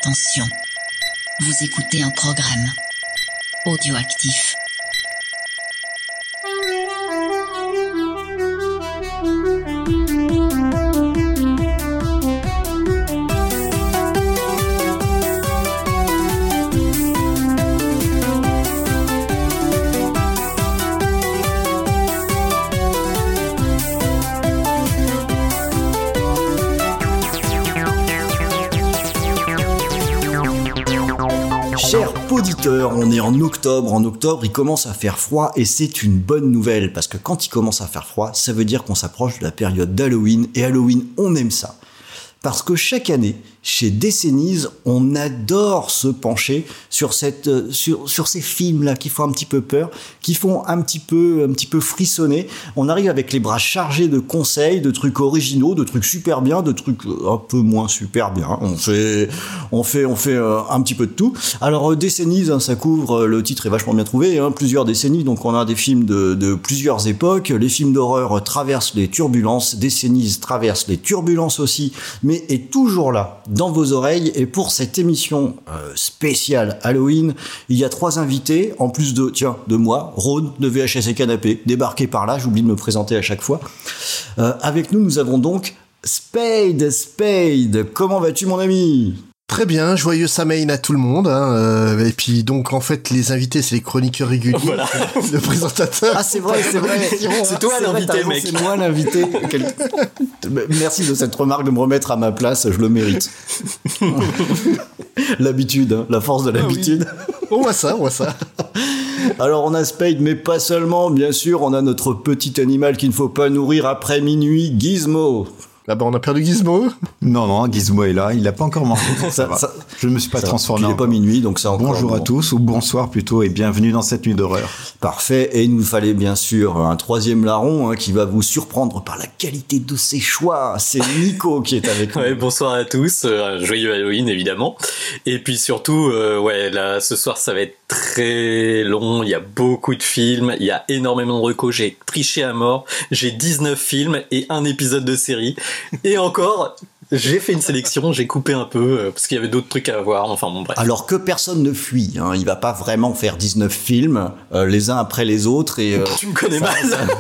Attention, vous écoutez un programme audioactif. Chers auditeurs, on est en octobre. En octobre, il commence à faire froid et c'est une bonne nouvelle parce que quand il commence à faire froid, ça veut dire qu'on s'approche de la période d'Halloween et Halloween, on aime ça. Parce que chaque année, chez Décennies, on adore se pencher sur ces films-là qui font un petit peu peur, qui font un petit peu frissonner. On arrive avec les bras chargés de conseils, de trucs originaux, de trucs super bien, de trucs un peu moins super bien. On fait un petit peu de tout. Alors Décennies, ça couvre, le titre est vachement bien trouvé, plusieurs décennies, donc on a des films de plusieurs époques. Les films d'horreur traversent les turbulences, Décennies traverse les turbulences aussi, mais est toujours là dans vos oreilles. Et pour cette émission spéciale Halloween, il y a 3 invités en plus de moi, Rhône de VHS et Canapé, débarqué par là, j'oublie de me présenter à chaque fois. Avec nous avons donc Spade. Comment vas-tu, mon ami? Très bien, joyeux Samhain à tout le monde. Et puis donc en fait les invités c'est les chroniqueurs réguliers, voilà. Le présentateur. Ah c'est vrai. C'est toi l'invité, mec. C'est moi l'invité. Merci de cette remarque de me remettre à ma place, je le mérite. L'habitude, la force de l'habitude. Oui. On voit ça. Alors on a Spade, mais pas seulement, bien sûr, on a notre petit animal qu'il ne faut pas nourrir après minuit, Gizmo. Ah bah on a perdu Gizmo. Non, Gizmo est là, il n'a pas encore mangé. Je ne me suis pas transformé. Il n'est pas minuit, donc ça encore. Bonjour à tous, ou bonsoir plutôt, et bienvenue dans cette nuit d'horreur. Parfait, et il nous fallait bien sûr un troisième larron qui va vous surprendre par la qualité de ses choix. C'est Nico qui est avec nous. Ouais, bonsoir à tous, joyeux Halloween évidemment. Et puis surtout, là, ce soir ça va être très long, il y a beaucoup de films, il y a énormément de recos, j'ai triché à mort, j'ai 19 films et un épisode de série. Et encore, j'ai fait une sélection, j'ai coupé un peu, parce qu'il y avait d'autres trucs à voir, enfin bon bref. Alors que personne ne fuit, il va pas vraiment faire 19 films, les uns après les autres, et... tu me connais mal.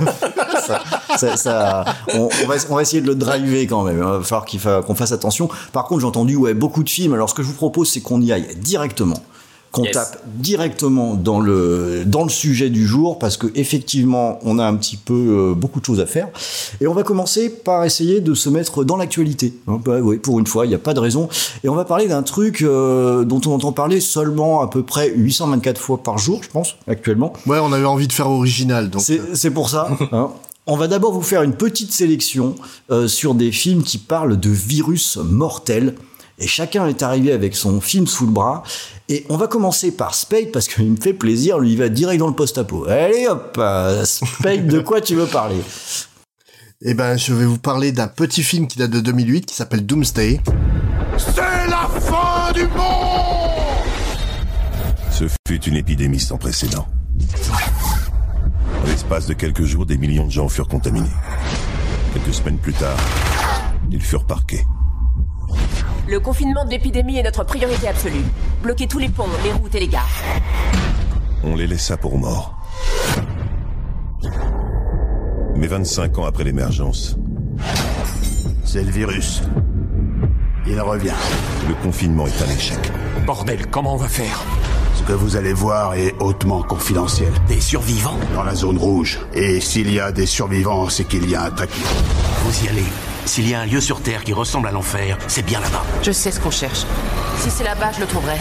On va essayer de le driver quand même, il va falloir qu'on fasse attention. Par contre, j'ai entendu, beaucoup de films, alors ce que je vous propose, c'est qu'on y aille directement. Qu'on tape directement dans le sujet du jour, parce que effectivement on a un petit peu beaucoup de choses à faire, et on va commencer par essayer de se mettre dans l'actualité. Oui, pour une fois, il n'y a pas de raison, et on va parler d'un truc dont on entend parler seulement à peu près 824 fois par jour, je pense, actuellement. Ouais, on avait envie de faire original, donc c'est pour ça. On va d'abord vous faire une petite sélection sur des films qui parlent de virus mortels. Et chacun est arrivé avec son film sous le bras. Et on va commencer par Spade, parce qu'il me fait plaisir, lui il va direct dans le post-apo. Allez hop, Spade, de quoi tu veux parler? Eh ben, je vais vous parler d'un petit film qui date de 2008, qui s'appelle Doomsday. C'est la fin du monde! Ce fut une épidémie sans précédent. En l'espace de quelques jours, des millions de gens furent contaminés. Quelques semaines plus tard, ils furent parqués. Le confinement de l'épidémie est notre priorité absolue. Bloquer tous les ponts, les routes et les gares. On les laissa pour morts. Mais 25 ans après l'émergence... C'est le virus. Il revient. Le confinement est un échec. Bordel, comment on va faire? Ce que vous allez voir est hautement confidentiel. Des survivants? Dans la zone rouge. Et s'il y a des survivants, c'est qu'il y a un taquet. Vous y allez. S'il y a un lieu sur Terre qui ressemble à l'enfer, c'est bien là-bas. Je sais ce qu'on cherche. Si c'est là-bas, je le trouverai.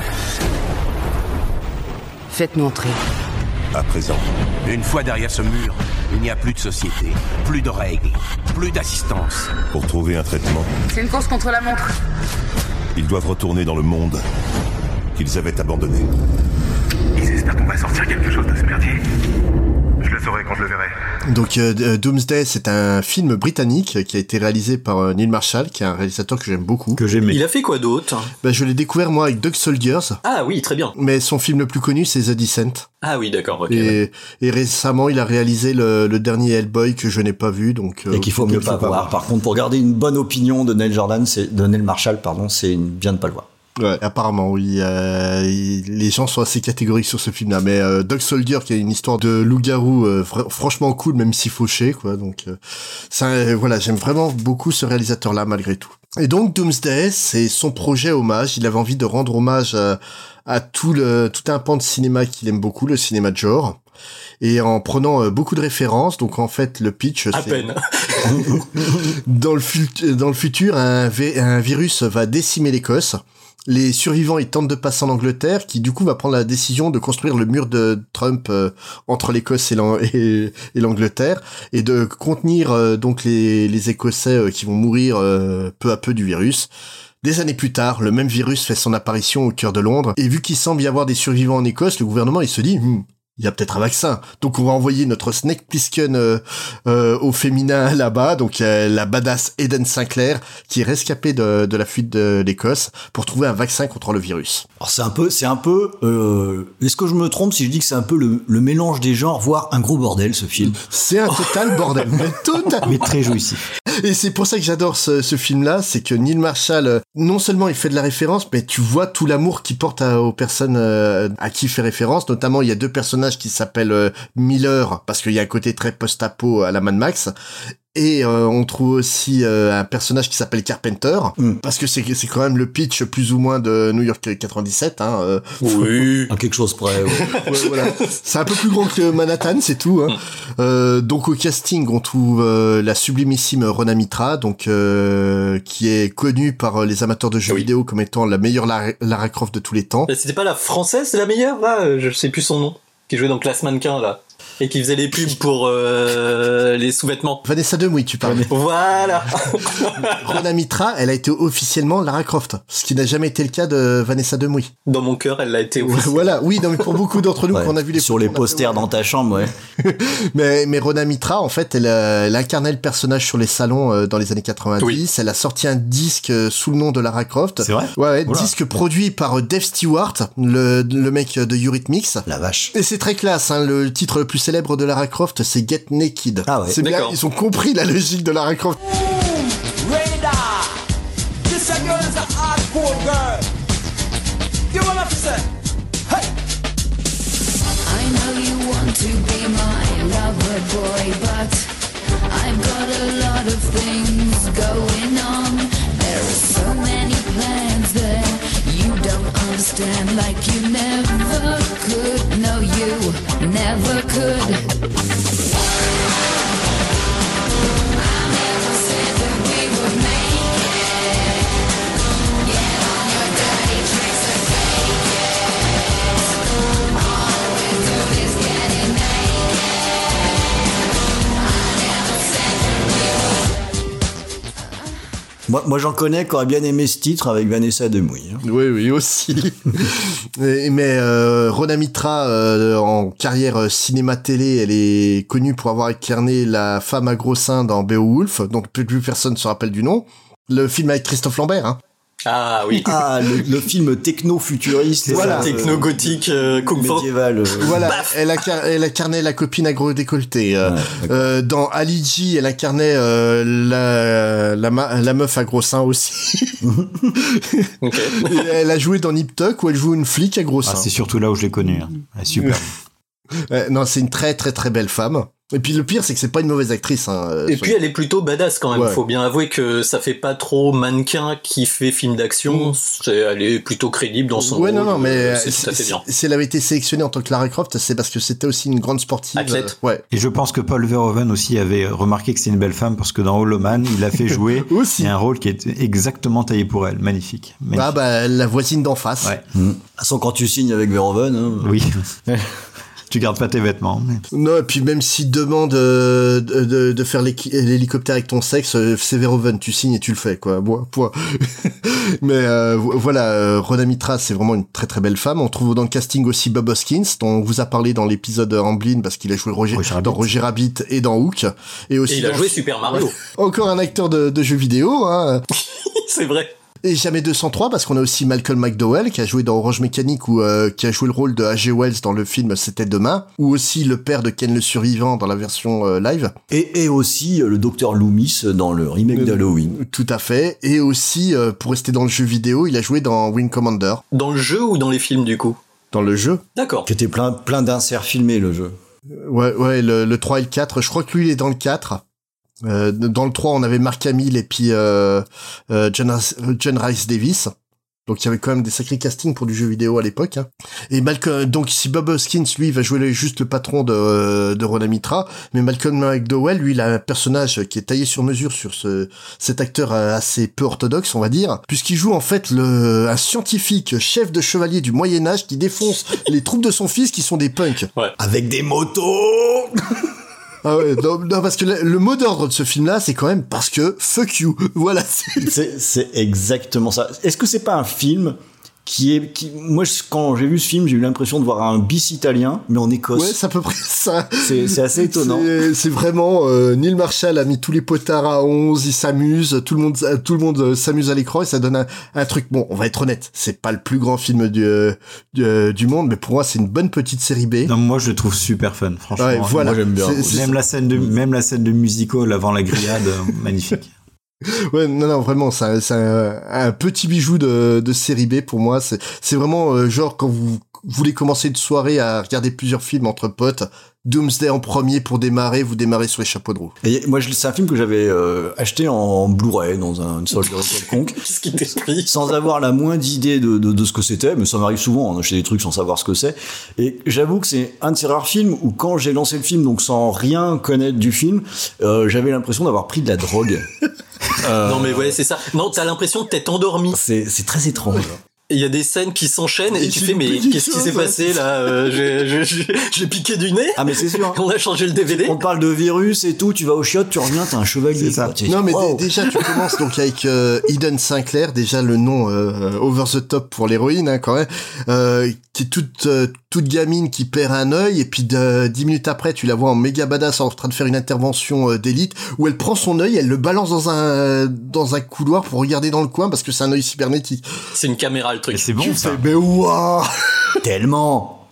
Faites-nous entrer. À présent. Une fois derrière ce mur, il n'y a plus de société, plus de règles, plus d'assistance. Pour trouver un traitement... C'est une course contre la montre. Ils doivent retourner dans le monde qu'ils avaient abandonné. Ils espèrent qu'on va sortir quelque chose de ce merdier. Je le saurai quand je le verrai. Donc Doomsday, c'est un film britannique qui a été réalisé par Neil Marshall, qui est un réalisateur que j'aime beaucoup. Que j'aimais. Il a fait quoi d'autre? Je l'ai découvert moi avec Dog Soldiers. Ah oui, très bien. Mais son film le plus connu, c'est The Descent. Ah oui, d'accord. Okay. Et récemment, il a réalisé le dernier Hellboy que je n'ai pas vu, donc. Et qu'il faut mieux pas voir. Par contre, pour garder une bonne opinion de Neil Marshall, c'est bien de pas le voir. Ouais, apparemment, oui. Les gens sont assez catégoriques sur ce film-là. Mais Dog Soldier, qui est une histoire de loup-garou franchement cool, même si fauché, quoi. Donc, voilà, j'aime vraiment beaucoup ce réalisateur-là, malgré tout. Et donc, Doomsday, c'est son projet hommage. Il avait envie de rendre hommage à tout un pan de cinéma qu'il aime beaucoup, le cinéma de genre. Et en prenant beaucoup de références, donc en fait le pitch, à peine. Dans le futur, un virus va décimer l'Écosse. Les survivants, ils tentent de passer en Angleterre, qui du coup va prendre la décision de construire le mur de Trump entre l'Écosse et l'Angleterre, et de contenir donc les Écossais qui vont mourir peu à peu du virus. Des années plus tard, le même virus fait son apparition au cœur de Londres, et vu qu'il semble y avoir des survivants en Écosse, le gouvernement il se dit il y a peut-être un vaccin. Donc on va envoyer notre Snake Plissken au féminin là-bas, donc la badass Eden Sinclair, qui est rescapée de la fuite de l'Écosse pour trouver un vaccin contre le virus. Alors c'est un peu est-ce que je me trompe si je dis que c'est un peu le mélange des genres, voire un gros bordel, ce film? C'est un total bordel, mais très jouissif. Et c'est pour ça que j'adore ce film-là, c'est que Neil Marshall, non seulement il fait de la référence, mais tu vois tout l'amour qu'il porte aux personnes à qui il fait référence. Notamment, il y a deux personnages qui s'appellent Miller, parce qu'il y a un côté très post-apo à la Mad Max. Et on trouve aussi un personnage qui s'appelle Carpenter, parce que c'est quand même le pitch plus ou moins de New York 97. Oui, à quelque chose près. Ouais. Ouais, voilà. C'est un peu plus grand que Manhattan, c'est tout. Donc au casting, on trouve la sublimissime Rona Mitra, donc qui est connue par les amateurs de jeux vidéo comme étant la meilleure Lara Croft de tous les temps. Mais c'était pas la française, c'est la meilleure là, je sais plus son nom, qui jouait dans Classe Mannequin là. Et qui faisait les pubs pour les sous-vêtements. Vanessa Demouy, tu parles. Voilà. Rona Mitra, elle a été officiellement Lara Croft, ce qui n'a jamais été le cas de Vanessa Demouy. Dans mon cœur, elle l'a été officiellement. Voilà, oui, mais pour beaucoup d'entre nous, qu'on a vu sur les posters dans ta chambre, ouais. mais Rona Mitra, en fait, elle incarnait le personnage sur les salons dans les années 90. Oui. Elle a sorti un disque sous le nom de Lara Croft. C'est vrai? Ouais, voilà. Disque produit par Dave Stewart, le mec de Eurythmics. La vache. Et c'est très classe, hein, le titre le plus célèbre de Lara Croft, c'est Get Naked. Ah ouais. C'est bien, ils ont compris la logique de Lara Croft. Radar. This girl is a hardcore girl. You want to say? Hey. I know you want to be my lover boy, but I've got a lot of things going on. There are so many plans that you don't understand, like you never could. No, you never could. I never said that we would make it. Get on your dirty tricks and fake it. All we do is getting naked. I never said that we would. Moi j'en connais qui auraient bien aimé ce titre avec Vanessa Demouy. Oui, aussi. mais Rona Mitra, en carrière cinéma-télé, elle est connue pour avoir incarné la femme à gros seins dans Beowulf, donc plus personne se rappelle du nom. Le film avec Christophe Lambert, hein. Ah oui. Ah, le film techno-futuriste. Voilà. Techno-gothique, médiéval. Voilà. Elle incarnait la copine agro-décolletée. Dans Ali G, elle incarnait la meuf à gros seins aussi. Okay. Elle a joué dans Nip Tuck où elle joue une flic à gros seins. C'est surtout là où je l'ai connue. Hein. Elle est super. Non, c'est une très très très belle femme. Et puis le pire, c'est que c'est pas une mauvaise actrice. Hein, et puis elle est plutôt badass quand même. Ouais. Faut bien avouer que ça fait pas trop mannequin qui fait film d'action. Elle est plutôt crédible dans son rôle. Non, mais c'est tout à fait bien. Si elle avait été sélectionnée en tant que Lara Croft, c'est parce que c'était aussi une grande sportive. Athlète. Ouais. Et je pense que Paul Verhoeven aussi avait remarqué que c'était une belle femme parce que dans Hollow Man, il a fait jouer un rôle qui est exactement taillé pour elle. Magnifique. Ah bah la voisine d'en face. Ouais. De toute façon, quand tu signes avec Verhoeven, hein, oui. Tu gardes pas tes vêtements. Mais... Non, et puis même s'il demande de faire l'hélicoptère avec ton sexe, c'est Verhoeven, tu signes et tu le fais, quoi. Bon, point. Mais voilà, Rona Mitra, c'est vraiment une très très belle femme. On trouve dans le casting aussi Bob Hoskins, dont on vous a parlé dans l'épisode Amblin, parce qu'il a joué dans Roger Rabbit et dans Hook. Et aussi il a joué Super Mario. Encore un acteur de jeux vidéo, hein. C'est vrai. Et jamais 203 parce qu'on a aussi Malcolm McDowell qui a joué dans Orange Mécanique ou qui a joué le rôle de H.G. Wells dans le film C'était demain, ou aussi le père de Ken le Survivant dans la version live. Et aussi le docteur Loomis dans le remake d'Halloween. Tout à fait. Et aussi, pour rester dans le jeu vidéo, il a joué dans Wing Commander. Dans le jeu ou dans les films du coup? Dans le jeu. D'accord. Qui était plein d'inserts filmés le jeu. Ouais, le 3 et le 4. Je crois que lui il est dans le 4. Dans le 3, on avait Mark Hamill et puis John Rhys Davis. Donc il y avait quand même des sacrés castings pour du jeu vidéo à l'époque. Hein. Et Malcolm, donc si Bob Hoskins lui va jouer juste le patron de Rona Mitra, mais Malcolm McDowell lui il a un personnage qui est taillé sur mesure sur cet acteur assez peu orthodoxe on va dire, puisqu'il joue en fait un scientifique chef de chevalier du Moyen Âge qui défonce les troupes de son fils qui sont des punks. Ouais. Avec des motos. Ah ouais, non, parce que le mot d'ordre de ce film-là, c'est quand même parce que fuck you. Voilà. C'est exactement ça. Est-ce que c'est pas un film moi, quand j'ai vu ce film, j'ai eu l'impression de voir un bis italien, mais en Écosse. Ouais, c'est à peu près ça. C'est assez étonnant. C'est vraiment, Neil Marshall a mis tous les potards à 11, il s'amuse, tout le monde s'amuse à l'écran et ça donne un truc. Bon, on va être honnête, c'est pas le plus grand film du monde, mais pour moi, c'est une bonne petite série B. Non, moi, je le trouve super fun, franchement. Ouais, voilà. Moi, j'aime bien. Même la scène de musical avant la grillade, magnifique. Ouais, non, vraiment, c'est un petit bijou de série B pour moi. C'est vraiment genre quand vous voulez commencer une soirée à regarder plusieurs films entre potes, Doomsday en premier pour démarrer, vous démarrez sur les chapeaux de roue. Et moi, c'est un film que j'avais acheté en Blu-ray dans une solderie quelconque. Qu'est-ce qui t'est pris? Sans avoir la moindre idée de ce que c'était, mais ça m'arrive souvent d'acheter des trucs sans savoir ce que c'est. Et j'avoue que c'est un de ces rares films où quand j'ai lancé le film, donc sans rien connaître du film, j'avais l'impression d'avoir pris de la drogue. Non mais ouais, c'est ça. Non, t'as l'impression que t'es endormi. C'est très étrange. Il y a des scènes qui s'enchaînent et tu fais mais qu'est-ce qui s'est passé là? J'ai piqué du nez. Ah mais c'est sûr. On a changé le DVD. On parle de virus et tout, tu vas au chiottes, tu reviens, t'as un chevalier. C'est ça. Non mais déjà tu commences donc avec Eden Sinclair, déjà le nom over the top pour l'héroïne hein, quand même, qui est toute gamine qui perd un œil et puis 10 minutes après tu la vois en méga badass en train de faire une intervention d'élite où elle prend son œil, elle le balance dans un couloir pour regarder dans le coin parce que c'est un œil cybernétique. C'est une caméra le truc. Et c'est bon ça. Mais waouh. Tellement.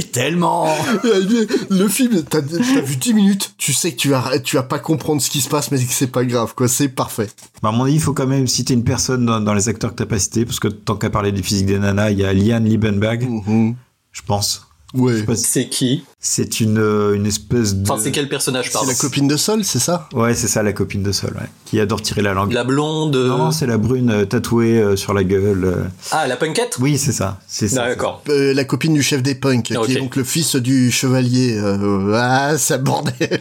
Le film, t'as vu 10 minutes, tu sais que tu vas pas comprendre ce qui se passe, mais que c'est pas grave, quoi, c'est parfait. Bah, à mon avis, il faut quand même citer une personne dans les acteurs que t'as pas cité, parce que tant qu'à parler des physiques des nanas, il y a Liane Liebenberg, je pense. Ouais. C'est qui? C'est une espèce de... Enfin, c'est quel personnage, pardon? C'est la copine de Sol, c'est ça? Ouais, c'est ça, la copine de Sol, ouais. Qui adore tirer la langue. La blonde... Non, c'est la brune tatouée sur la gueule. Ah, la punkette? Oui, c'est ça. D'accord. La copine du chef des punks, qui est donc le fils du chevalier. C'est un bordel.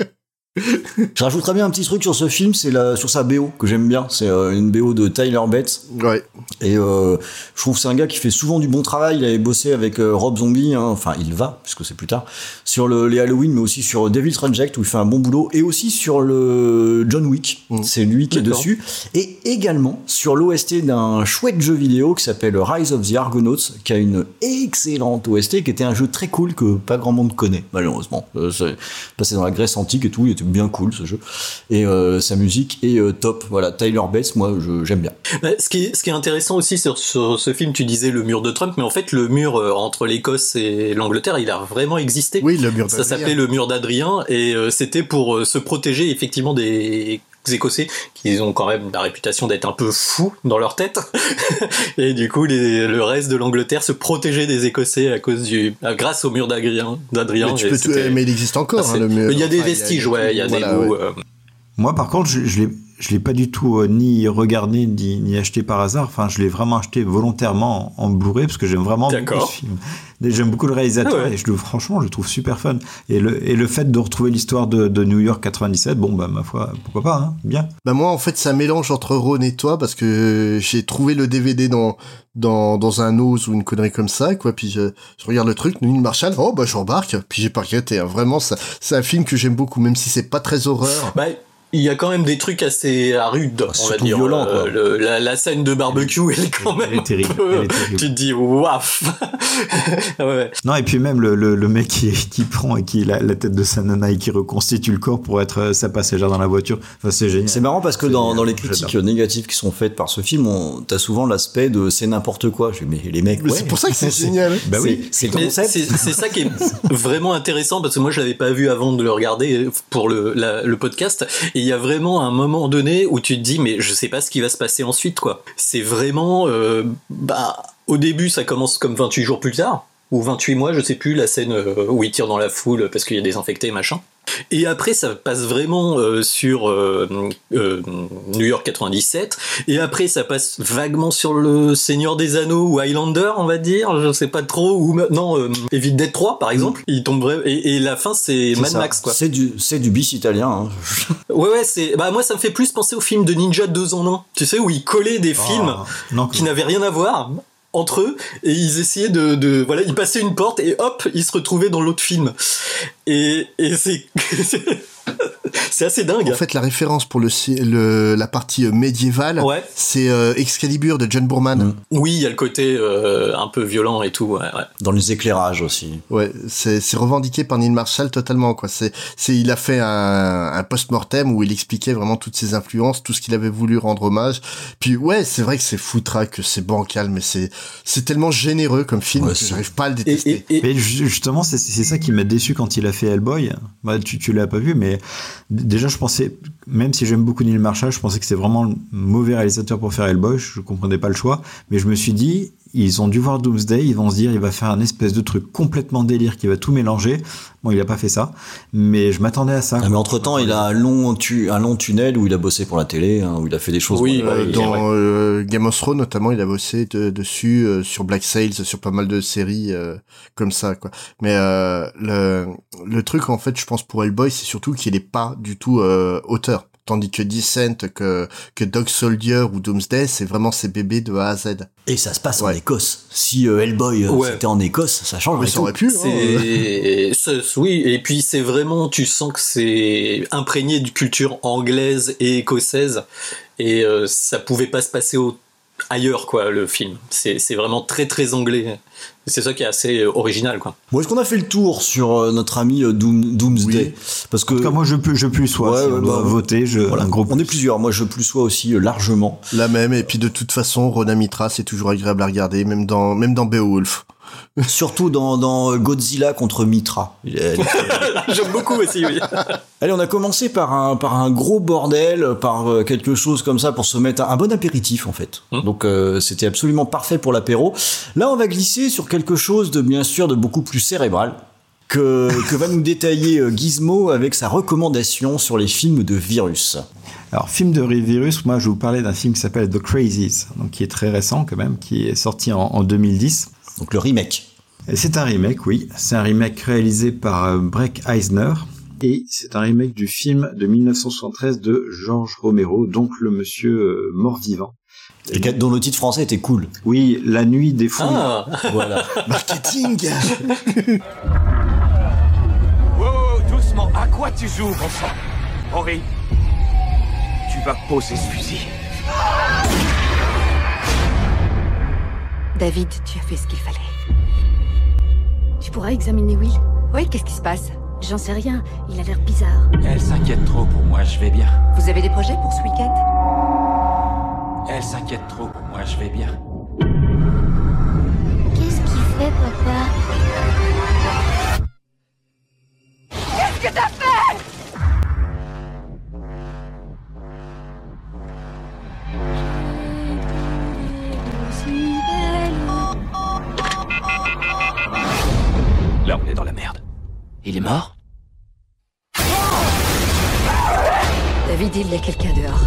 Je rajouterais bien un petit truc sur ce film, c'est sur sa BO que j'aime bien. C'est une BO de Tyler Bates. Ouais. Et je trouve que c'est un gars qui fait souvent du bon travail. Il avait bossé avec Rob Zombie, hein. Enfin il va, puisque c'est plus tard, sur les Halloween, mais aussi sur Devil's Reject où il fait un bon boulot, et aussi sur le John Wick. C'est lui qui est dessus. Et également sur l'OST d'un chouette jeu vidéo qui s'appelle Rise of the Argonauts, qui a une excellente OST, qui était un jeu très cool que pas grand monde connaît malheureusement. C'est passé dans la Grèce antique et tout, il était bien cool ce jeu, et sa musique est top. Voilà, Tyler Bates, moi j'aime bien. Ce qui est intéressant aussi sur ce film, tu disais le mur de Trump, mais en fait le mur entre l'Écosse et l'Angleterre, il a vraiment existé. Oui, le mur Ça d'Adrien. s'appelait le mur d'Adrien, et c'était pour se protéger effectivement des Écossais qui ont quand même la réputation d'être un peu fous dans leur tête. Et du coup le reste de l'Angleterre se protégeait des Écossais grâce au mur d'Adrien. Mais il existe encore le mur. Il y a des vestiges, il y a des bouts. Moi par contre je l'ai pas du tout ni regardé ni acheté par hasard. Enfin, je l'ai vraiment acheté volontairement en Blu-ray parce que j'aime vraiment beaucoup ce film. J'aime beaucoup le réalisateur et franchement, je le trouve super fun. Et le fait de retrouver l'histoire de New York 97, bon bah ma foi, pourquoi pas, hein, bien. Bah moi en fait, c'est un mélange entre Ron et toi parce que j'ai trouvé le DVD dans un Oz ou une connerie comme ça, quoi. Puis je regarde le truc, Neil Marshall, j'embarque. Puis j'ai pas regretté. Hein. Vraiment, c'est un film que j'aime beaucoup, même si c'est pas très horreur. Bah, il y a quand même des trucs assez rudes, on va dire. Violent, quoi. La scène de barbecue, elle est quand même. Elle est terrible. Tu te dis, waf. Ouais. Non, et puis même le mec qui prend et qui la tête de sa nana et qui reconstitue le corps pour être sa passagère dans la voiture. Enfin, c'est génial. C'est marrant parce que dans les critiques négatives qui sont faites par ce film, t'as souvent l'aspect de c'est n'importe quoi. Mais les mecs, c'est pour ça que c'est génial. Bah oui, c'est le concept. C'est ça qui est vraiment intéressant parce que moi je l'avais pas vu avant de le regarder pour le podcast. Et il y a vraiment un moment donné où tu te dis mais je sais pas ce qui va se passer ensuite quoi. C'est vraiment au début ça commence comme 28 jours plus tard ou 28 mois, je sais plus, la scène où il tire dans la foule parce qu'il y a des infectés machin. Et après ça passe vraiment sur New York 97 et après ça passe vaguement sur le Seigneur des Anneaux ou Highlander on va dire, je sais pas trop, ou Evil Dead 3 par exemple. Il tombe et la fin c'est Mad Max quoi. C'est du bis italien hein. Ouais c'est moi ça me fait plus penser au film de Ninja 2 en 1, tu sais, où ils collaient des films qui n'avaient rien à voir entre eux et ils essayaient de voilà, ils passaient une porte et hop ils se retrouvaient dans l'autre film et c'est c'est assez dingue. En fait, la référence pour la partie médiévale, c'est Excalibur de John Boorman. Oui, il y a le côté un peu violent et tout. Ouais. Dans les éclairages aussi. Ouais, c'est revendiqué par Neil Marshall totalement quoi. Il a fait un post-mortem où il expliquait vraiment toutes ses influences, tout ce qu'il avait voulu rendre hommage. Puis ouais, c'est vrai que c'est foutraque, c'est bancal, mais c'est tellement généreux comme film que j'arrive pas à le détester. Mais justement, c'est ça qui m'a déçu quand il a fait Hellboy. Tu l'as pas vu, mais déjà je pensais, même si j'aime beaucoup Neil Marshall, je pensais que c'était vraiment le mauvais réalisateur pour faire Hellboy, je comprenais pas le choix, mais je me suis dit, ils ont dû voir Doomsday, ils vont se dire, il va faire un espèce de truc complètement délire qui va tout mélanger. Bon, il a pas fait ça, mais je m'attendais à ça. Mais entre-temps, il a un long tunnel où il a bossé pour la télé, où il a fait des choses. Oui, dans Game of Thrones notamment, il a bossé dessus, sur Black Sails, sur pas mal de séries comme ça, quoi. Mais le truc, en fait, je pense pour Hellboy, c'est surtout qu'il est pas du tout auteur. Tandis que Descent, que Dog Soldier ou Doomsday, c'est vraiment ses bébés de A à Z. Et ça se passe en Écosse. Si Hellboy c'était en Écosse, ça change. Ça aurait pu. Oui, et puis c'est vraiment, tu sens que c'est imprégné de culture anglaise et écossaise, et ça pouvait pas se passer ailleurs quoi, le film. C'est vraiment très très anglais. C'est ça qui est assez original quoi. Bon, est-ce qu'on a fait le tour sur notre ami Doomsday? Parce que en tout cas, moi je plus sois si on doit voter, voilà. On est plusieurs, moi je plus sois aussi largement. La même, et puis de toute façon Rona Mitra c'est toujours agréable à regarder, même dans Beowulf. Surtout dans Godzilla contre Mitra. J'aime beaucoup aussi, oui. Allez, on a commencé par un gros bordel, par quelque chose comme ça pour se mettre un bon apéritif en fait. Donc c'était absolument parfait pour l'apéro. Là, on va glisser sur quelque chose de bien sûr de beaucoup plus cérébral que va nous détailler Gizmo avec sa recommandation sur les films de virus. Alors, film de virus, moi je vais vous parler d'un film qui s'appelle The Crazies, donc qui est très récent quand même, qui est sorti en 2010. Donc le remake. Et c'est un remake, oui. C'est un remake réalisé par Breck Eisner. Et c'est un remake du film de 1973 de George Romero, donc le monsieur mort-vivant. Et dont le titre français était cool. Oui, La Nuit des Fous. Ah. Voilà. Marketing. Wow, doucement. À quoi tu joues, mon sang? Henri, tu vas poser ce fusil. David, tu as fait ce qu'il fallait. Tu pourras examiner Will? Oui, qu'est-ce qui se passe? J'en sais rien, il a l'air bizarre. Elle s'inquiète trop pour moi, je vais bien. Vous avez des projets pour ce week-end? Elle s'inquiète trop pour moi, je vais bien. Qu'est-ce qu'il fait, papa? Qu'est-ce que t'as fait? Là, on est dans la merde. Il est mort? David, il y a quelqu'un dehors.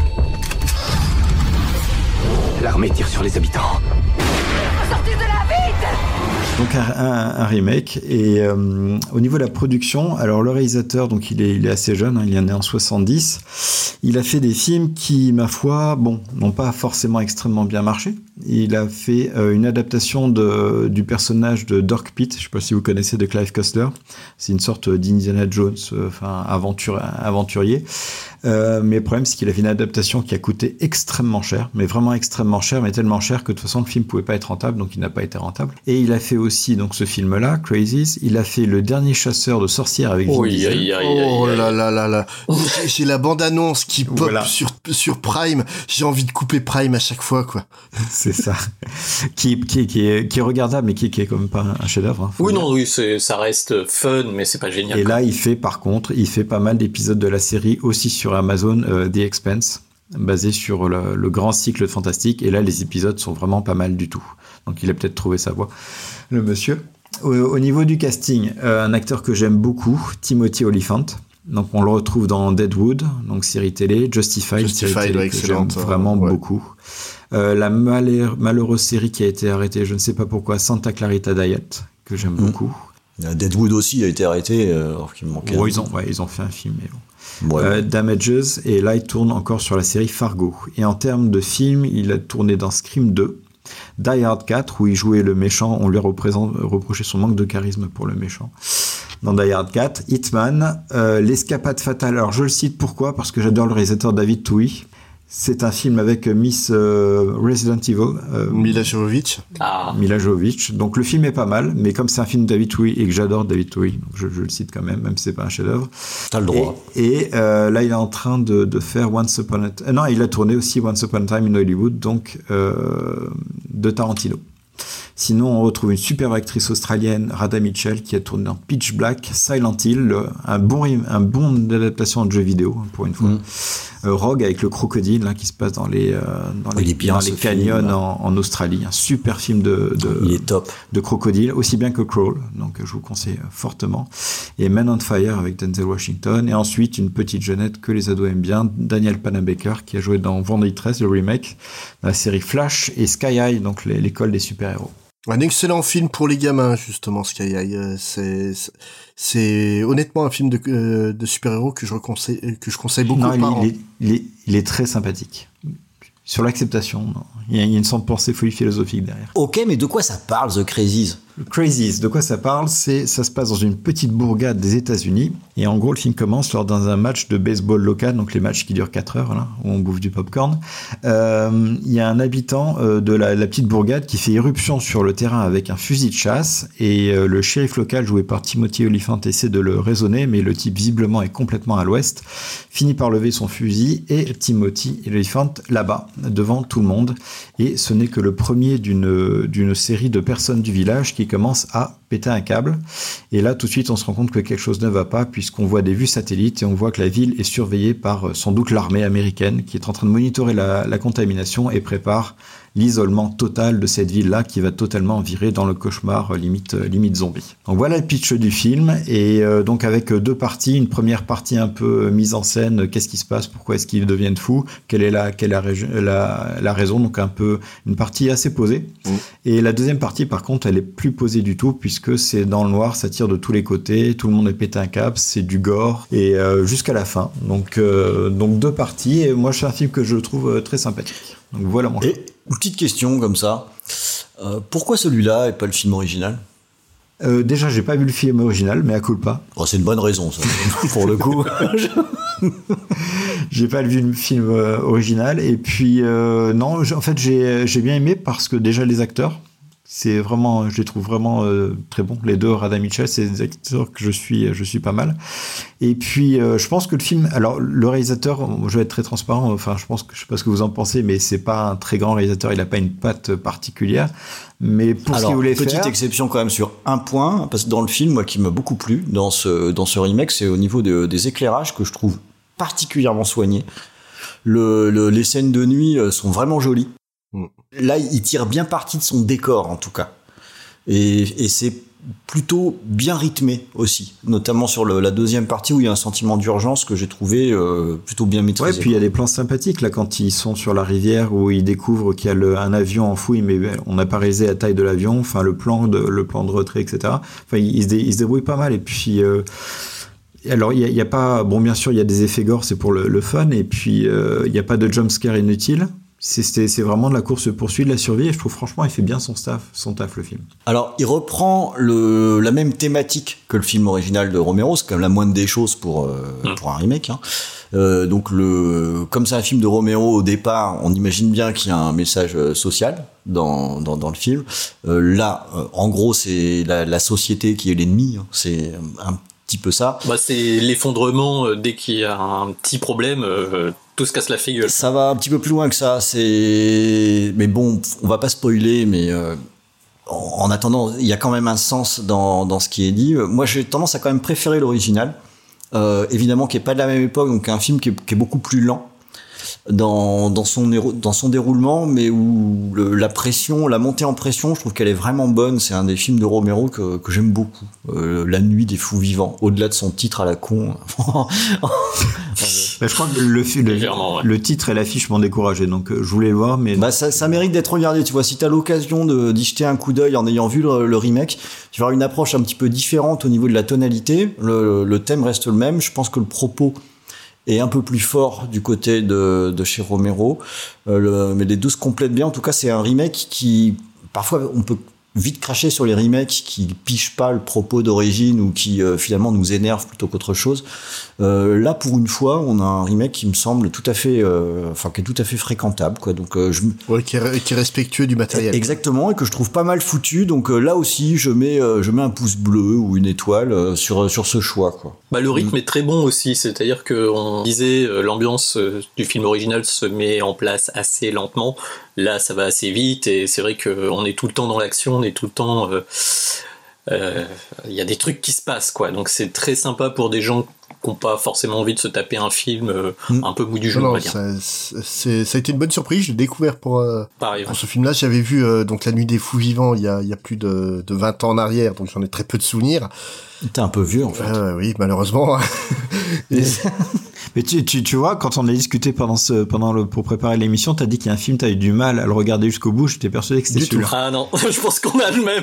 L'armée tire sur les habitants. Sortez de là, vite! Donc un remake, et au niveau de la production, alors le réalisateur, donc il est assez jeune, il est né en 70, il a fait des films qui, ma foi, n'ont pas forcément extrêmement bien marché. Il a fait une adaptation du personnage de Dork Pitt, je ne sais pas si vous connaissez, de Clive Cussler. C'est une sorte d'Indiana Jones, aventurier. Mais le problème, c'est qu'il a fait une adaptation qui a coûté extrêmement cher, mais vraiment extrêmement cher, mais tellement cher que de toute façon, le film pouvait pas être rentable, donc il n'a pas été rentable. Et il a fait aussi donc ce film-là, Crazies. Il a fait Le Dernier chasseur de sorcières avec Vin Diesel. Oh là là là là. J'ai la bande-annonce qui pop sur Prime. J'ai envie de couper Prime à chaque fois, quoi. C'est ça. qui est regardable, mais qui est quand même pas un chef-d'œuvre. Hein, oui, non, oui, ça reste fun, mais c'est pas génial. Et là, il fait pas mal d'épisodes de la série aussi sur Amazon, The Expanse, basé sur le grand cycle de fantastique. Et là, les épisodes sont vraiment pas mal du tout. Donc, il a peut-être trouvé sa voie, le monsieur. Au niveau du casting, un acteur que j'aime beaucoup, Timothy Olyphant. Donc, on le retrouve dans Deadwood, donc série télé, Justified série télé que j'aime vraiment beaucoup. La malheureuse série qui a été arrêtée, je ne sais pas pourquoi, Santa Clarita Diet, que j'aime beaucoup. Deadwood aussi a été arrêté, alors qu'il me manquait. Ils ont fait un film, mais bon. Damages, et là, il tourne encore sur la série Fargo. Et en termes de film, il a tourné dans Scream 2, Die Hard 4, où il jouait le méchant, on lui a reproché son manque de charisme pour le méchant. Dans Die Hard 4, Hitman, L'escapade fatale. Alors je le cite pourquoi ? Parce que j'adore le réalisateur David Twohy. C'est un film avec Miss Resident Evil. Mila Jovovich. Mila Jovovich. Donc le film est pas mal, mais comme c'est un film de David Twohy et que j'adore David Twohy, donc je le cite quand même si c'est pas un chef-d'œuvre. T'as le droit. Et là, il est en train de faire Once Upon a Time. Non, il a tourné aussi Once Upon a Time in Hollywood, donc de Tarantino. Sinon, on retrouve une superbe actrice australienne, Radha Mitchell, qui a tourné dans Pitch Black, Silent Hill, un bon adaptation de jeu vidéo, pour une fois. Rogue avec le crocodile, là, qui se passe dans les canyons en Australie. Un super film il est top. De crocodile, aussi bien que Crawl, donc je vous conseille fortement. Et Man on Fire avec Denzel Washington. Et ensuite, une petite jeunette que les ados aiment bien, Daniel Panabaker, qui a joué dans Vendredi 13, le remake, dans la série Flash, et Sky High, donc l'école des super-héros. Un excellent film pour les gamins, justement, Sky High. C'est honnêtement un film de super-héros que je conseille beaucoup aux parents. Il est très sympathique. Sur l'acceptation, il y a une sorte de pensée philosophique derrière. Ok, mais de quoi ça parle, The Crazies ? Crazies, de quoi ça parle ? Ça se passe dans une petite bourgade des États-Unis. Et en gros, le film commence lors d'un match de baseball local, donc les matchs qui durent 4 heures, là, où on bouffe du popcorn. Il y a un habitant de la petite bourgade qui fait irruption sur le terrain avec un fusil de chasse. Et le shérif local, joué par Timothy Olyphant, essaie de le raisonner, mais le type, visiblement, est complètement à l'ouest. Finit par lever son fusil et Timothy Olyphant là-bas, devant tout le monde. Et ce n'est que le premier d'une série de personnes du village qui commence à péter un câble. Et là, tout de suite, on se rend compte que quelque chose ne va pas, puisqu'on voit des vues satellites et on voit que la ville est surveillée par sans doute l'armée américaine qui est en train de monitorer la contamination et prépare l'isolement total de cette ville-là qui va totalement virer dans le cauchemar limite zombie. Donc voilà le pitch du film, et donc avec 2 parties. Une première partie un peu mise en scène, qu'est-ce qui se passe, pourquoi est-ce qu'ils deviennent fous, quelle est la raison, donc un peu une partie assez posée. Et la deuxième partie, par contre, elle est plus posée du tout, puisque c'est dans le noir, ça tire de tous les côtés, tout le monde est pété un câble, c'est du gore, et jusqu'à la fin. Donc 2 parties, et moi c'est un film que je trouve très sympathique. Donc voilà mon choix. Une petite question comme ça. Pourquoi celui-là et pas le film original ? Déjà, j'ai pas vu le film original, mais à culpa. Oh, c'est une bonne raison, ça, pour le coup. J'ai pas vu le film original, et puis non, en fait, j'ai bien aimé parce que déjà les acteurs, c'est vraiment, je les trouve vraiment très bons. Les deux, Radha Mitchell, c'est des acteurs que je suis pas mal. Et puis, je pense que le film, alors le réalisateur, je vais être très transparent. Enfin, je sais pas ce que vous en pensez, mais c'est pas un très grand réalisateur. Il a pas une patte particulière. Mais pour ce qu'il voulait faire, petite exception quand même sur un point, parce que dans le film, moi, qui m'a beaucoup plu dans ce remake, c'est au niveau des éclairages que je trouve particulièrement soignés. Les scènes de nuit sont vraiment jolies. Là, il tire bien parti de son décor, en tout cas. Et c'est plutôt bien rythmé aussi, notamment sur la deuxième partie où il y a un sentiment d'urgence que j'ai trouvé plutôt bien maîtrisé. Ouais, puis il y a des plans sympathiques là quand ils sont sur la rivière où ils découvrent qu'il y a un avion en fouille, mais on n'a pas réalisé la taille de l'avion, enfin le plan de retrait, etc. Enfin, ils se débrouillent pas mal, et puis. Alors, il y a pas, bon, bien sûr, il y a des effets gore, c'est pour le fun, et puis il y a pas de jumpscare inutile. C'est vraiment de la course-poursuite, de la survie, et je trouve franchement il fait bien son taf le film. Alors il reprend la même thématique que le film original de Romero, c'est quand même la moindre des choses pour un remake, hein. Donc comme c'est un film de Romero au départ, on imagine bien qu'il y a un message social dans le film. Là, en gros, c'est la société qui est l'ennemi, hein. C'est un petit peu ça. Bah, c'est l'effondrement dès qu'il y a un petit problème. Tout se casse la figure. Ça va un petit peu plus loin que ça. Mais bon, on va pas spoiler, mais en attendant, il y a quand même un sens dans ce qui est dit. Moi, j'ai tendance à quand même préférer l'original. Évidemment, qui est pas de la même époque, donc un film qui est beaucoup plus lent dans son déroulement, mais où la pression, la montée en pression, je trouve qu'elle est vraiment bonne. C'est un des films de Romero que j'aime beaucoup. La nuit des fous vivants, au-delà de son titre à la con. Je crois que le titre et l'affiche m'ont découragé, donc je voulais le voir, mais ça mérite d'être regardé. Tu vois, si t'as l'occasion d'y jeter un coup d'œil en ayant vu le remake, tu vas avoir une approche un petit peu différente au niveau de la tonalité. Le thème reste le même. Je pense que le propos est un peu plus fort du côté de chez Romero, mais les deux se complètent bien. En tout cas, c'est un remake qui, parfois, on peut vite cracher sur les remakes qui pichent pas le propos d'origine ou qui finalement nous énervent plutôt qu'autre chose. Là, pour une fois, on a un remake qui me semble tout à fait, qui est tout à fait fréquentable, quoi. Donc, qui est respectueux du matériel. Exactement, et que je trouve pas mal foutu. Donc là aussi, je mets un pouce bleu ou une étoile sur ce choix, quoi. Bah, le rythme est très bon aussi, c'est-à-dire que on disait l'ambiance du film original se met en place assez lentement. Là, ça va assez vite, et c'est vrai qu'on est tout le temps dans l'action, on est tout le temps. Y a des trucs qui se passent, quoi. Donc c'est très sympa pour des gens qui n'ont pas forcément envie de se taper un film un peu mou du jeu, on va dire. Ça a été une bonne surprise. J'ai découvert pour ce film-là. J'avais vu donc La Nuit des Fous Vivants il y a plus de 20 ans en arrière, donc j'en ai très peu de souvenirs. T'es un peu vieux, en fait. Oui, malheureusement. Mais tu vois, quand on a discuté pour préparer l'émission, t'as dit qu'il y a un film, t'as eu du mal à le regarder jusqu'au bout. J'étais persuadé que c'était celui-là. Ah non, je pense qu'on a le même.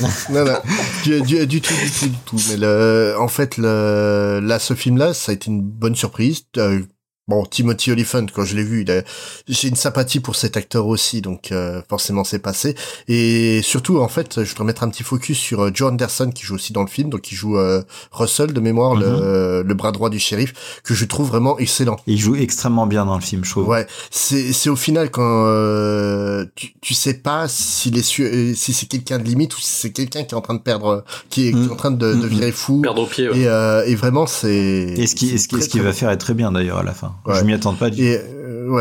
non, du tout. Mais en fait, là, ce film-là, ça a été une bonne surprise. Bon, Timothy Olyphant, quand je l'ai vu, j'ai une sympathie pour cet acteur aussi, donc forcément c'est passé. Et surtout, en fait, je voudrais mettre un petit focus sur Joe Anderson qui joue aussi dans le film, donc il joue Russell de mémoire, le bras droit du shérif, que je trouve vraiment excellent. Il joue extrêmement bien dans le film, je trouve. Ouais, c'est au final quand tu sais pas si c'est quelqu'un de limite ou si c'est quelqu'un qui est en train de perdre, qui est en train de virer fou, perdre au pied. Ouais. Et vraiment c'est. Et ce qu'il va faire est très bien d'ailleurs à la fin. Ouais. Je m'y attends pas du tout.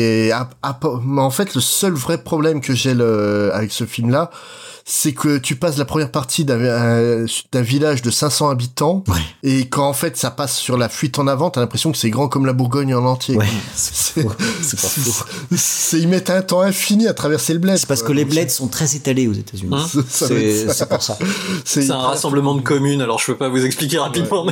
En fait, le seul vrai problème que j'ai avec ce film-là, c'est que tu passes la première partie d'un village de 500 habitants, et quand en fait ça passe sur la fuite en avant, t'as l'impression que c'est grand comme la Bourgogne en entier. Ouais, c'est pas faux. Ils mettent un temps infini à traverser le bled. C'est parce que les bleds sont très étalés aux États-Unis. C'est pour ça. C'est un rassemblement de communes, alors je peux pas vous expliquer rapidement.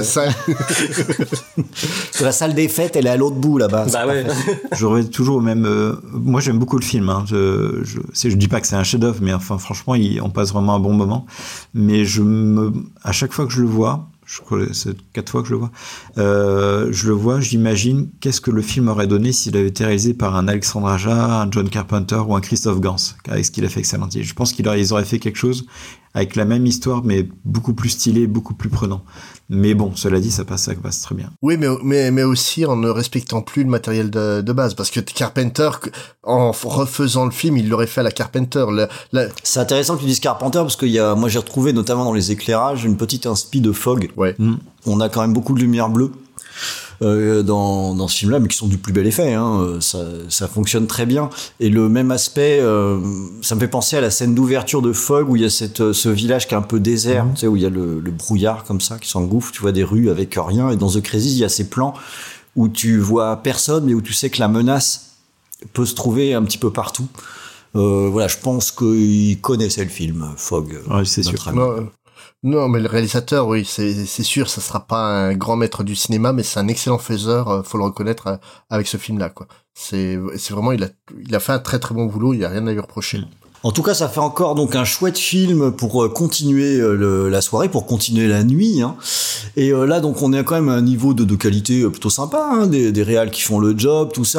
La salle des fêtes, elle est à l'autre bout là-bas. Bah ouais. J'aurais toujours même. Moi, j'aime beaucoup le film. Hein. Je dis pas que c'est un chef-d'œuvre, mais enfin, franchement, on passe vraiment un bon moment. Mais à chaque fois que je le vois, je crois que c'est 4 fois que je le vois, j'imagine qu'est-ce que le film aurait donné s'il avait été réalisé par un Alexandre Aja, un John Carpenter ou un Christophe Gans, avec ce qu'il a fait avec Salantier. Je pense qu'ils auraient fait quelque chose avec la même histoire, mais beaucoup plus stylé, beaucoup plus prenant. Mais bon, cela dit, ça passe très bien. Oui, mais aussi en ne respectant plus le matériel de base, parce que Carpenter, en refaisant le film, il l'aurait fait à la Carpenter. C'est intéressant que tu dises Carpenter, parce que moi j'ai retrouvé notamment dans les éclairages une petite inspi de Fog. Ouais. On a quand même beaucoup de lumière bleue dans ce film-là, mais qui sont du plus bel effet. Hein. Ça fonctionne très bien. Et le même aspect, ça me fait penser à la scène d'ouverture de Fog, où il y a ce village qui est un peu désert, tu sais, où il y a le brouillard comme ça qui s'engouffre. Tu vois des rues avec rien. Et dans The Crisis, il y a ces plans où tu vois personne, mais où tu sais que la menace peut se trouver un petit peu partout. Voilà, je pense qu'il connaissait le film, Fog. Ouais, c'est sûr. Non, mais le réalisateur, oui, c'est sûr, ça sera pas un grand maître du cinéma, mais c'est un excellent faiseur, faut le reconnaître avec ce film-là, quoi. C'est vraiment, il a fait un très très bon boulot, il y a rien à lui reprocher. En tout cas, ça fait encore donc un chouette film pour continuer la soirée, pour continuer la nuit. Hein. Et là, donc, on est quand même à un niveau de qualité plutôt sympa, hein, des réals qui font le job, tout ça.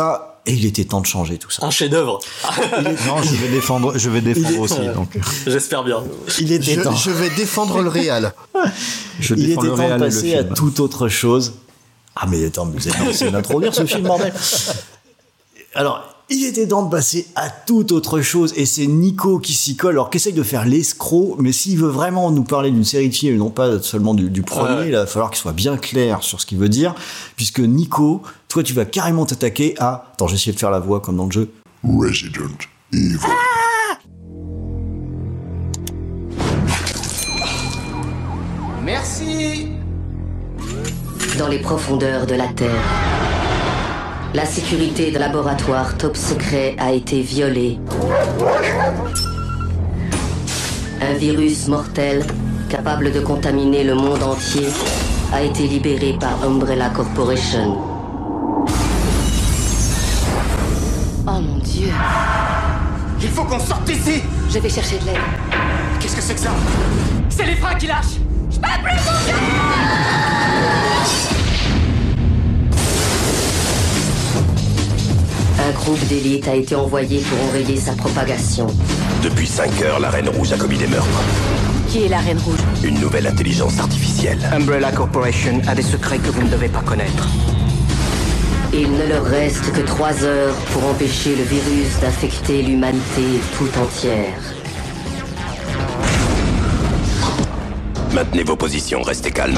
Et il était temps de changer tout ça. Un chef-d'œuvre. Non, je vais défendre aussi. Donc. J'espère bien. Il était temps. Je vais défendre le Real. Il était temps de passer à toute autre chose. Ah mais attends, vous avez essayé d'introduire ce film, bordel. Alors, il était temps de passer à toute autre chose, et c'est Nico qui s'y colle, alors qu'essaye de faire l'escroc, mais s'il veut vraiment nous parler d'une série de films, et non pas seulement du premier, là, il va falloir qu'il soit bien clair sur ce qu'il veut dire, puisque Nico, toi tu vas carrément t'attaquer à... Attends, j'ai essayé de faire la voix comme dans le jeu. Resident Evil. Merci. Dans les profondeurs de la Terre, la sécurité de laboratoire top secret a été violée. Un virus mortel, capable de contaminer le monde entier, a été libéré par Umbrella Corporation. Oh mon Dieu. Il faut qu'on sorte d'ici. Je vais chercher de l'aide. Qu'est-ce que c'est que ça? C'est les freins qui lâchent. Je peux plus bouger. Un groupe d'élite a été envoyé pour enrayer sa propagation. Depuis 5 heures, la Reine Rouge a commis des meurtres. Qui est la Reine Rouge? Une nouvelle intelligence artificielle. Umbrella Corporation a des secrets que vous ne devez pas connaître. Il ne leur reste que 3 heures pour empêcher le virus d'infecter l'humanité tout entière. Maintenez vos positions, restez calmes.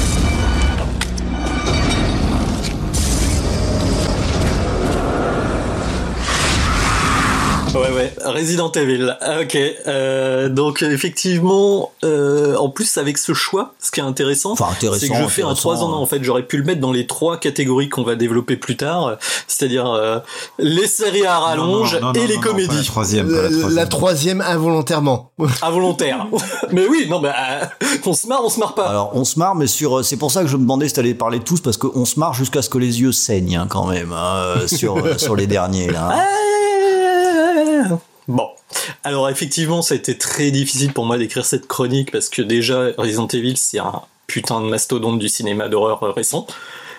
Ouais, Resident Evil. Ok. Donc effectivement, en plus avec ce choix, ce qui est intéressant, c'est que je fais un 3 en 1. En fait, j'aurais pu le mettre dans les 3 catégories qu'on va développer plus tard, c'est-à-dire les séries à rallonge et les comédies. La troisième involontairement. Involontaire. Mais oui, non, on se marre pas. Alors on se marre, mais c'est pour ça que je me demandais si t'allais parler tous, parce qu'on se marre jusqu'à ce que les yeux saignent hein, quand même sur les derniers là. Bon, alors effectivement, ça a été très difficile pour moi d'écrire cette chronique parce que déjà, Resident Evil, c'est un putain de mastodonte du cinéma d'horreur récent.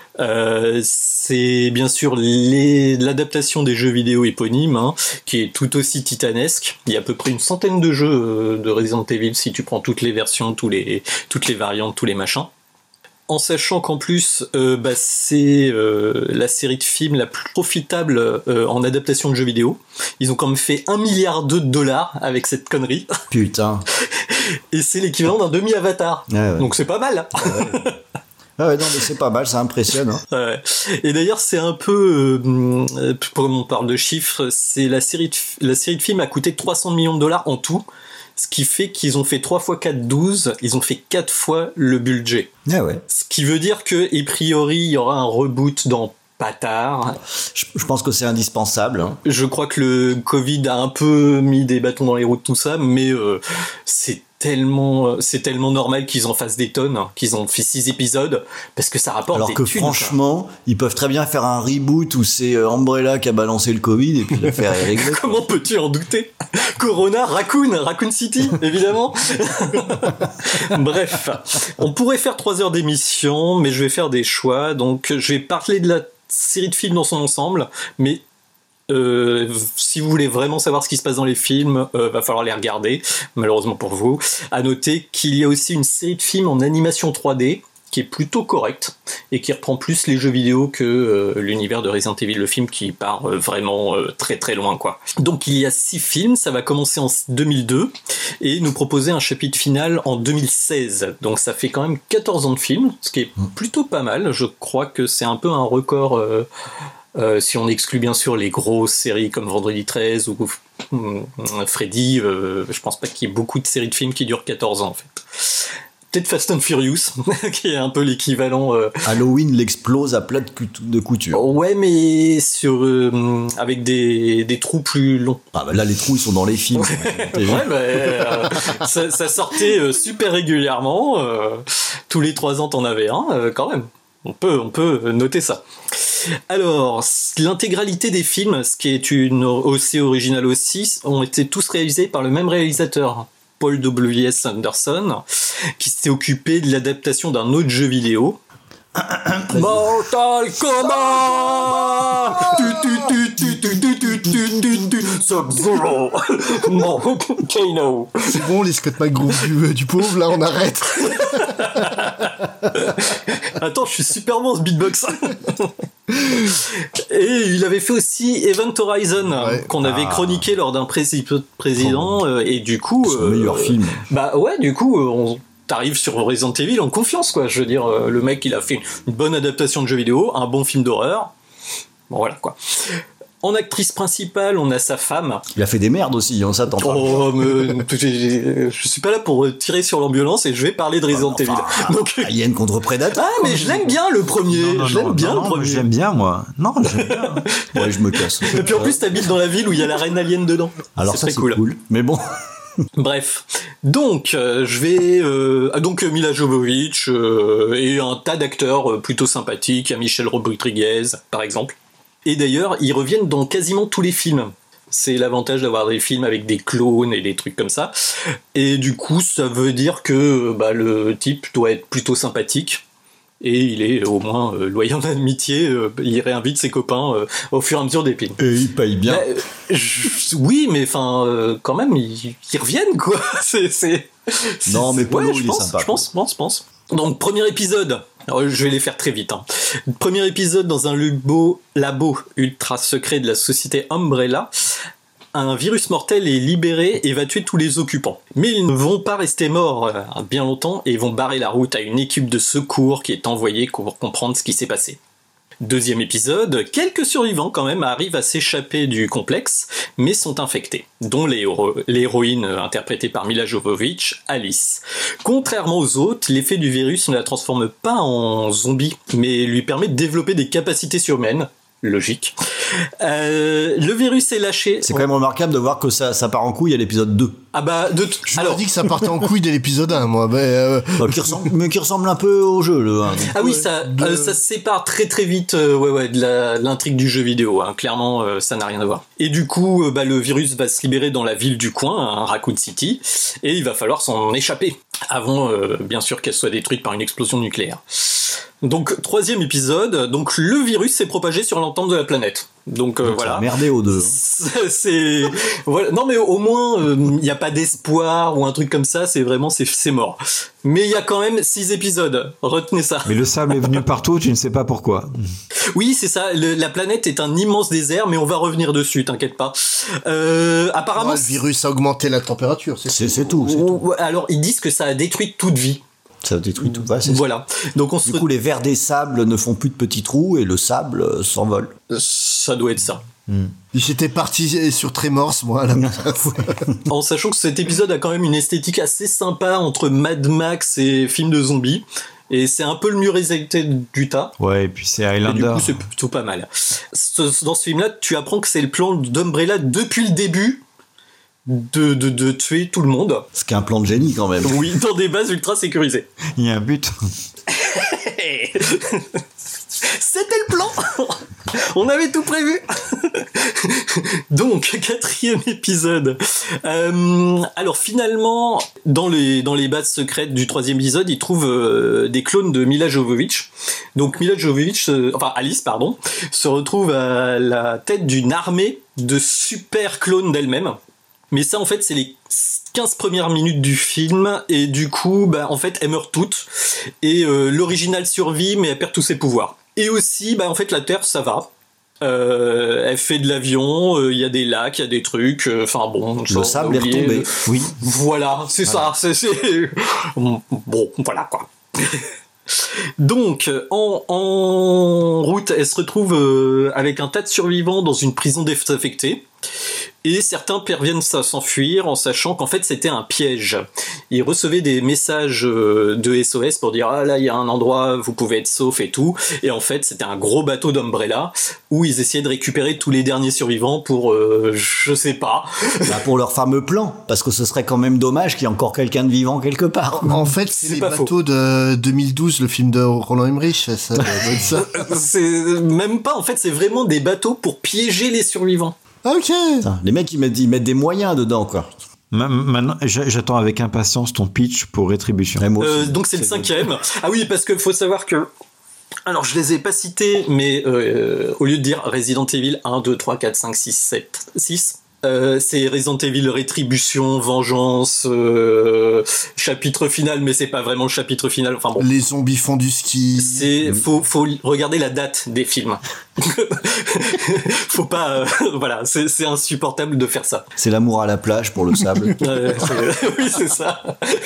C'est bien sûr l'adaptation des jeux vidéo éponymes, hein, qui est tout aussi titanesque. Il y a à peu près une centaine de jeux de Resident Evil si tu prends toutes les versions, toutes les variantes, tous les machins. En sachant qu'en plus, c'est la série de films la plus profitable en adaptation de jeux vidéo. Ils ont quand même fait $1 milliard avec cette connerie. Putain. Et c'est l'équivalent d'un demi-Avatar. Ouais. Donc c'est pas mal. Ouais. Ah ouais, non, mais c'est pas mal, ça impressionne. Hein. Ouais. Et d'ailleurs, c'est un peu, comme on parle de chiffres, c'est la série de films a coûté $300 millions en tout. Ce qui fait qu'ils ont fait 3 x 4, 12, ils ont fait 4 fois le budget. Ah ouais. Ce qui veut dire que, a priori, il y aura un reboot dans pas tard. Je pense que c'est indispensable. Hein. Je crois que le Covid a un peu mis des bâtons dans les roues de tout ça, mais c'est tellement normal qu'ils en fassent des tonnes, hein, qu'ils ont fait 6 épisodes, parce que ça rapporte alors des que thunes, franchement, quoi. Ils peuvent très bien faire un reboot où c'est Umbrella qui a balancé le Covid et puis l'affaire est réglée. Comment peux-tu en douter? Corona, Raccoon City, évidemment. Bref, on pourrait faire 3 heures d'émission, mais je vais faire des choix, donc je vais parler de la série de films dans son ensemble, mais si vous voulez vraiment savoir ce qui se passe dans les films, va falloir les regarder, malheureusement pour vous. À noter qu'il y a aussi une série de films en animation 3D qui est plutôt correcte et qui reprend plus les jeux vidéo que l'univers de Resident Evil, le film qui part vraiment très très loin, quoi. Donc il y a 6 films, ça va commencer en 2002 et nous proposer un chapitre final en 2016. Donc ça fait quand même 14 ans de film, ce qui est plutôt pas mal. Je crois que c'est un peu un record... si on exclut bien sûr les grosses séries comme Vendredi 13 ou Freddy, je pense pas qu'il y ait beaucoup de séries de films qui durent 14 ans en fait. Peut-être Fast and Furious, qui est un peu l'équivalent... Halloween l'explose à plat de couture. Ouais, mais avec des trous plus longs. Ah bah là, les trous, ils sont dans les films. Ça sortait super régulièrement. Tous les 3 ans, t'en avais un, quand même. On peut noter ça. Alors, l'intégralité des films, ce qui est une OC originale aussi, ont été tous réalisés par le même réalisateur, Paul W.S. Anderson, qui s'est occupé de l'adaptation d'un autre jeu vidéo. Mortal Kombat. Sub-Zero. Kano. C'est bon, les Scott McGrew du pauvre, là, on arrête. Attends, je suis super bon ce beatbox. Et il avait fait aussi Event Horizon, qu'on avait chroniqué lors d'un président, et du coup... C'est le meilleur film. Bah ouais, du coup, t'arrives sur Resident Evil en confiance, quoi. Je veux dire, le mec, il a fait une bonne adaptation de jeu vidéo, un bon film d'horreur. Bon, voilà, quoi. En actrice principale, on a sa femme. Il a fait des merdes aussi, on s'attend pas. Oh, mais je suis pas là pour tirer sur l'ambulance et je vais parler de Resident Evil. Donc, Alien contre Predator. Ah, mais je l'aime bien le premier. Je l'aime bien le premier. Je l'aime bien, moi. Non, j'aime bien. Ouais, je me casse. Et puis en plus, t'habites dans la ville où il y a la reine alien dedans. Alors ça, c'est cool. Mais bon. Bref, donc je vais donc Mila Jovovich et un tas d'acteurs plutôt sympathiques, il y a Michelle Rodriguez par exemple. Et d'ailleurs, ils reviennent dans quasiment tous les films. C'est l'avantage d'avoir des films avec des clones et des trucs comme ça. Et du coup, ça veut dire que le type doit être plutôt sympathique. Et il est au moins loyal d'amitié, il réinvite ses copains au fur et à mesure des films. Et il paye bien. Oui, mais enfin, quand même, ils reviennent, quoi. Non, mais Polo, il est sympa. Je pense. Donc, premier épisode. Alors, je vais les faire très vite. Premier épisode dans un labo ultra secret de la société Umbrella. Un virus mortel est libéré et va tuer tous les occupants. Mais ils ne vont pas rester morts bien longtemps et vont barrer la route à une équipe de secours qui est envoyée pour comprendre ce qui s'est passé. Deuxième épisode, quelques survivants quand même arrivent à s'échapper du complexe, mais sont infectés, dont l'héroïne interprétée par Mila Jovovich, Alice. Contrairement aux autres, l'effet du virus ne la transforme pas en zombie, mais lui permet de développer des capacités surhumaines. Logique. Le virus est lâché. C'est quand même remarquable de voir que ça part en couille à l'épisode 2. Ah bah, alors dit que ça partait en couille dès l'épisode 1, moi. Qui ressemble un peu au jeu, le 1. Ah oui, ça se sépare très très vite de l'intrigue du jeu vidéo. Hein. Clairement, ça n'a rien à voir. Et du coup, le virus va se libérer dans la ville du coin, Raccoon City, et il va falloir s'en échapper avant, bien sûr, qu'elle soit détruite par une explosion nucléaire. Donc, troisième épisode, donc le virus s'est propagé sur l'ensemble de la planète. Donc voilà. Merdé aux deux. Voilà. Non mais au moins il n'y a pas d'espoir ou un truc comme ça, c'est vraiment c'est mort. Mais il y a quand même 6 épisodes, retenez ça. Mais le sable est venu partout, tu ne sais pas pourquoi. Oui, c'est ça, la planète est un immense désert, mais on va revenir dessus, t'inquiète pas. Apparemment le virus a augmenté la température, c'est tout. Alors ils disent que ça a détruit toute vie. Ça détruit tout. Ouais, voilà. Donc du coup, les vers des sables ne font plus de petits trous et le sable s'envole. Ça doit être ça. J'étais parti sur Tremors, moi, à la place. En sachant que cet épisode a quand même une esthétique assez sympa entre Mad Max et film de zombies. Et c'est un peu le mieux réalisé du tas. Ouais, et puis c'est Highlander. Et du coup, c'est plutôt pas mal. Dans ce film-là, tu apprends que c'est le plan d'Umbrella depuis le début. De tuer tout le monde. Ce qui est un plan de génie quand même. Oui, dans des bases ultra sécurisées. Il y a un but. C'était le plan. On avait tout prévu. Donc, quatrième épisode. Alors finalement, dans les bases secrètes du troisième épisode, ils trouvent des clones de Mila Jovovich. Donc Mila Jovovich, Alice, se retrouve à la tête d'une armée de super clones d'elle-même. Mais ça, en fait, c'est les 15 premières minutes du film, et du coup, en fait, elles meurent toutes, et l'original survit, mais elle perd tous ses pouvoirs. Et aussi, en fait, la Terre, ça va. Elle fait de l'avion, il y a des lacs, il y a des trucs, enfin bon... Le sable est retombé. Oui. Voilà, c'est ça, c'est... Bon, voilà, quoi. Donc, en route, elle se retrouve avec un tas de survivants dans une prison désaffectée. Et certains parviennent à s'enfuir en sachant qu'en fait c'était un piège. Ils recevaient des messages de SOS pour dire « Ah là, il y a un endroit, vous pouvez être sauf et tout ». Et en fait c'était un gros bateau d'Umbrella où ils essayaient de récupérer tous les derniers survivants pour, je sais pas. Pour leur fameux plan, parce que ce serait quand même dommage qu'il y ait encore quelqu'un de vivant quelque part. En fait c'est les bateaux de 2012, le film de Roland Emmerich, ça doit être ça. C'est même pas, en fait c'est vraiment des bateaux pour piéger les survivants. Ok. Les mecs ils mettent des moyens dedans quoi. Maintenant, j'attends avec impatience ton pitch pour Rétribution. Donc c'est le 5e. Ah oui, parce qu'il faut savoir que Alors, je les ai pas cités, mais au lieu de dire Resident Evil 1, 2, 3, 4, 5, 6, 7, 6, c'est Resident Evil Rétribution, Vengeance, chapitre final, mais c'est pas vraiment le chapitre final. Enfin bon. Les zombies font du ski. Faut regarder la date des films. Faut pas, voilà, c'est insupportable de faire ça. C'est l'amour à la plage pour le sable. Oui, c'est ça.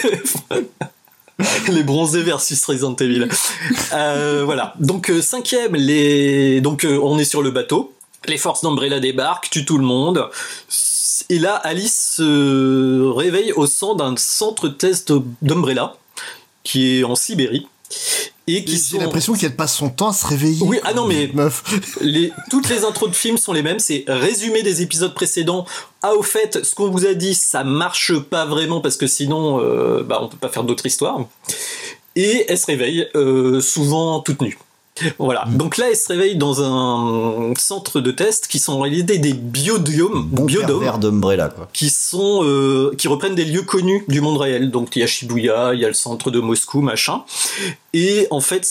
Les bronzés versus Resident Evil. Voilà. Donc, cinquième, on est sur le bateau. Les forces d'Umbrella débarquent, tuent tout le monde. Et là, Alice se réveille au sein d'un centre test d'Umbrella, qui est en Sibérie. Et j'ai l'impression qu'elle passe son temps à se réveiller. Oui, ah non, mais meuf. Toutes les intros de films sont les mêmes. C'est résumé des épisodes précédents. Ah, au fait, ce qu'on vous a dit, ça marche pas vraiment parce que sinon, on peut pas faire d'autres histoires. Et elle se réveille, souvent toute nue. Voilà. Donc là, elle se réveille dans un centre de test qui sont en réalité des biodômes, d'Umbrella, quoi. Qui reprennent des lieux connus du monde réel. Donc il y a Shibuya, il y a le centre de Moscou, machin. Et en fait,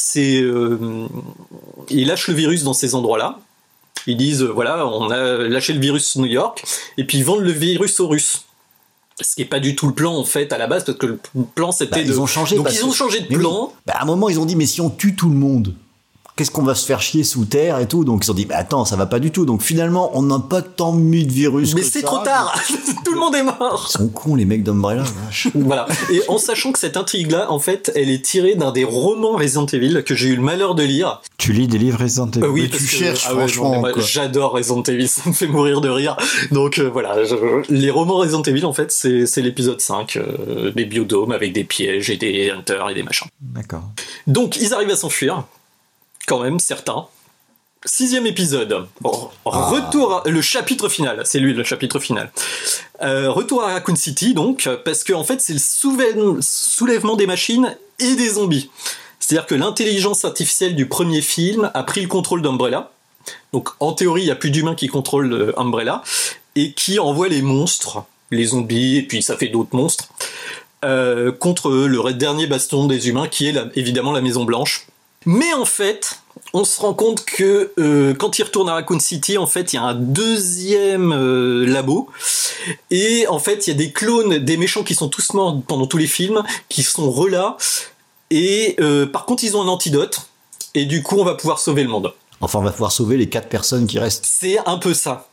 ils lâchent le virus dans ces endroits-là. Ils disent, voilà, on a lâché le virus New York, et puis ils vendent le virus aux Russes. Ce qui est pas du tout le plan en fait à la base, parce que le plan c'était ils ont changé. Donc ils ont changé de plan. Oui. À un moment ils ont dit mais si on tue tout le monde, qu'est-ce qu'on va se faire chier sous terre et tout. Donc ils ont dit attends, ça va pas du tout. Donc finalement on n'a pas tant mis de virus. Mais c'est trop tard. Tout le monde est mort. Ils sont cons les mecs d'Umbrella. Voilà. Et en sachant que cette intrigue-là, en fait, elle est tirée d'un des romans Resident Evil que j'ai eu le malheur de lire. Tu lis des livres Resident Evil? Oui, tu cherches franchement. J'adore Resident Evil, ça me fait mourir de rire. Donc voilà, les romans Resident Evil, en fait, c'est l'épisode 5, des biodômes avec des pièges et des hunters et des machins. D'accord. Donc ils arrivent à s'enfuir, quand même, certains. 6e épisode. Bon, retour, le chapitre final. C'est lui le chapitre final. Retour à Raccoon City, donc, parce que en fait, c'est le soulèvement des machines et des zombies. C'est-à-dire que l'intelligence artificielle du premier film a pris le contrôle d'Umbrella. Donc, en théorie, il n'y a plus d'humains qui contrôlent Umbrella et qui envoient les monstres, les zombies, et puis ça fait d'autres monstres, contre le dernier bastion des humains, qui est évidemment la Maison Blanche. Mais en fait, on se rend compte que quand il retourne à Raccoon City, en fait, il y a un deuxième labo. Et en fait, il y a des clones des méchants qui sont tous morts pendant tous les films, qui sont relats. Et par contre, ils ont un antidote. Et du coup, on va pouvoir sauver le monde. Enfin, on va pouvoir sauver les 4 personnes qui restent. C'est un peu ça.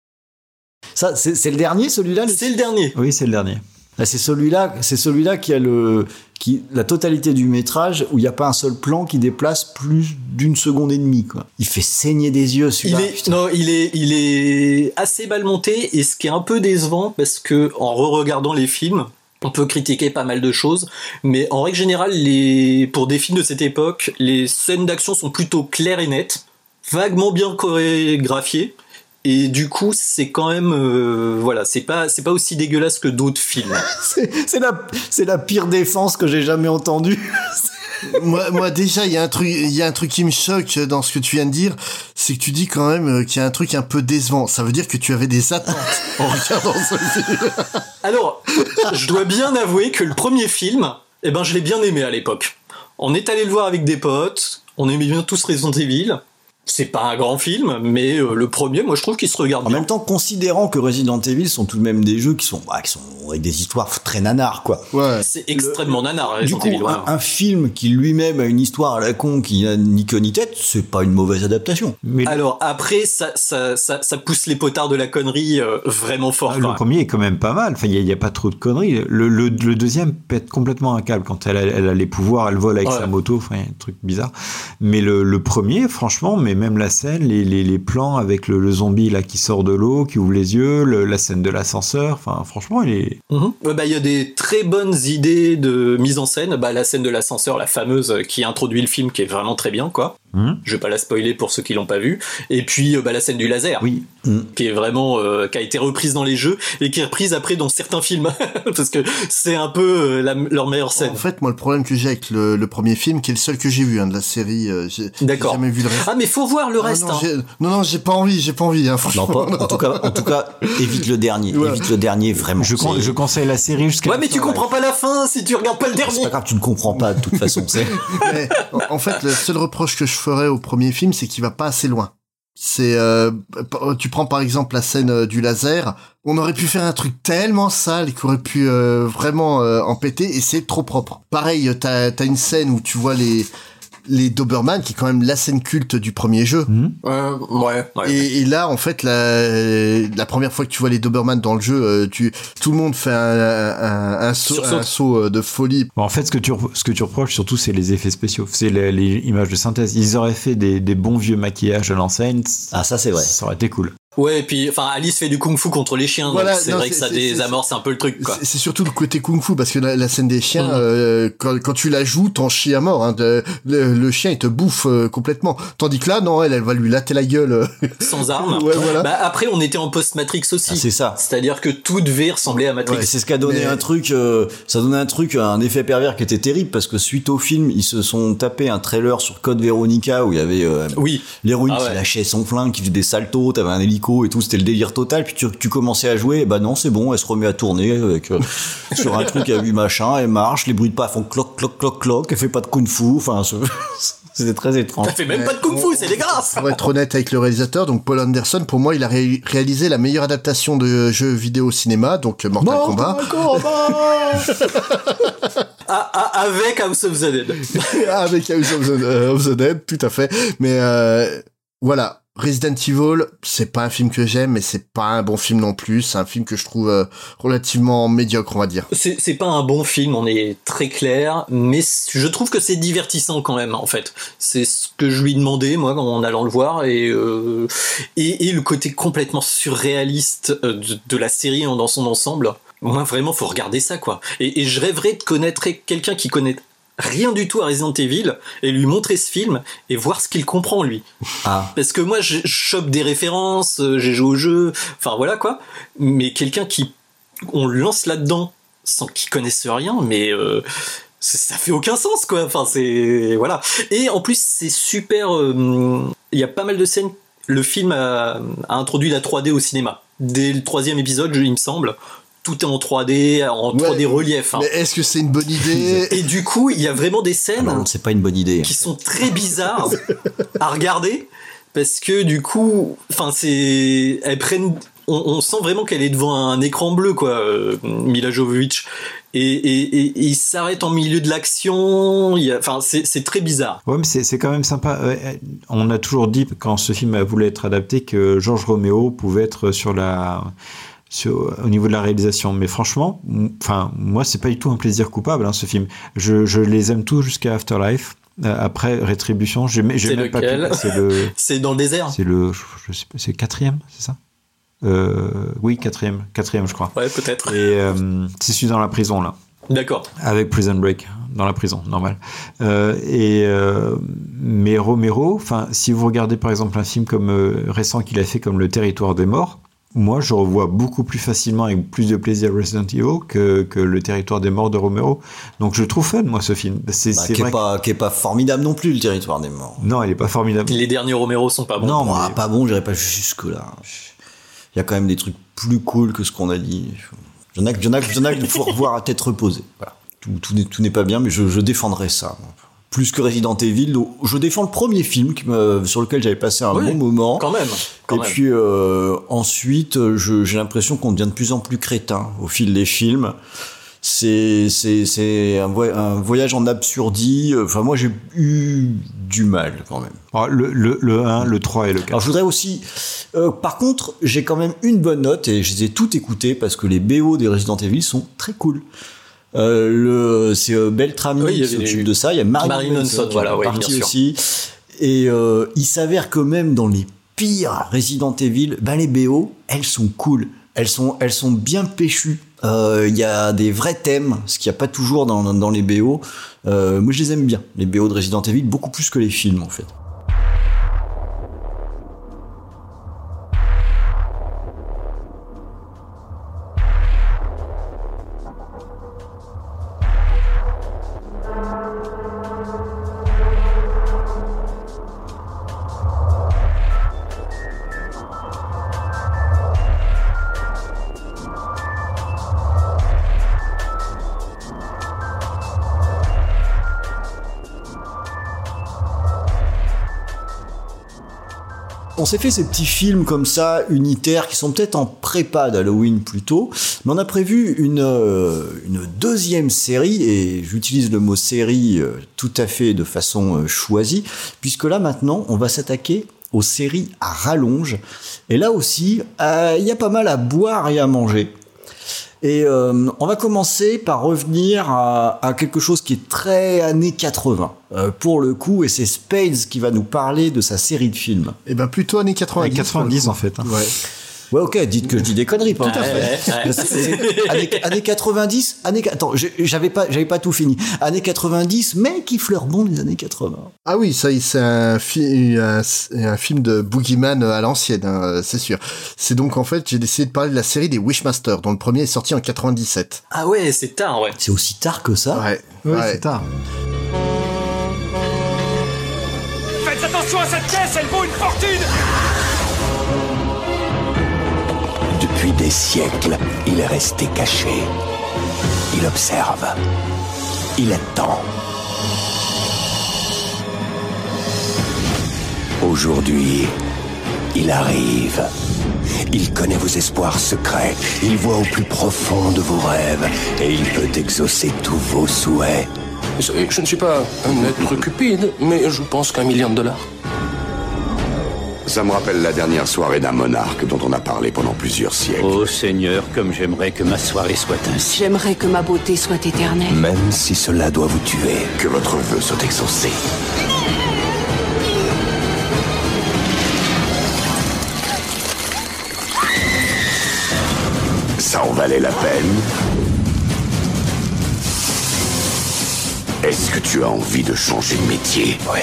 Ça, c'est le dernier, celui-là? C'est le dernier. Oui, c'est le dernier. C'est celui-là qui a la totalité du métrage où il n'y a pas un seul plan qui déplace plus d'une seconde et demie, quoi. Il fait saigner des yeux, celui-là. Il est assez mal monté, et ce qui est un peu décevant, parce que en re-regardant les films, on peut critiquer pas mal de choses, mais en règle générale, pour des films de cette époque, les scènes d'action sont plutôt claires et nettes, vaguement bien chorégraphiées. Et du coup, c'est quand même, voilà, c'est pas aussi dégueulasse que d'autres films. c'est la pire défense que j'ai jamais entendue. moi déjà, il y a un truc qui me choque dans ce que tu viens de dire, c'est que tu dis quand même qu'il y a un truc un peu décevant. Ça veut dire que tu avais des attentes en regardant ce film. Alors, je dois bien avouer que le premier film, je l'ai bien aimé à l'époque. On est allé le voir avec des potes, on aimait bien tous Resident Evil. C'est pas un grand film, mais le premier, moi je trouve qu'il se regarde bien. En même temps, considérant que Resident Evil sont tout de même des jeux qui sont avec des histoires très nanars, quoi. Ouais. C'est extrêmement nanar, Resident Evil. Du coup, un film qui lui-même a une histoire à la con, qui n'a ni queue ni tête, c'est pas une mauvaise adaptation. Mais alors après, ça pousse les potards de la connerie vraiment fort. Le premier est quand même pas mal. Enfin, il y a pas trop de conneries. Le deuxième pète complètement un câble quand elle a les pouvoirs, elle vole avec sa moto. Enfin, il y a un truc bizarre. Mais le premier, franchement, même la scène, les plans avec le zombie là qui sort de l'eau, qui ouvre les yeux, la scène de l'ascenseur, enfin franchement il est... y a des très bonnes idées de mise en scène, la scène de l'ascenseur, la fameuse qui introduit le film, qui est vraiment très bien, quoi. Je vais pas la spoiler pour ceux qui l'ont pas vu. Et puis la scène du laser, qui est vraiment qui a été reprise dans les jeux et qui est reprise après dans certains films parce que c'est un peu leur meilleure scène. En fait, moi le problème que j'ai avec le premier film, qui est le seul que j'ai vu de la série, j'ai jamais vu le reste. Ah mais faut voir le reste. Non, j'ai pas envie, franchement. Non, en tout cas, évite le dernier. Ouais. Évite le dernier, vraiment. Je conseille la série jusqu'à. Ouais, mais tu comprends pas la fin si tu regardes pas le dernier. C'est pas grave, tu ne comprends pas de toute façon. Mais, en fait, le seul reproche que je ferais au premier film, c'est qu'il va pas assez loin. C'est tu prends par exemple la scène du laser, on aurait pu faire un truc tellement sale qui aurait pu vraiment en péter, et c'est trop propre. Pareil, t'as une scène où tu vois les Doberman, qui est quand même la scène culte du premier jeu. Ouais. Et là, en fait, la première fois que tu vois les Doberman dans le jeu, tout le monde fait un saut de folie. Bon, en fait, ce que tu reproches surtout, c'est les effets spéciaux, c'est les images de synthèse. Ils auraient fait des bons vieux maquillages à l'enseigne. Ah, ça c'est vrai. Ça aurait été cool. Ouais, et puis Alice fait du kung-fu contre les chiens, voilà, donc c'est vrai que ça désamorce un peu le truc, quoi. C'est surtout le côté kung-fu, parce que la scène des chiens, quand tu la joues, t'en chies à mort. Le chien, il te bouffe complètement. Tandis que là, non, elle va lui latter la gueule. Sans arme. Ouais, voilà. Après, on était en post-Matrix aussi. Ah, c'est ça. C'est-à-dire que tout devait ressembler à Matrix. Ouais, c'est ce qui a donné un truc, un effet pervers qui était terrible, parce que suite au film, ils se sont tapés un trailer sur Code Veronica où il y avait l'héroïne qui lâchait son flingue, qui faisait des saltos, t'avais un hélico et tout, c'était le délire total, puis tu commençais à jouer, et non, c'est bon, elle se remet à tourner avec sur un truc à 8 machins, elle marche, les bruits de pas font cloc cloc cloc cloc, elle fait pas de kung-fu, enfin c'était très étrange. Elle fait même pas de kung-fu, c'est dégueulasse. Pour être honnête avec le réalisateur, donc Paul Anderson, pour moi, il a réalisé la meilleure adaptation de jeux vidéo au cinéma, donc Mortal Kombat. Avec House of the Dead. Avec House of the Dead, tout à fait. Mais voilà. Resident Evil, c'est pas un film que j'aime, mais c'est pas un bon film non plus. C'est un film que je trouve relativement médiocre, on va dire. C'est pas un bon film, on est très clair, mais je trouve que c'est divertissant quand même, en fait. C'est ce que je lui demandais, moi, en allant le voir, et le côté complètement surréaliste de la série dans son ensemble. Moi, vraiment, faut regarder ça, quoi. Et je rêverais de connaître quelqu'un qui connaît rien du tout à Resident Evil et lui montrer ce film et voir ce qu'il comprend, lui. Parce que moi, je chope des références, j'ai joué au jeu, enfin voilà, quoi. Mais quelqu'un on le lance là-dedans sans qu'il connaisse rien, mais ça fait aucun sens, quoi. Enfin, c'est... Voilà. Et en plus, c'est super... Il y a pas mal de scènes... Le film a introduit la 3D au cinéma. Dès le 3e épisode, il me semble... Tout est en 3D, 3D relief. Mais est-ce que c'est une bonne idée ? Et du coup, il y a vraiment des scènes non, c'est pas une bonne idée. Qui sont très bizarres à regarder, parce que du coup, elles prennent... On sent vraiment qu'elle est devant un écran bleu, quoi, Mila Jovovich. Et il s'arrête en milieu de l'action. C'est très bizarre. Ouais, mais c'est quand même sympa. On a toujours dit, quand ce film voulait être adapté, que George Romero pouvait être au niveau de la réalisation, mais franchement, moi c'est pas du tout un plaisir coupable, ce film. Je les aime tous jusqu'à Afterlife. Après Rétribution, j'ai même lequel ? Pas c'est dans le désert. C'est je sais pas, c'est 4e, c'est ça ? Oui, 4e, je crois. Ouais, peut-être. Et c'est celui dans la prison là. D'accord. Avec Prison Break dans la prison, normal. Mais Romero, si vous regardez par exemple un film comme récent qu'il a fait comme Le Territoire des Morts. Moi, je revois beaucoup plus facilement avec plus de plaisir Resident Evil que Le Territoire des Morts de Romero. Donc, je trouve fun, moi, ce film. Qui est pas formidable non plus, Le Territoire des Morts. Non, il est pas formidable. Les derniers Romero sont pas bons. Non, pas bon, j'irai pas jusque-là. Il y a quand même des trucs plus cool que ce qu'on a dit. Il y en a qu'il faut revoir à tête reposée. Voilà. Tout n'est pas bien, mais je défendrai ça. Plus que Resident Evil, je défends le premier film sur lequel j'avais passé un bon moment. Quand même. Puis ensuite, j'ai l'impression qu'on devient de plus en plus crétin au fil des films. C'est un voyage en absurdie. Enfin, moi, j'ai eu du mal quand même. Alors, le 1, le 3 et le 4. Alors, je voudrais aussi... par contre, j'ai quand même une bonne note et je les ai toutes écoutées parce que les BO des Resident Evil sont très cool. C'est Beltrami qui s'occupe de ça. Il y a Marilyn Manson qui est partie aussi. Et il s'avère que même dans les pires Resident Evil, les BO, elles sont cool. Elles sont bien péchues. Il y a des vrais thèmes, ce qu'il n'y a pas toujours dans les BO. Moi, je les aime bien, les BO de Resident Evil, beaucoup plus que les films, en fait. On s'est fait ces petits films comme ça, unitaires, qui sont peut-être en prépa d'Halloween plutôt, mais on a prévu une deuxième série, et j'utilise le mot série tout à fait de façon choisie, puisque là maintenant, on va s'attaquer aux séries à rallonge, et là aussi, il y a pas mal à boire et à manger. Et on va commencer par revenir à quelque chose qui est très années 80 pour le coup, et c'est Spades qui va nous parler de sa série de films. Et ben plutôt années 90. 90 en fait. Hein. Ouais, ok, dites que je dis des conneries, pas tout à fait. Années 90, attends, j'avais pas tout fini. Années 90, mais qui fleure bon les années 80. Ah oui, ça, c'est un film de Boogeyman à l'ancienne, hein, c'est sûr. C'est donc, en fait, j'ai décidé de parler de la série des Wishmasters, dont le premier est sorti en 97. Ah ouais, c'est tard, ouais. C'est aussi tard que ça? Ouais, c'est tard. Faites attention à cette caisse, elle vaut une fortune! Depuis des siècles, il est resté caché. Il observe. Il attend. Aujourd'hui, il arrive. Il connaît vos espoirs secrets. Il voit au plus profond de vos rêves. Et il peut exaucer tous vos souhaits. Je ne suis pas un être cupide, mais je pense qu'$1 million. Ça me rappelle la dernière soirée d'un monarque dont on a parlé pendant plusieurs siècles. Oh Seigneur, comme j'aimerais que ma soirée soit ainsi. J'aimerais que ma beauté soit éternelle. Même si cela doit vous tuer. Que votre vœu soit exaucé. Ça en valait la peine? Est-ce que tu as envie de changer de métier? Oui.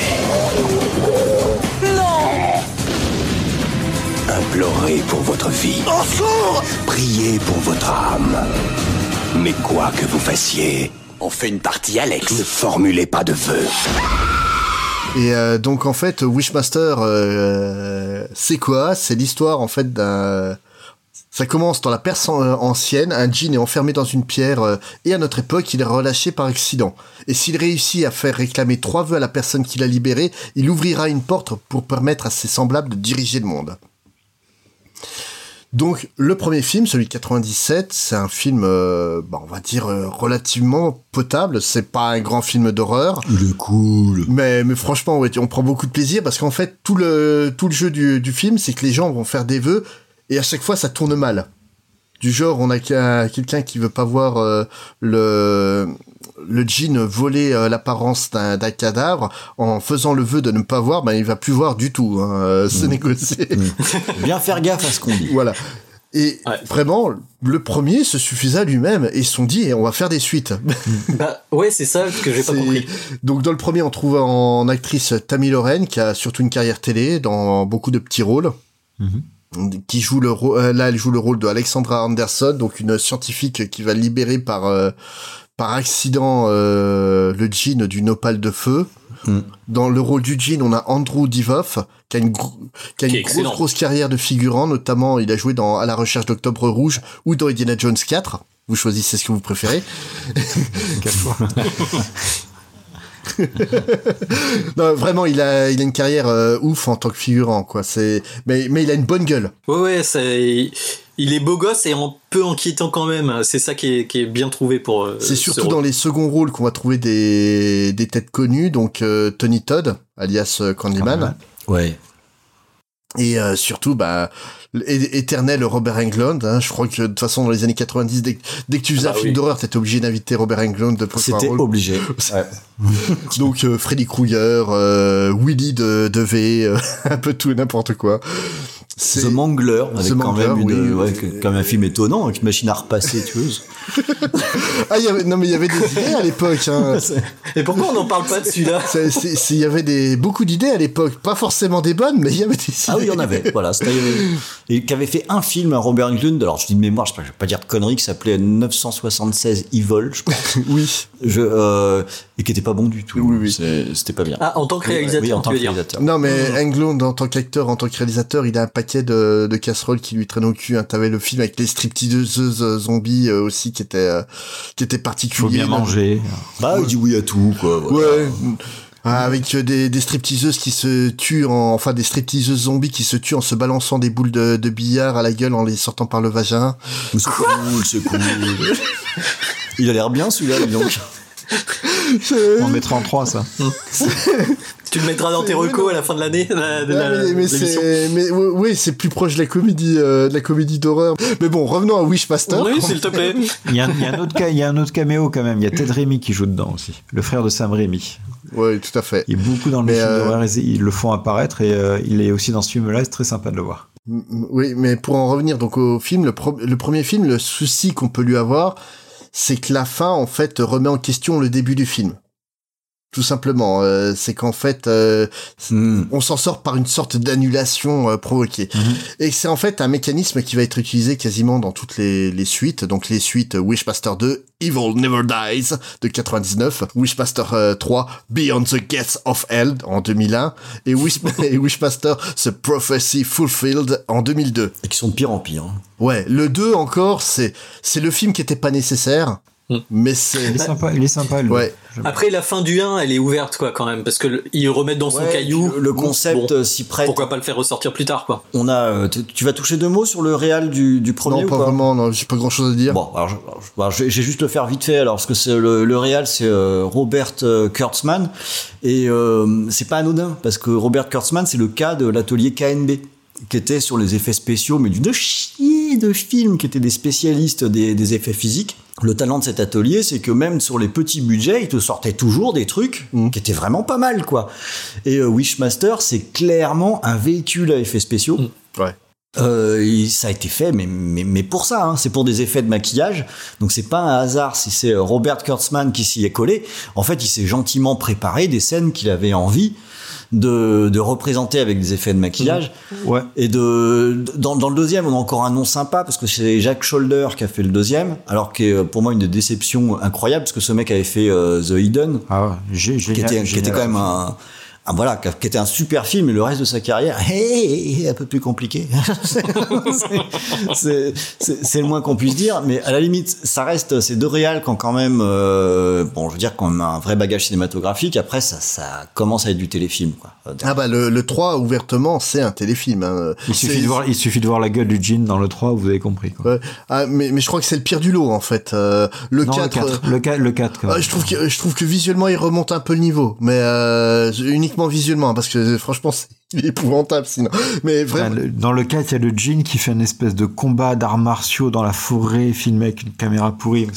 Implorez pour votre vie. Au secours! Priez pour votre âme. Mais quoi que vous fassiez, on fait une partie Alex. Ne formulez pas de vœux. Et donc en fait, Wishmaster, c'est quoi? C'est l'histoire en fait d'un... Ça commence dans la Perse ancienne, un djinn est enfermé dans une pierre et à notre époque, il est relâché par accident. Et s'il réussit à faire réclamer 3 vœux à la personne qui l'a libéré, il ouvrira une porte pour permettre à ses semblables de diriger le monde. Donc le premier film, celui de 97, c'est un film, on va dire relativement potable. C'est pas un grand film d'horreur. Il est cool. Mais franchement, ouais, on prend beaucoup de plaisir parce qu'en fait tout le jeu du film, c'est que les gens vont faire des vœux et à chaque fois ça tourne mal. Du genre, on a quelqu'un qui veut pas voir le djinn voler l'apparence d'un cadavre, en faisant le vœu de ne pas voir, il va plus voir du tout. Hein, c'est négocié. Bien faire gaffe à ce qu'on dit. Voilà. Et vraiment, le premier se suffisait à lui-même et ils se sont dit, on va faire des suites. Bah ouais, c'est ça que j'ai pas compris. Donc dans le premier, on trouve en actrice Tammy Lorraine, qui a surtout une carrière télé dans beaucoup de petits rôles. Qui joue le rôle, là elle joue le rôle de Alexandra Anderson, donc une scientifique qui va libérer par accident le djinn d'une opale de feu. Dans le rôle du djinn, on a Andrew Divoff qui a une grosse carrière de figurant, notamment il a joué dans À la recherche d'Octobre Rouge ou dans Indiana Jones 4. Vous choisissez ce que vous préférez. 4 fois. Non, vraiment, il a une carrière ouf en tant que figurant, quoi. Mais il a une bonne gueule. Ouais, il est beau gosse et un peu inquiétant quand même. C'est ça qui est bien trouvé pour. C'est surtout dans les seconds rôles qu'on va trouver des têtes connues, donc Tony Todd, alias Candyman. Ouais. Et surtout, éternel Robert Englund, hein. Je crois que de toute façon dans les années 90, dès que tu faisais un film d'horreur, t'étais obligé d'inviter Robert Englund pour faire un rôle. C'était obligé. Ouais. Donc Freddy Krueger, Willy de V, un peu tout et n'importe quoi. The Mangler, avec quand même un film étonnant, avec une machine à repasser tueuse. Ah, il y avait des idées à l'époque, hein. Et pourquoi on n'en parle pas de celui-là? Il y avait beaucoup d'idées à l'époque, pas forcément des bonnes, mais il y avait des idées. Ah oui, il y en avait, voilà. Et qui avait fait un film, un Robert Englund, alors je dis de mémoire, je vais pas dire de conneries, qui s'appelait 976 Evil, je crois. Oui. Et qui était pas bon du tout. Oui. C'était pas bien. Ah, en tant que réalisateur. Oui, en tant que réalisateur. Non, mais Englund, en tant qu'acteur, en tant que réalisateur, il a un paquet de casseroles qui lui traînent au cul, hein. T'avais le film avec les stripteaseuses zombies aussi qui était particulier. Faut bien manger. Il dit oui à tout, quoi. Voilà. Ouais. Avec des stripteaseuses qui se tuent, enfin des stripteaseuses zombies qui se tuent en se balançant des boules de billard à la gueule en les sortant par le vagin. C'est cool. Il a l'air bien celui-là, donc. On mettra en 3 ça. Tu le mettras dans tes recos à la fin de l'année. Oui, c'est plus proche de la comédie d'horreur. Mais bon, revenons à Wishmaster. Oui, s'il te plaît. Il y a un autre caméo quand même. Il y a Ted Raimi qui joue dedans aussi, le frère de Sam Raimi. Oui, tout à fait. Il est beaucoup dans les films d'horreur, ils le font apparaître et il est aussi dans ce film-là. C'est très sympa de le voir. Oui, mais pour en revenir donc au film, le premier film, le souci qu'on peut lui avoir, c'est que la fin, en fait, remet en question le début du film. Tout simplement, c'est qu'en fait, on s'en sort par une sorte d'annulation provoquée. Et c'est en fait un mécanisme qui va être utilisé quasiment dans toutes les suites. Donc les suites Wishmaster 2, Evil Never Dies de 99, Wishmaster 3, Beyond the Gates of Hell en 2001, et Wishmaster The Prophecy Fulfilled en 2002. Et qui sont de pire en pire. Ouais, le 2 encore, c'est le film qui était pas nécessaire. Mais il est sympa lui. Ouais. Après la fin du 1 elle est ouverte quoi quand même parce que ils remettent dans son caillou le concept s'y prête. Pourquoi pas le faire ressortir plus tard quoi. On a tu vas toucher 2 mots sur le réal du premier non, ou pas vraiment, non, j'ai pas grand chose à dire. Bon, alors je vais juste le faire vite fait alors parce que c'est le réal c'est Robert Kurtzman et c'est pas anodin parce que Robert Kurtzman c'est le cas de l'atelier KNB qui était sur les effets spéciaux mais de chier de films qui étaient des spécialistes des effets physiques. Le talent de cet atelier, c'est que même sur les petits budgets, ils te sortaient toujours des trucs qui étaient vraiment pas mal, quoi. Et Wishmaster, c'est clairement un véhicule à effets spéciaux. Ouais. Ça a été fait, mais pour ça, hein, c'est pour des effets de maquillage. Donc c'est pas un hasard si c'est Robert Kurtzman qui s'y est collé. En fait, il s'est gentiment préparé des scènes qu'il avait envie de représenter avec des effets de maquillage. Ouais. Et dans le deuxième, on a encore un nom sympa parce que c'est Jacques Scholder qui a fait le deuxième, alors que pour moi une déception incroyable parce que ce mec avait fait The Hidden, qui était quand même qui était un super film, et le reste de sa carrière, un peu plus compliqué. c'est le moins qu'on puisse dire, mais à la limite, ça reste ces 2 réals qui ont quand même, je veux dire, qu'on a un vrai bagage cinématographique. Après, ça commence à être du téléfilm, quoi. Le 3, ouvertement, c'est un téléfilm, hein. Il suffit de voir la gueule du djinn dans le 3, vous avez compris, quoi. Ouais. Mais je crois que c'est le pire du lot, en fait. Le 4. Le 4, je trouve que visuellement, il remonte un peu le niveau, mais uniquement visuellement, parce que franchement il est épouvantable sinon. Mais vraiment. Dans le 4, il y a le djinn qui fait une espèce de combat d'arts martiaux dans la forêt filmé avec une caméra pourrie.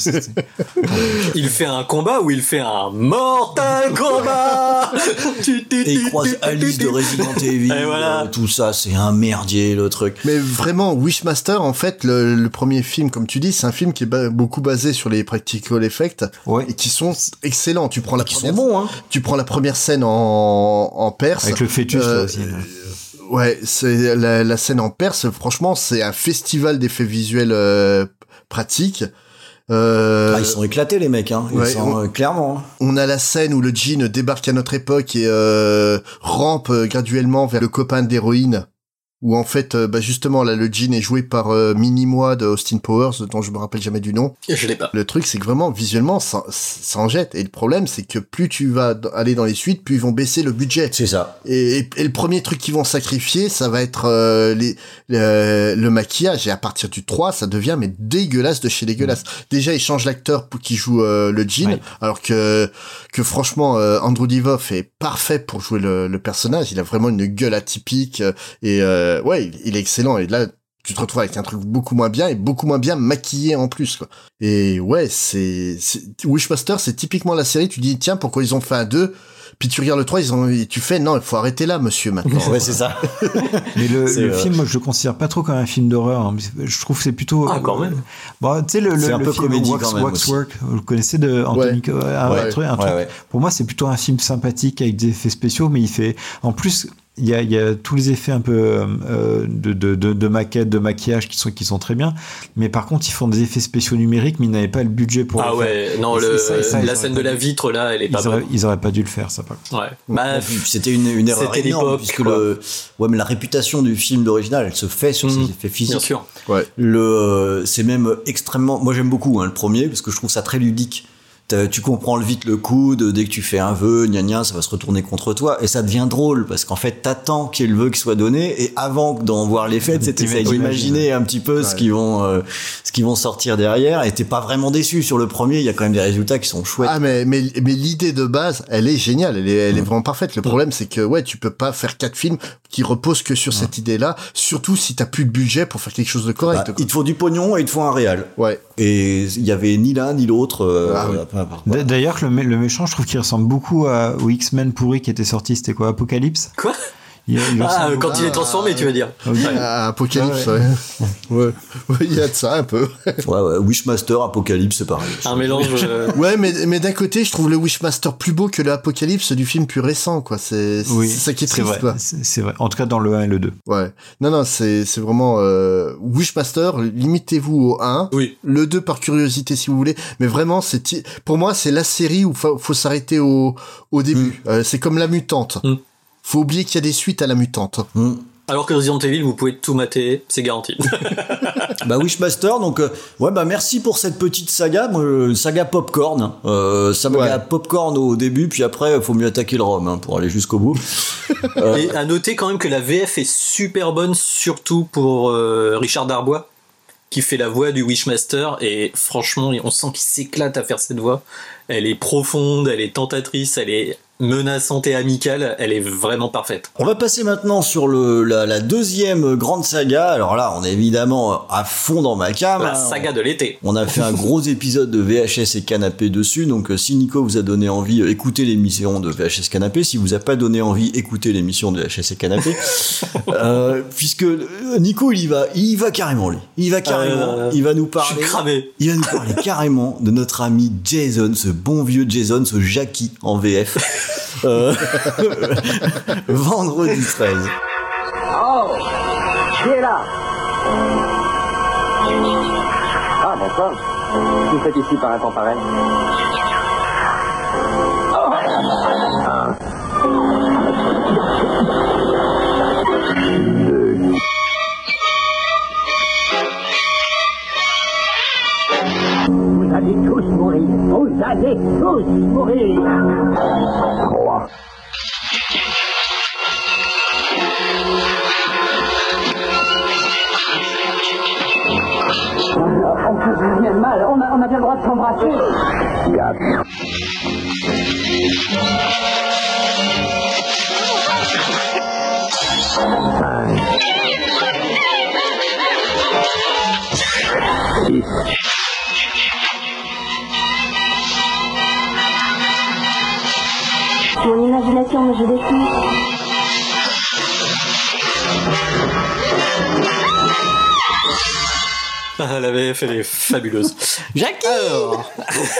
Il fait un combat ou il fait un mortal combat. Et il croise Alice de Resident Evil. Et voilà. Tout ça, c'est un merdier le truc. Mais vraiment, Wishmaster, en fait, le premier film, comme tu dis, c'est un film qui est beaucoup basé sur les practical effects, et qui sont excellents. Tu prends tu prends la première scène en Perse avec le fœtus là aussi. Ouais, c'est la scène en Perse. Franchement, c'est un festival d'effets visuels pratiques. Ils sont éclatés les mecs, hein. Clairement. On a la scène où le djinn débarque à notre époque et rampe graduellement vers le copain d'héroïne. Où en fait, justement, là, le djinn est joué par Mini-Moi de Austin Powers, dont je me rappelle jamais du nom. Je l'ai pas. Le truc, c'est que vraiment, visuellement, ça en jette. Et le problème, c'est que plus tu vas aller dans les suites, plus ils vont baisser le budget. C'est ça. Et le premier truc qu'ils vont sacrifier, ça va être le maquillage. Et à partir du 3, ça devient mais dégueulasse de chez dégueulasse. Déjà, ils changent l'acteur pour qui joue le djinn, alors que franchement, Andrew Divoff est parfait pour jouer le personnage. Il a vraiment une gueule atypique et il est excellent. Et là, tu te retrouves avec un truc beaucoup moins bien et beaucoup moins bien maquillé en plus, quoi. Et ouais, c'est Wishmaster, c'est typiquement la série. Tu dis tiens, pourquoi ils ont fait un 2? Puis tu regardes le 3, tu fais non, il faut arrêter là, monsieur, maintenant. Ouais, c'est ça. Mais le film, moi, je le considère pas trop comme un film d'horreur, hein. Je trouve que c'est plutôt. Ah, quand même. Bon, tu sais, le un peu film comédie quand même Waxwork, vous le connaissez de Anthony un truc. Pour moi, c'est plutôt un film sympathique avec des effets spéciaux, mais il fait, en plus, il y a tous les effets un peu de maquette, de maquillage qui sont très bien, mais par contre ils font des effets spéciaux numériques, mais ils n'avaient pas le budget pour le faire. Non, la scène de la vitre là, elle est pas bonne. Ils auraient pas dû le faire, ça. C'était une erreur énorme puisque mais la réputation du film d'original, elle se fait sur ces effets physiques. Bien sûr. Ouais. C'est même extrêmement. Moi j'aime beaucoup le premier parce que je trouve ça très ludique. tu comprends vite le coup de dès que tu fais un vœu, gna gna, ça va se retourner contre toi, et ça devient drôle parce qu'en fait t'attends qu'il y ait le vœu qui soit donné, et avant d'en voir les faits, t'essaies d'imaginer un petit peu ce qu'ils vont sortir derrière, et t'es pas vraiment déçu. Sur le premier, il y a quand même des résultats qui sont chouettes. Ah mais l'idée de base, elle est géniale, elle est vraiment parfaite. Le problème, c'est que tu peux pas faire 4 films qui reposent que sur cette idée-là, surtout si t'as plus de budget pour faire quelque chose de correct. Il te faut du pognon et il te faut un réal. Ouais. Et il y avait ni l'un ni l'autre. D'ailleurs, le méchant, je trouve qu'il ressemble beaucoup au X-Men pourri qui était sorti. C'était quoi, Apocalypse? Quoi? Quand il est transformé, tu veux dire. Apocalypse, ouais. Il y a de ça un peu. Ouais, Wishmaster, Apocalypse, c'est pareil. Un mélange. Ouais, mais d'un côté, je trouve le Wishmaster plus beau que le Apocalypse du film plus récent, quoi. C'est ça qui est triste, vrai. quoi. C'est vrai. En tout cas, dans le 1 et le 2. Ouais. Non, c'est vraiment, Wishmaster, limitez-vous au 1. Oui. Le 2 par curiosité, si vous voulez. Mais vraiment, pour moi, c'est la série où faut s'arrêter au début. C'est comme La Mutante. Faut oublier qu'il y a des suites à La Mutante. Alors que Resident Evil, vous pouvez tout mater, c'est garanti. Wishmaster, donc merci pour cette petite saga, saga popcorn. Saga popcorn au début, puis après faut mieux attaquer le rhum pour aller jusqu'au bout. Et à noter quand même que la VF est super bonne, surtout pour Richard Darbois, qui fait la voix du Wishmaster, et franchement, on sent qu'il s'éclate à faire cette voix. Elle est profonde, elle est tentatrice, elle est menaçante et amicale, elle est vraiment parfaite. On va passer maintenant sur la deuxième grande saga. Alors là, on est évidemment à fond dans ma cam. La saga de l'été. On a fait un gros épisode de VHS et Canapé dessus, donc si Nico vous a donné envie, écoutez l'émission de VHS Canapé. Si vous a pas donné envie, écoutez l'émission de VHS et Canapé. Puisque Nico, il y va carrément, lui. Il va carrément, il va nous parler. Je suis cramé. Il va nous parler carrément de notre ami Jason, ce bon vieux Jason, ce Jackie en VF. Vendredi 13. Oh, qui est là? Ah, d'accord. Vous faites ici par un temps pareil? Vous allez tous mourir. Vous allez tous mourir. 3. On fait bien mal. On a bien le droit de s'embrasser. 4. 5. 6. Mon imagination me joue des tours. La VF, elle est fabuleuse. Jackie. Alors.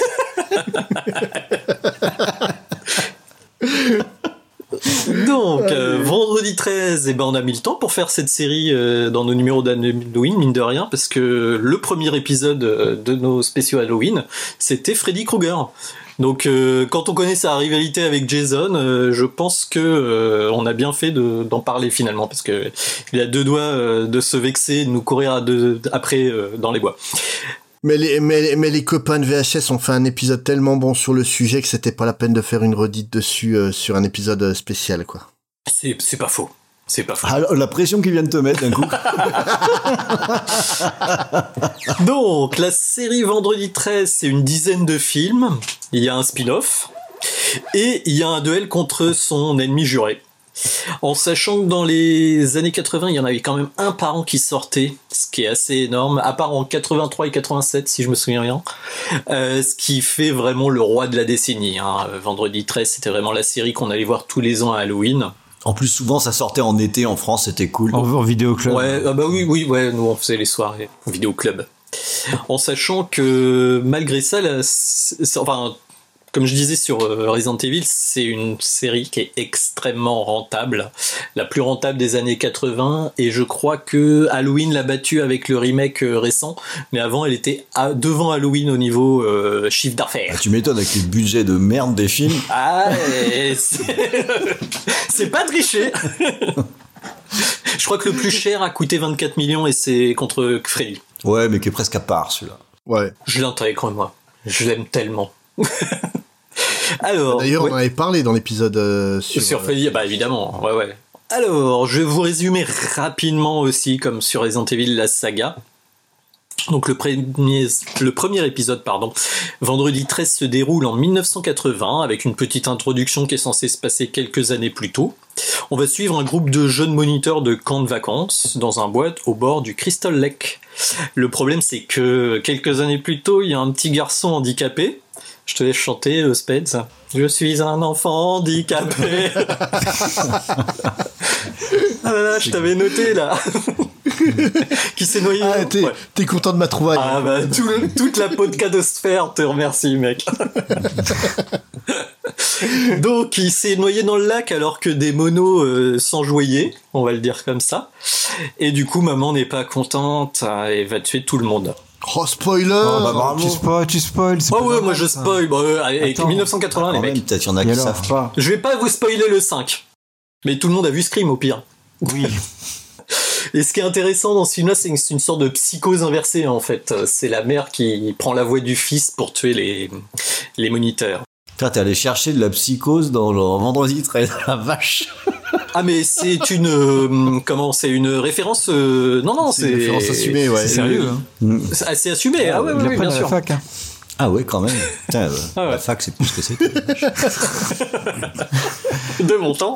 Donc, vendredi 13, on a mis le temps pour faire cette série dans nos numéros d'Halloween, mine de rien, parce que le premier épisode de nos spéciaux Halloween, c'était Freddy Krueger. Donc, quand on connaît sa rivalité avec Jason, je pense que on a bien fait d'en parler finalement, parce que il a deux doigts de se vexer, de nous courir après dans les bois. Mais les copains de VHS ont fait un épisode tellement bon sur le sujet que c'était pas la peine de faire une redite dessus sur un épisode spécial, quoi. C'est pas faux. C'est pas faux. Alors, la pression qu'ils viennent te mettre d'un coup. Donc, la série Vendredi 13, c'est une dizaine de films. Il y a un spin-off. Et il y a un duel contre son ennemi juré. En sachant que dans les années 80, il y en avait quand même un par an qui sortait, ce qui est assez énorme, à part en 83 et 87, si je me souviens bien. Ce qui fait vraiment le roi de la décennie. Vendredi 13, c'était vraiment la série qu'on allait voir tous les ans à Halloween. En plus, souvent, ça sortait en été en France, c'était cool. En vidéoclub. Ouais, oui, nous on faisait les soirées en vidéoclub. En sachant que malgré ça, comme je disais sur Resident Evil, c'est une série qui est extrêmement rentable, la plus rentable des années 80, et je crois que Halloween l'a battue avec le remake récent, mais avant elle était devant Halloween au niveau chiffre d'affaires. Tu m'étonnes avec les budgets de merde des films. Ah, c'est pas triché. Je crois que le plus cher a coûté 24 millions et c'est contre Freddy. Ouais, mais qui est presque à part celui-là. Ouais. Je l'intègre moi, je l'aime tellement. Alors, d'ailleurs, on en avait parlé dans l'épisode sur Freddy, bah évidemment, ouais. Alors, je vais vous résumer rapidement aussi, comme sur Resident Evil, la saga. Donc le premier épisode, Vendredi 13 se déroule en 1980 avec une petite introduction qui est censée se passer quelques années plus tôt. On va suivre un groupe de jeunes moniteurs de camp de vacances dans un boîte au bord du Crystal Lake. Le problème, c'est que quelques années plus tôt, il y a un petit garçon handicapé. Je te laisse chanter, Spades. Je suis un enfant handicapé. Ah là là, je t'avais noté là. Qui s'est noyé. Ah, t'es content de ma trouvaille. Ah bah, toute la podcastosphère te remercie, mec. Donc, il s'est noyé dans le lac alors que des monos s'enjoyaient, on va le dire comme ça. Et du coup, maman n'est pas contente et va tuer tout le monde. Oh, spoiler! Oh, bah, bravo. Tu spoil. Oh ouais, moi je spoil. Avec 1980, les mecs. Peut-être qu'il y en a qui savent pas. Je vais pas vous spoiler le 5. Mais tout le monde a vu Scream au pire. Oui. Et ce qui est intéressant dans ce film-là, c'est que c'est une sorte de psychose inversée, en fait. C'est la mère qui prend la voix du fils pour tuer les moniteurs. T'es allé chercher de la psychose dans le Vendredi 13, la vache. Ah, mais c'est une c'est une référence non, c'est une référence assumée, ouais. C'est sérieux, C'est assez assumé. Ah ouais, oui, bien sûr. Fac, hein. Ah ouais, quand même. Putain, la fac, c'est plus ce que c'était. De mon temps.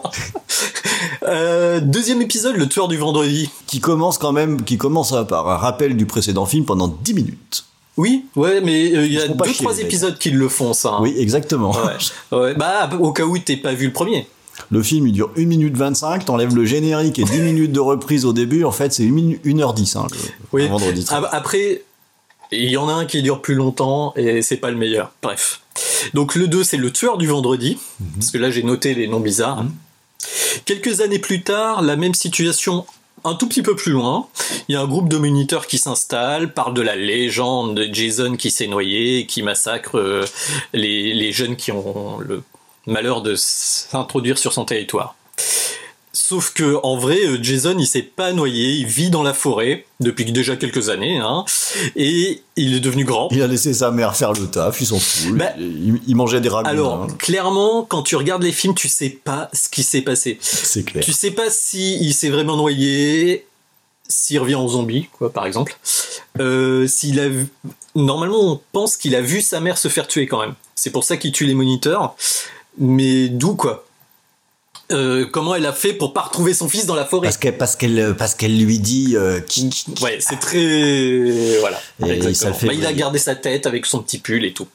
Deuxième épisode, le tueur du vendredi. Qui commence par un rappel du précédent film pendant 10 minutes. Oui, ouais, mais il y a 2-3 épisodes qui le font, ça. Hein. Oui, exactement. Ouais. Bah, au cas où t'es pas vu le premier. Le film, il dure 1 minute 25, t'enlèves le générique et 10 minutes de reprise au début, en fait, c'est 1h10, hein, le vendredi. Après, il y en a un qui dure plus longtemps et c'est pas le meilleur. Bref. Donc le 2, c'est le tueur du vendredi, parce que là, j'ai noté les noms bizarres. Quelques années plus tard, la même situation un tout petit peu plus loin, il y a un groupe de moniteurs qui s'installe, parle de la légende de Jason qui s'est noyé et qui massacre les jeunes qui ont le malheur de s'introduire sur son territoire. Sauf que en vrai, Jason, il s'est pas noyé, il vit dans la forêt depuis déjà quelques années, hein, et il est devenu grand. Il a laissé sa mère faire le taf, il s'en fout. Il mangeait des ragoûts. Alors, clairement, quand tu regardes les films, tu sais pas ce qui s'est passé. C'est clair. Tu sais pas si il s'est vraiment noyé, s'il revient en zombie, quoi, par exemple. S'il a vu... Normalement, on pense qu'il a vu sa mère se faire tuer quand même. C'est pour ça qu'il tue les moniteurs. Mais d'où, quoi? Comment elle a fait pour pas retrouver son fils dans la forêt? Parce qu'elle lui dit ouais, c'est très voilà. Et ça le fait il a gardé sa tête avec son petit pull et tout.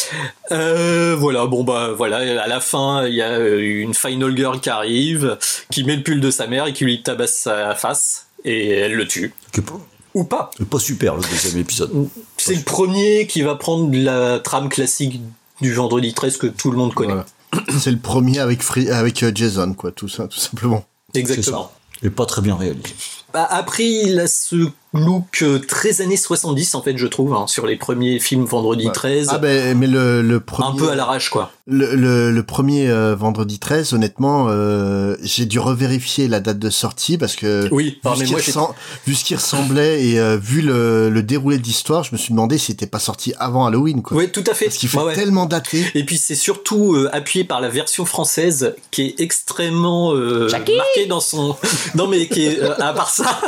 Voilà, à la fin, il y a une final girl qui arrive, qui met le pull de sa mère et qui lui tabasse sa face et elle le tue. Ou pas. C'est pas super le deuxième épisode. C'est le premier qui va prendre la trame classique du Vendredi 13 que tout le monde connaît. Voilà. C'est le premier avec Jason, quoi, tout ça, tout simplement. Exactement. Et pas très bien réalisé. Après, il a ce look très années 70, en fait, je trouve, hein, sur les premiers films Vendredi 13. Ah, mais le premier... Un peu à l'arrache, quoi. Le premier Vendredi 13, honnêtement, j'ai dû revérifier la date de sortie parce que vu ce qui ressemblait et vu le déroulé de l'histoire, je me suis demandé s'il n'était pas sorti avant Halloween, quoi. Oui, tout à fait. Parce qu'il fait tellement daté. Et puis c'est surtout appuyé par la version française qui est extrêmement marquée dans son... Non mais qui est, à part ça...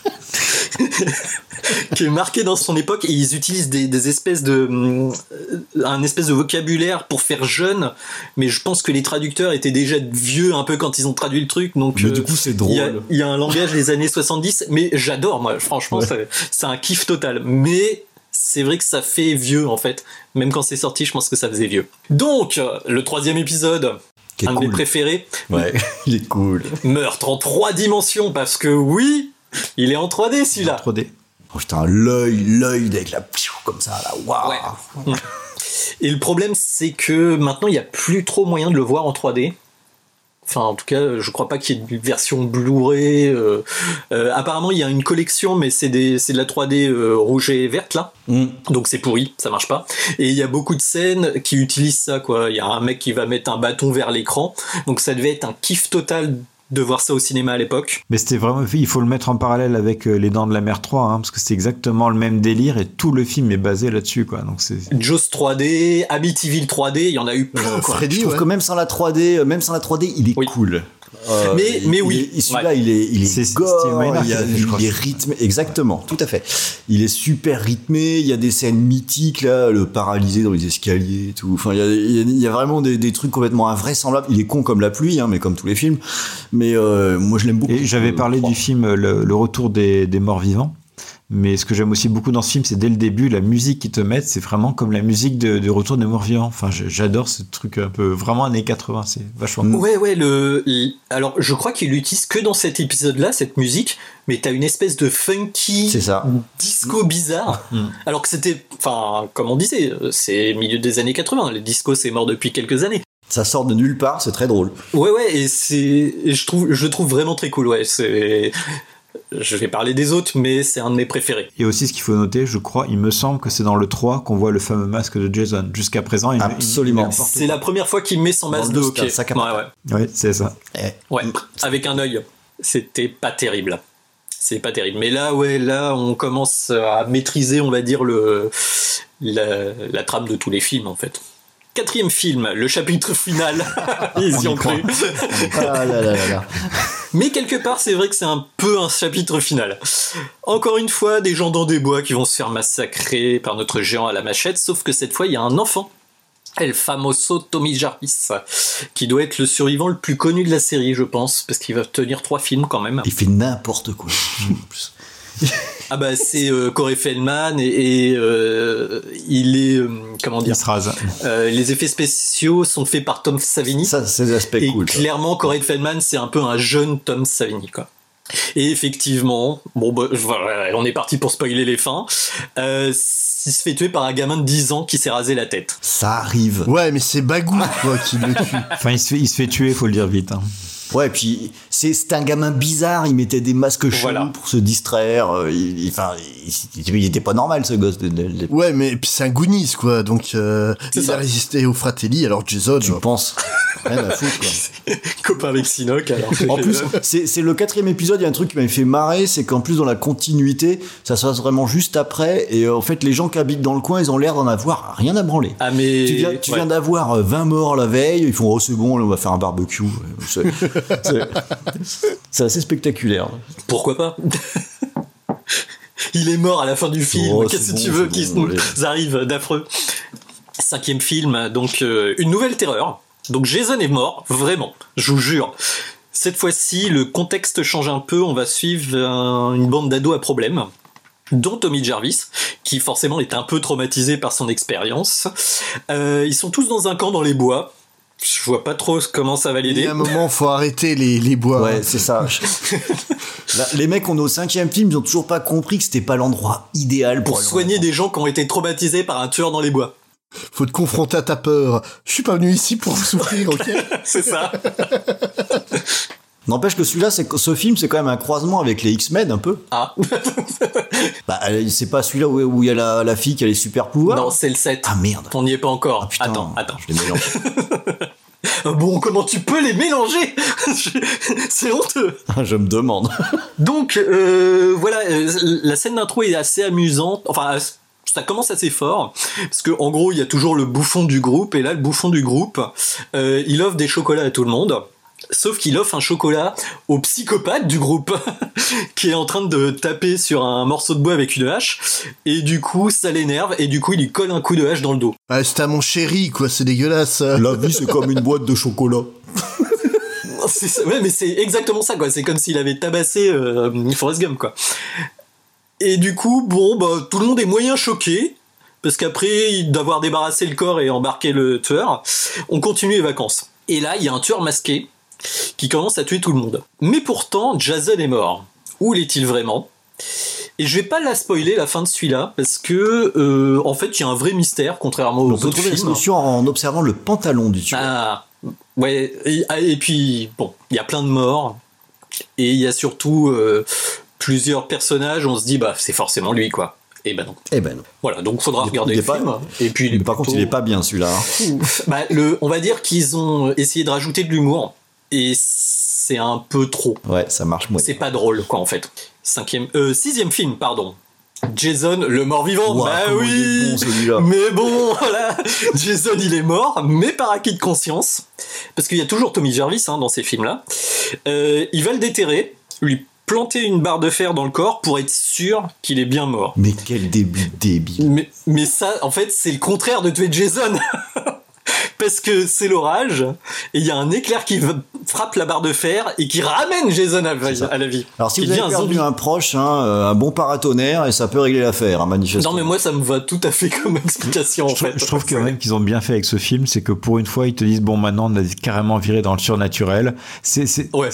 qui est marqué dans son époque, et ils utilisent des espèces de un espèce de vocabulaire pour faire jeune, mais je pense que les traducteurs étaient déjà vieux un peu quand ils ont traduit le truc, donc mais du coup c'est drôle. Il y a un langage des années 70, mais j'adore, moi, franchement, c'est un kiff total, mais c'est vrai que ça fait vieux, en fait, même quand c'est sorti, je pense que ça faisait vieux. Donc le troisième épisode, un de mes préférés, il est cool. Meurtre en 3 dimensions, parce que oui, il est en 3D, celui-là. En 3D. Oh putain, l'œil avec la comme ça, là, waouh. Ouais. Et le problème, c'est que maintenant, il n'y a plus trop moyen de le voir en 3D. Enfin, en tout cas, je crois pas qu'il y ait une version Blu-ray. Apparemment, il y a une collection, mais c'est de la 3D rouge et verte, là. Donc c'est pourri, ça marche pas. Et il y a beaucoup de scènes qui utilisent ça, quoi. Il y a un mec qui va mettre un bâton vers l'écran. Donc ça devait être un kiff total de voir ça au cinéma à l'époque. Mais c'était vraiment, il faut le mettre en parallèle avec Les Dents de la Mer 3, parce que c'est exactement le même délire et tout le film est basé là-dessus, quoi. Donc c'est... Jaws 3D, Amityville 3D, il y en a eu plein, quoi. Je trouve que même sans la 3D, il est cool. Mais oui. Celui-là, il est gore, il est rythmé. Exactement, tout à fait. Il est super rythmé. Il y a des scènes mythiques, là, le paralysé dans les escaliers et tout. Enfin, il y a vraiment des trucs complètement invraisemblables. Il est con comme la pluie, mais comme tous les films. Mais moi, je l'aime beaucoup. Et j'avais parlé du film Le Retour des morts vivants. Mais ce que j'aime aussi beaucoup dans ce film, c'est dès le début, la musique qu'ils te mettent, c'est vraiment comme la musique de Retour des morts vivants. Enfin, j'adore ce truc un peu vraiment années 80, c'est vachement cool. Ouais, alors je crois qu'il l'utilise que dans cet épisode-là, cette musique, mais t'as une espèce de funky disco bizarre. Alors que c'était, enfin, comme on disait, c'est milieu des années 80, le disco c'est mort depuis quelques années. Ça sort de nulle part, c'est très drôle. Ouais, et je le trouve vraiment très cool, ouais, c'est... Je vais parler des autres, mais c'est un de mes préférés. Et aussi, ce qu'il faut noter, je crois, il me semble que c'est dans le 3 qu'on voit le fameux masque de Jason. Jusqu'à présent, absolument. C'est la première fois qu'il met son masque de hockey. Ouais, c'est ça. Ouais, avec un œil. C'était pas terrible. C'est pas terrible. Mais là, on commence à maîtriser, on va dire, la trame de tous les films, en fait. 4e film, le chapitre final. Ils y ont cru. Ah là. Mais quelque part, c'est vrai que c'est un peu un chapitre final. Encore une fois, des gens dans des bois qui vont se faire massacrer par notre géant à la machette, sauf que cette fois, il y a un enfant. El famoso Tommy Jarvis, qui doit être le survivant le plus connu de la série, je pense, parce qu'il va tenir 3 films quand même. Il fait n'importe quoi. Ah bah c'est Corey Feldman et il est comment dire, il se rase. Les effets spéciaux sont faits par Tom Savini. Ça c'est l'aspect cool. Et clairement Corey Feldman c'est un peu un jeune Tom Savini, quoi. Et effectivement, on est parti pour spoiler les fins. Il se fait tuer par un gamin de 10 ans qui s'est rasé la tête. Ça arrive. Ouais, mais c'est Bagou quoi qui le tue. Enfin, il se fait tuer, faut le dire vite. Ouais, puis c'est un gamin bizarre, il mettait des masques chelous pour se distraire. Il était pas normal ce gosse. Ouais, mais puis c'est un Goonies quoi, donc il a résisté au Fratelli, alors Jason. Tu penses rien à foutre quoi. Copain avec Sinoc. Alors. En plus, c'est le 4e épisode. Il y a un truc qui m'avait fait marrer, c'est qu'en plus dans la continuité, ça se passe vraiment juste après. Et en fait, les gens qui habitent dans le coin, ils ont l'air d'en avoir rien à branler. Ah mais tu viens d'avoir 20 morts la veille. Ils font c'est bon, on va faire un barbecue. C'est assez spectaculaire. Pourquoi pas? Il est mort à la fin du film. Qu'est-ce que tu veux qu'ils nous arrivent d'affreux? 5e film, donc une nouvelle terreur. Donc Jason est mort, vraiment, je vous jure. Cette fois-ci, le contexte change un peu. On va suivre une bande d'ados à problème, dont Tommy Jarvis, qui forcément est un peu traumatisé par son expérience. Ils sont tous dans un camp dans les bois. Je vois pas trop comment ça va l'aider. Il y a un moment, faut arrêter les bois. Ouais, c'est ça. Là, les mecs, on est au 5e film, ils ont toujours pas compris que c'était pas l'endroit idéal pour soigner des gens qui ont été traumatisés par un tueur dans les bois. Faut te confronter à ta peur. Je suis pas venu ici pour souffrir, ok? C'est ça. N'empêche que ce film, c'est quand même un croisement avec les X-Men, un peu. Ah. Bah, c'est pas celui-là où il y a la fille qui a les super pouvoirs. Non, c'est le 7. Ah merde. On n'y est pas encore. Ah, putain, attends. Je les mélange. Bon, comment tu peux les mélanger? C'est honteux. Je me demande. Donc, voilà, la scène d'intro est assez amusante. Enfin, ça commence assez fort, parce que en gros, il y a toujours le bouffon du groupe, et là, le bouffon du groupe, il offre des chocolats à tout le monde. Sauf qu'il offre un chocolat au psychopathe du groupe qui est en train de taper sur un morceau de bois avec une hache, et du coup ça l'énerve, et du coup il lui colle un coup de hache dans le dos. Ah, c'est à mon chéri quoi, c'est dégueulasse. La vie c'est comme une boîte de chocolat. Ouais, mais c'est exactement ça quoi, c'est comme s'il avait tabassé Forrest Gump quoi. Et du coup tout le monde est moyen choqué, parce qu'après d'avoir débarrassé le corps et embarqué le tueur, on continue les vacances. Et là il y a un tueur masqué qui commence à tuer tout le monde. Mais pourtant, Jason est mort. Où l'est-il vraiment? Et je vais pas la spoiler, la fin de celui-là, parce que en fait, il y a un vrai mystère, contrairement aux autres films. On peut trouver la solution en observant le pantalon du tueur. Ah, ouais. Et puis, il y a plein de morts. Et il y a surtout plusieurs personnages, on se dit, c'est forcément lui, quoi. Et ben non. Voilà, donc faudra regarder le film. Et puis, par contre, il est pas bien celui-là. On va dire qu'ils ont essayé de rajouter de l'humour. Et c'est un peu trop. Ouais, ça marche moins. C'est pas drôle, quoi, en fait. Sixième film, pardon. Jason, le mort-vivant. Wow, bah oui, bon, celui-là. Mais bon, voilà. Jason, il est mort, mais par acquis de conscience. Parce qu'il y a toujours Tommy Jarvis dans ces films-là. Il va le déterrer, lui planter une barre de fer dans le corps pour être sûr qu'il est bien mort. Mais quel début débile. Mais ça, en fait, c'est le contraire de tuer Jason. Parce que c'est l'orage, et il y a un éclair qui frappe la barre de fer et qui ramène Jason à la vie. Alors si vous avez perdu un proche, un bon paratonnerre, et ça peut régler l'affaire, manifestement. Non mais moi ça me va tout à fait comme explication en fait. Je trouve quand même qu'ils ont bien fait avec ce film, c'est que pour une fois ils te disent bon maintenant on a carrément viré dans le surnaturel. C'est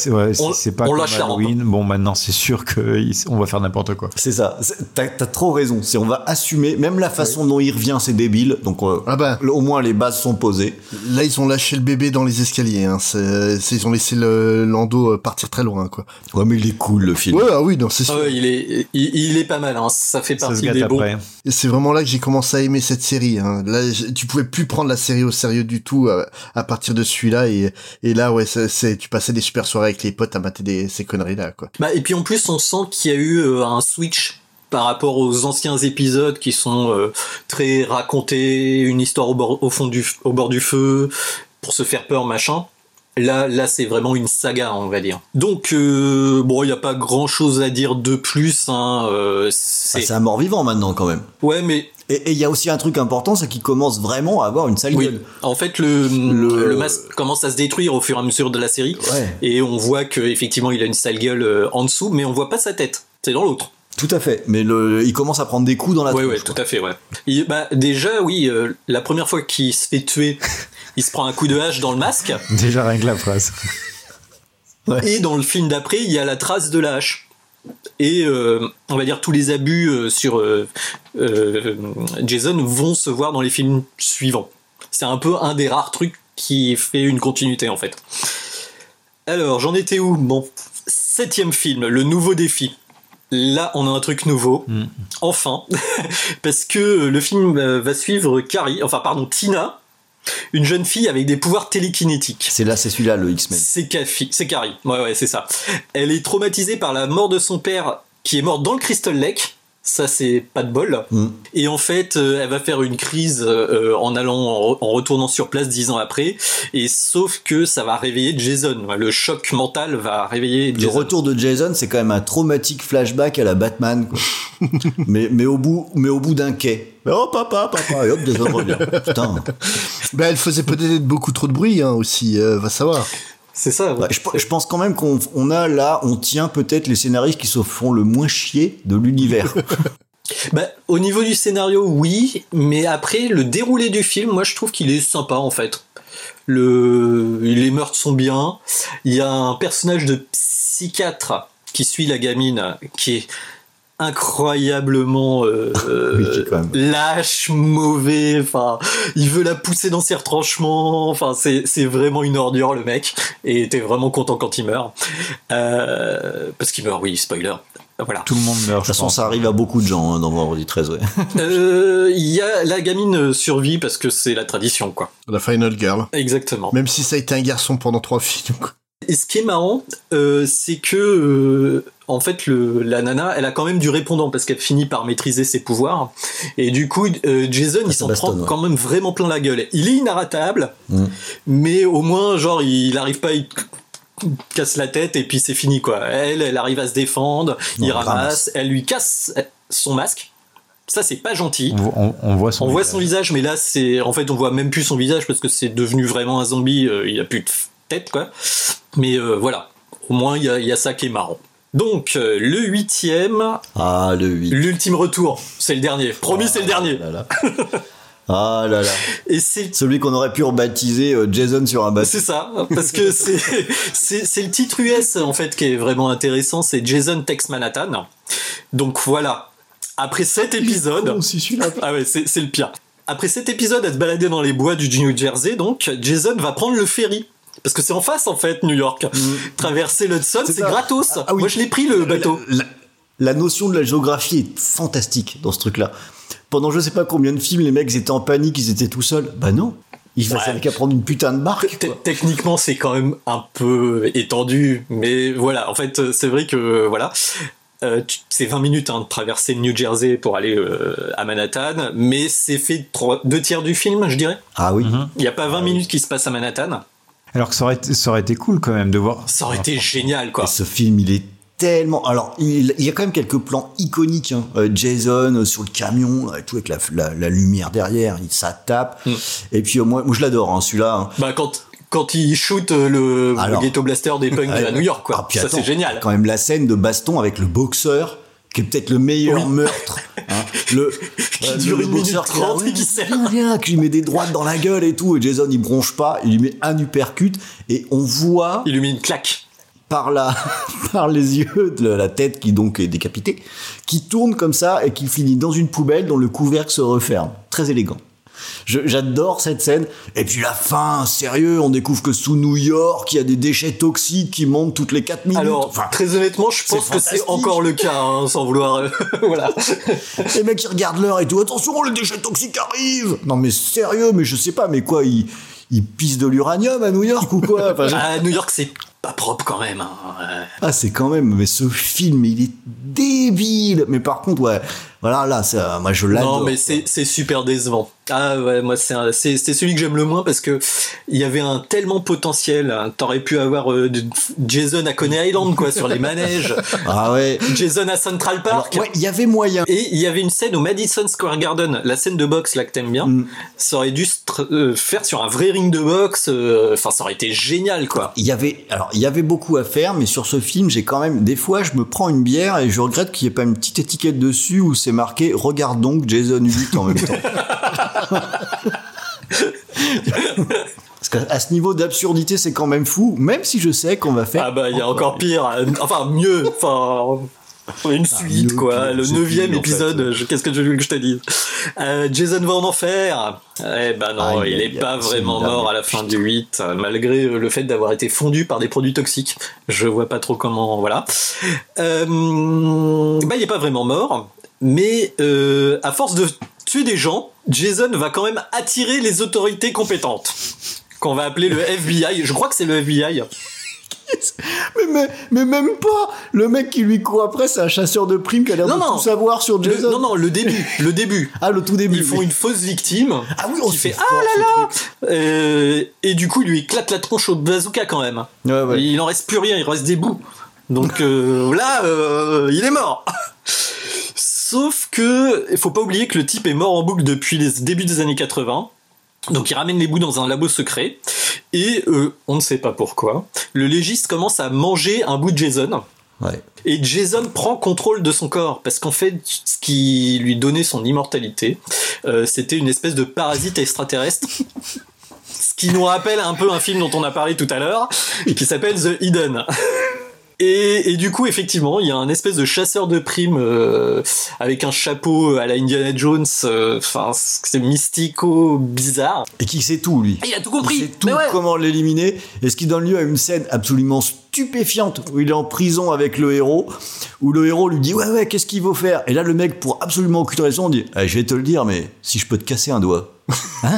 pas comme Halloween. Bon maintenant c'est sûr qu'on va faire n'importe quoi. C'est ça. T'as trop raison. On va assumer même la façon dont il revient, c'est débile. Donc au moins les bases sont posées. Là, ils ont lâché le bébé dans les escaliers. Ils ont laissé le Lando partir très loin, quoi. Ouais, mais il est cool, le film. Ouais, oui, non, c'est sûr. Ouais, il est pas mal. Ça fait partie des bons. Et c'est vraiment là que j'ai commencé à aimer cette série. Là, tu pouvais plus prendre la série au sérieux du tout à partir de celui-là. Et là, ouais, tu passais des super soirées avec les potes à mater ces conneries-là, quoi. Et puis en plus, on sent qu'il y a eu un switch par rapport aux anciens épisodes qui sont très racontés, une histoire au bord du feu, pour se faire peur, machin. Là, c'est vraiment une saga, on va dire. Donc, il n'y a pas grand-chose à dire de plus. C'est un mort-vivant maintenant, quand même. Ouais, mais... Et il y a aussi un truc important, c'est qu'il commence vraiment à avoir une sale gueule. En fait, le masque commence à se détruire au fur et à mesure de la série. Ouais. Et on voit qu'effectivement, il a une sale gueule en dessous, mais on voit pas sa tête. C'est dans l'autre. Tout à fait, mais il commence à prendre des coups dans la tronche. Oui, tout à fait, ouais. Déjà, oui, la première fois qu'il se fait tuer, il se prend un coup de hache dans le masque. Déjà rien que la phrase. Ouais. Et dans le film d'après, il y a la trace de la hache. Et on va dire tous les abus sur Jason vont se voir dans les films suivants. C'est un peu un des rares trucs qui fait une continuité, en fait. Alors, j'en étais où ? Bon, 7e film, le nouveau défi. Là, on a un truc nouveau, enfin, parce que le film va suivre Tina, une jeune fille avec des pouvoirs télékinétiques. C'est celui-là, le X-Men. C'est Carrie, ouais, c'est ça. Elle est traumatisée par la mort de son père, qui est mort dans le Crystal Lake. Ça, c'est pas de bol. Et en fait, elle va faire une crise en retournant sur place 10 ans après. Et sauf que ça va réveiller Jason. Le choc mental va réveiller Jason. Le retour de Jason, c'est quand même un traumatique flashback à la Batman, quoi. mais au bout d'un quai. Oh papa, et hop, Jason revient. Putain. Elle faisait peut-être beaucoup trop de bruit aussi, va savoir. C'est ça. Ouais. Je pense quand même qu'on tient peut-être les scénaristes qui se font le moins chier de l'univers. Au niveau du scénario, oui, mais après, le déroulé du film, moi je trouve qu'il est sympa en fait. Les meurtres sont bien. Il y a un personnage de psychiatre qui suit la gamine, qui est incroyablement lâche, mauvais, enfin il veut la pousser dans ses retranchements, enfin c'est vraiment une ordure le mec, et t'es vraiment content quand il meurt parce qu'il meurt, oui, spoiler, voilà. Tout le monde meurt. De toute façon, ça arrive à beaucoup de gens dans Vendredi 13, ouais. La gamine survit parce que c'est la tradition, quoi. La final girl. Exactement. Même si ça a été un garçon pendant 3 films, quoi. Et ce qui est marrant, c'est que en fait la nana, elle a quand même du répondant parce qu'elle finit par maîtriser ses pouvoirs. Et du coup, Jason, il s'en prend quand même vraiment plein la gueule. Il est inarrêtable, mais au moins, genre, il arrive pas, il casse la tête et puis c'est fini, quoi. Elle arrive à se défendre, il ramasse, elle lui casse son masque. Ça, c'est pas gentil. On voit son visage, mais là, en fait, on voit même plus son visage parce que c'est devenu vraiment un zombie. Il a plus de tête, quoi. Mais voilà, au moins il y a ça qui est marrant. Donc le 8e, l'ultime retour, c'est le dernier. Promis, c'est le dernier. Ah là là. Et c'est celui qu'on aurait pu rebaptiser Jason sur un bateau. C'est ça, parce que c'est le titre US en fait qui est vraiment intéressant. C'est Jason Takes Manhattan. Donc voilà. Après 7 épisodes, ah ouais, c'est le pire. Après 7 épisodes à se balader dans les bois du New Jersey, donc Jason va prendre le ferry. Parce que c'est en face, en fait, New York. Traverser l'Hudson, c'est gratos. Ah, oui. Moi, je l'ai pris, le bateau. La notion de la géographie est fantastique dans ce truc-là. Pendant je sais pas combien de films, les mecs étaient en panique, ils étaient tout seuls. Bah non. Il savait qu'à prendre une putain de marque. Techniquement, c'est quand même un peu étendu, mais voilà. En fait, c'est vrai que voilà. C'est 20 minutes de traverser le New Jersey pour aller à Manhattan, mais c'est fait 2/3 du film, je dirais. Ah oui. Il n'y a pas 20 minutes qui se passent à Manhattan. Alors que ça aurait été cool quand même de voir. Ça aurait été génial, quoi. Et ce film, il est tellement... Alors, il y a quand même quelques plans iconiques. Hein. Jason sur le camion, et tout avec la lumière derrière, ça tape. Et puis moi je l'adore, hein, celui-là. Hein. Bah quand il shoot le ghetto blaster des punks à New York, quoi. Ça, c'est génial. Quand même la scène de baston avec le boxeur, qui est peut-être le meilleur meurtre. Hein. Qui dure 1 minute 30 et qui sert. Qui lui met des droites dans la gueule et tout. Et Jason, il bronche pas, il lui met un uppercut. Et on voit... Il lui met une claque. Par les yeux de la tête qui donc est décapitée, qui tourne comme ça et qui finit dans une poubelle dont le couvercle se referme. Très élégant. J'adore cette scène. Et puis la fin, sérieux, on découvre que sous New York, il y a des déchets toxiques qui montent toutes les 4 minutes. Alors, très honnêtement, je pense que c'est encore le cas, hein, sans vouloir... voilà. Les mecs, ils regardent l'heure et tout. Attention, les déchets toxiques arrivent. Non mais sérieux, mais je sais pas, mais quoi, ils pissent de l'uranium à New York ou quoi? À New York, c'est pas propre quand même. Hein. Ah, c'est quand même... Mais ce film, il est débile. Mais par contre, ouais... Voilà, là, moi je l'adore. Non, mais c'est super décevant. Ah ouais, moi c'est celui que j'aime le moins parce que il y avait un tellement potentiel. Hein. T'aurais pu avoir Jason à Coney Island, quoi, sur les manèges. Ah ouais. Jason à Central Park. Alors, ouais, il y avait moyen. Et il y avait une scène au Madison Square Garden, la scène de boxe là que t'aimes bien. Ça aurait dû faire sur un vrai ring de boxe. Enfin, ça aurait été génial, quoi. Il y avait beaucoup à faire, mais sur ce film, j'ai quand même des fois, je me prends une bière et je regrette qu'il n'y ait pas une petite étiquette dessus où c'est marqué regarde donc Jason 8 en même temps. Parce qu'à ce niveau d'absurdité, c'est quand même fou, même si je sais qu'on va faire... Ah bah il y a encore pire, enfin mieux, une suite, quoi, le 9e épisode, en fait. Qu'est-ce que je veux que je te dise, Jason va en enfer. Eh ben non, il est pas vraiment mort à la fin du 8, malgré le fait d'avoir été fondu par des produits toxiques. Je vois pas trop comment, voilà. Bah il est pas vraiment mort, mais à force de tuer des gens, Jason va quand même attirer les autorités compétentes, qu'on va appeler le FBI. Je crois que c'est le FBI. Mais même pas. Le mec qui lui court après, c'est un chasseur de primes qui a l'air de tout savoir sur Jason. Le début. Ah, le tout début. Ils font une fausse victime. Ah oui, qui fait ah là là. Et du coup, il lui éclate la tronche au bazooka quand même. Ouais. Il en reste plus rien, il reste des bouts. Donc là, il est mort. Sauf que, il faut pas oublier que le type est mort en boucle depuis les débuts des années 80. Donc il ramène les bouts dans un labo secret. Et on ne sait pas pourquoi, le légiste commence à manger un bout de Jason. Ouais. Et Jason prend contrôle de son corps. Parce qu'en fait, ce qui lui donnait son immortalité, c'était une espèce de parasite extraterrestre. Ce qui nous rappelle un peu un film dont on a parlé tout à l'heure, qui s'appelle The Hidden. Et du coup, effectivement, il y a un espèce de chasseur de primes avec un chapeau à la Indiana Jones, c'est mystico bizarre. Et qui sait tout, lui. Et il a tout compris. Il sait tout comment l'éliminer. Et ce qui donne lieu à une scène absolument stupéfiante où il est en prison avec le héros, où le héros lui dit ouais, qu'est-ce qu'il faut faire? Et là, le mec, pour absolument aucune raison, dit je vais te le dire, mais si je peux te casser un doigt. Hein?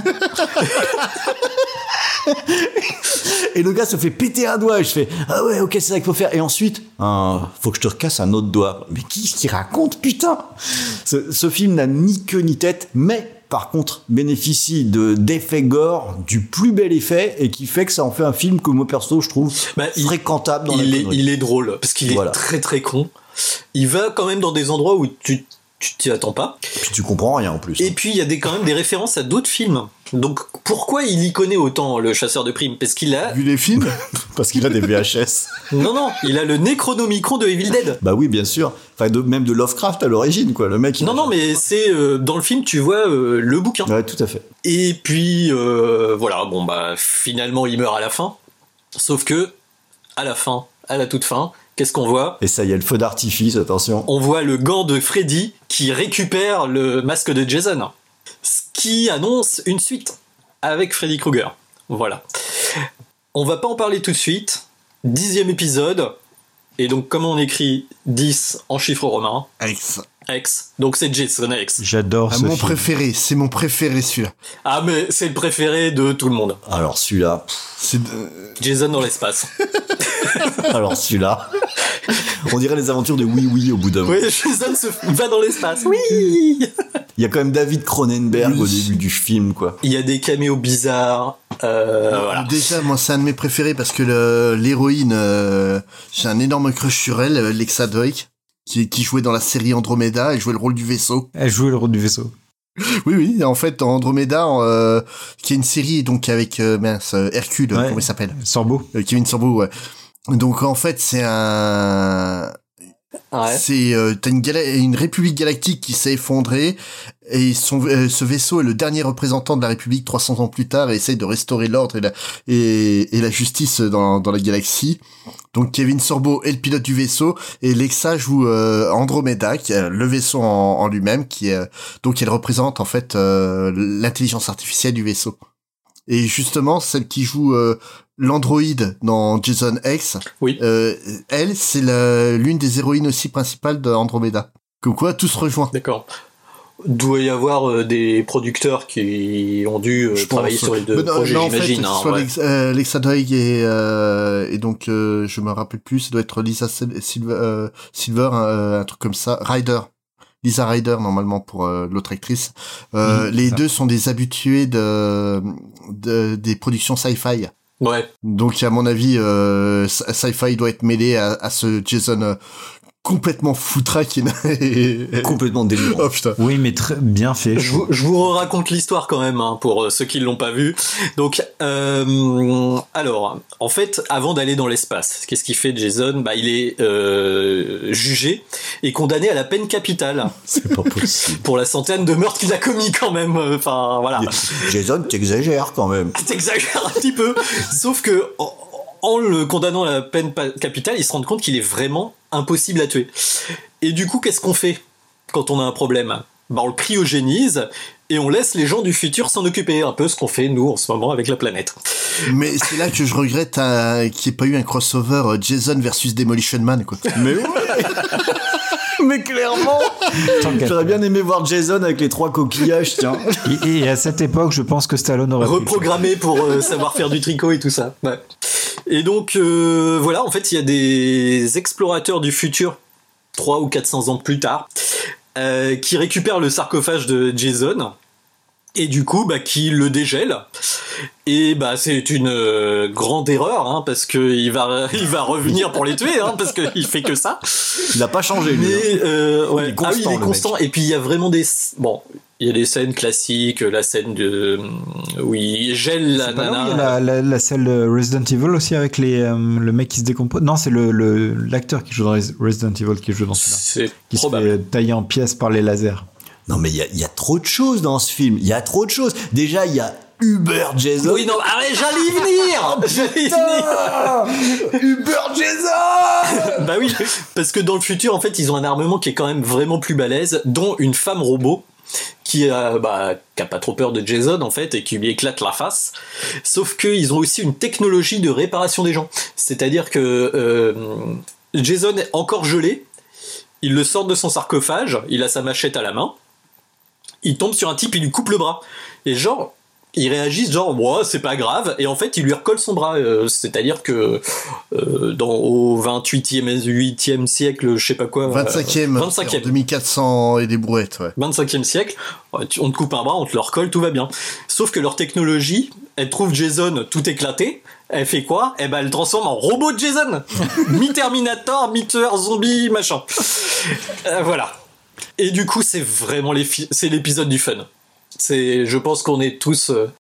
Et le gars se fait péter un doigt et je fais ah ouais, ok, c'est ça qu'il faut faire. Et ensuite faut que je te recasse un autre doigt. Mais qu'est-ce qu'il raconte, putain? Ce film n'a ni queue ni tête, mais par contre bénéficie d'effets gore du plus bel effet, et qui fait que ça en fait un film que moi perso je trouve fréquentable dans il est drôle parce qu'il est très très con. Il va quand même dans des endroits où tu t'y attends pas. Et puis tu comprends rien en plus. Et puis il y a quand même des références à d'autres films. Donc pourquoi il y connaît autant, le chasseur de primes? Parce qu'il a... vu les films? Parce qu'il a des VHS. Non, il a le Necronomicon de Evil Dead. Bah oui, bien sûr. Enfin, même de Lovecraft à l'origine, quoi. Le mec. Non, mais c'est dans le film, tu vois le bouquin. Ouais, tout à fait. Et puis voilà, bon bah finalement il meurt à la fin. Sauf que à la toute fin, qu'est-ce qu'on voit? Et ça y est, le feu d'artifice, attention. On voit le gant de Freddy qui récupère le masque de Jason. Ce qui annonce une suite avec Freddy Krueger. Voilà. On va pas en parler tout de suite. 10e épisode. Et donc, comment on écrit 10 en chiffre romain? X. Donc c'est Jason X. J'adore ce mon film. préféré, c'est mon préféré celui-là. Ah mais c'est le préféré de tout le monde. Alors celui-là, c'est Jason dans l'espace. Alors celui-là, on dirait les aventures de Oui Oui au bout d'un moment. Oui, Jason va dans l'espace. Oui. Il y a quand même David Cronenberg au début du film, quoi. Il y a des caméos bizarres. Voilà. Déjà, moi, c'est un de mes préférés parce que l'héroïne, j'ai un énorme crush sur elle, Lexa Drake, qui jouait dans la série Andromeda. Elle jouait le rôle du vaisseau. Elle jouait le rôle du vaisseau. Oui, en fait, dans Andromeda, qui est une série donc avec Hercule, comment il s'appelle ? Sorbo. Kevin Sorbo, ouais. Donc en fait, c'est t'as une république galactique qui s'est effondrée et ce vaisseau est le dernier représentant de la république 300 ans plus tard et essaye de restaurer l'ordre et la justice dans la galaxie. Donc Kevin Sorbo est le pilote du vaisseau et Lexa joue Andromeda, qui est le vaisseau en lui-même, qui est donc elle représente en fait l'intelligence artificielle du vaisseau. Et justement, celle qui joue l'androïde dans Jason X, oui. Elle, c'est l'une des héroïnes aussi principales d'Andromeda. Comme quoi, tout se rejoint. D'accord. Doit y avoir des producteurs qui ont dû travailler sur les deux projets, j'imagine. Lexa Drake et donc, je me rappelle plus, ça doit être Lisa Silver, un truc comme ça. Lisa Ryder, normalement, pour l'autre actrice. Les deux sont des habitués des productions sci-fi. Ouais. Donc, à mon avis, sci-fi doit être mêlé à ce Jason complètement foutraque et complètement délirant. Oh putain. Oui, mais très bien fait. Je vous raconte l'histoire quand même, hein, pour ceux qui l'ont pas vu. Donc, alors, en fait, avant d'aller dans l'espace, qu'est-ce qu'il fait Jason ? Il est jugé et condamné à la peine capitale. C'est pas possible. Pour la centaine de meurtres qu'il a commis quand même. Enfin, voilà. Jason, t'exagères quand même. T'exagères un petit peu. Sauf que en le condamnant à la peine capitale, il se rend compte qu'il est vraiment impossible à tuer. Et du coup, qu'est-ce qu'on fait quand on a un problème ? On le cryogénise et on laisse les gens du futur s'en occuper, un peu ce qu'on fait nous en ce moment avec la planète. Mais c'est là que je regrette qu'il n'y ait pas eu un crossover Jason versus Demolition Man, quoi. Mais oui. Mais clairement, j'aurais bien aimé voir Jason avec les 3 coquillages, tiens. Et à cette époque, je pense que Stallone aurait reprogrammé pour savoir faire du tricot et tout ça. Ouais. Et donc voilà, en fait, il y a des explorateurs du futur 300 ou 400 ans plus tard qui récupèrent le sarcophage de Jason et du coup qui le dégèlent. Et c'est une grande erreur, hein, parce que il va revenir pour les tuer, hein, parce qu'il fait que ça. Il a pas changé, lui. Mais ouais. Il est constant. Et puis il y a vraiment il y a des scènes classiques, la scène de où il gèle la nana. Il y a la scène Resident Evil aussi avec le mec qui se décompose. Non, c'est l'acteur qui joue dans Resident Evil qui joue dans celui-là. C'est probable. Se fait tailler en pièces par les lasers. Non, mais il y a trop de choses dans ce film. Il y a trop de choses. Déjà, il y a Uber Jason. Oui, non, arrête, j'allais y venir. Uber Jason. Bah oui, parce que dans le futur, en fait, ils ont un armement qui est quand même vraiment plus balèze, dont une femme robot qui a pas trop peur de Jason en fait et qui lui éclate la face. Sauf qu'ils ont aussi une technologie de réparation des gens. C'est-à-dire que Jason est encore gelé, il le sort de son sarcophage, il a sa machette à la main, il tombe sur un type, il lui coupe le bras. Et ils réagissent c'est pas grave, et en fait il lui recolle son bras, c'est-à-dire que au 8e siècle, je sais pas quoi, 25e 2400 et des brouettes, ouais. 25e siècle, on te coupe un bras, on te le recolle, tout va bien. Sauf que leur technologie, elle trouve Jason tout éclaté, elle fait quoi ? Elle le transforme en robot de Jason. Mi-Terminator, mi-tueur zombie, machin. Voilà. Et du coup, c'est vraiment c'est l'épisode du fun. Je pense qu'on est tous...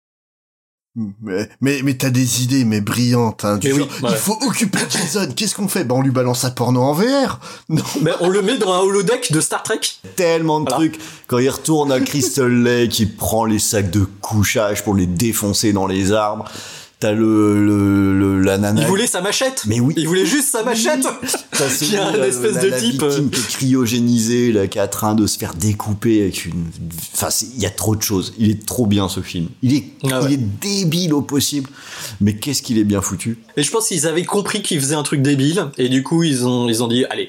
Mais t'as des idées brillantes, hein, il faut occuper Jason, qu'est-ce qu'on fait ? On lui balance sa porno en VR. Non. Mais on le met dans un holodeck de Star Trek. Tellement de trucs. Quand il retourne à Crystal Lake, il prend les sacs de couchage pour les défoncer dans les arbres. T'as la nana. Il voulait sa machette. Mais oui. Il voulait juste sa machette. Il y a un espèce de type qui est cryogénisé, là, qui est en train de se faire découper avec une. Enfin, il y a trop de choses. Il est trop bien ce film. Il est débile au possible. Mais qu'est-ce qu'il est bien foutu. Et je pense qu'ils avaient compris qu'ils faisaient un truc débile. Et du coup, ils ont dit, allez,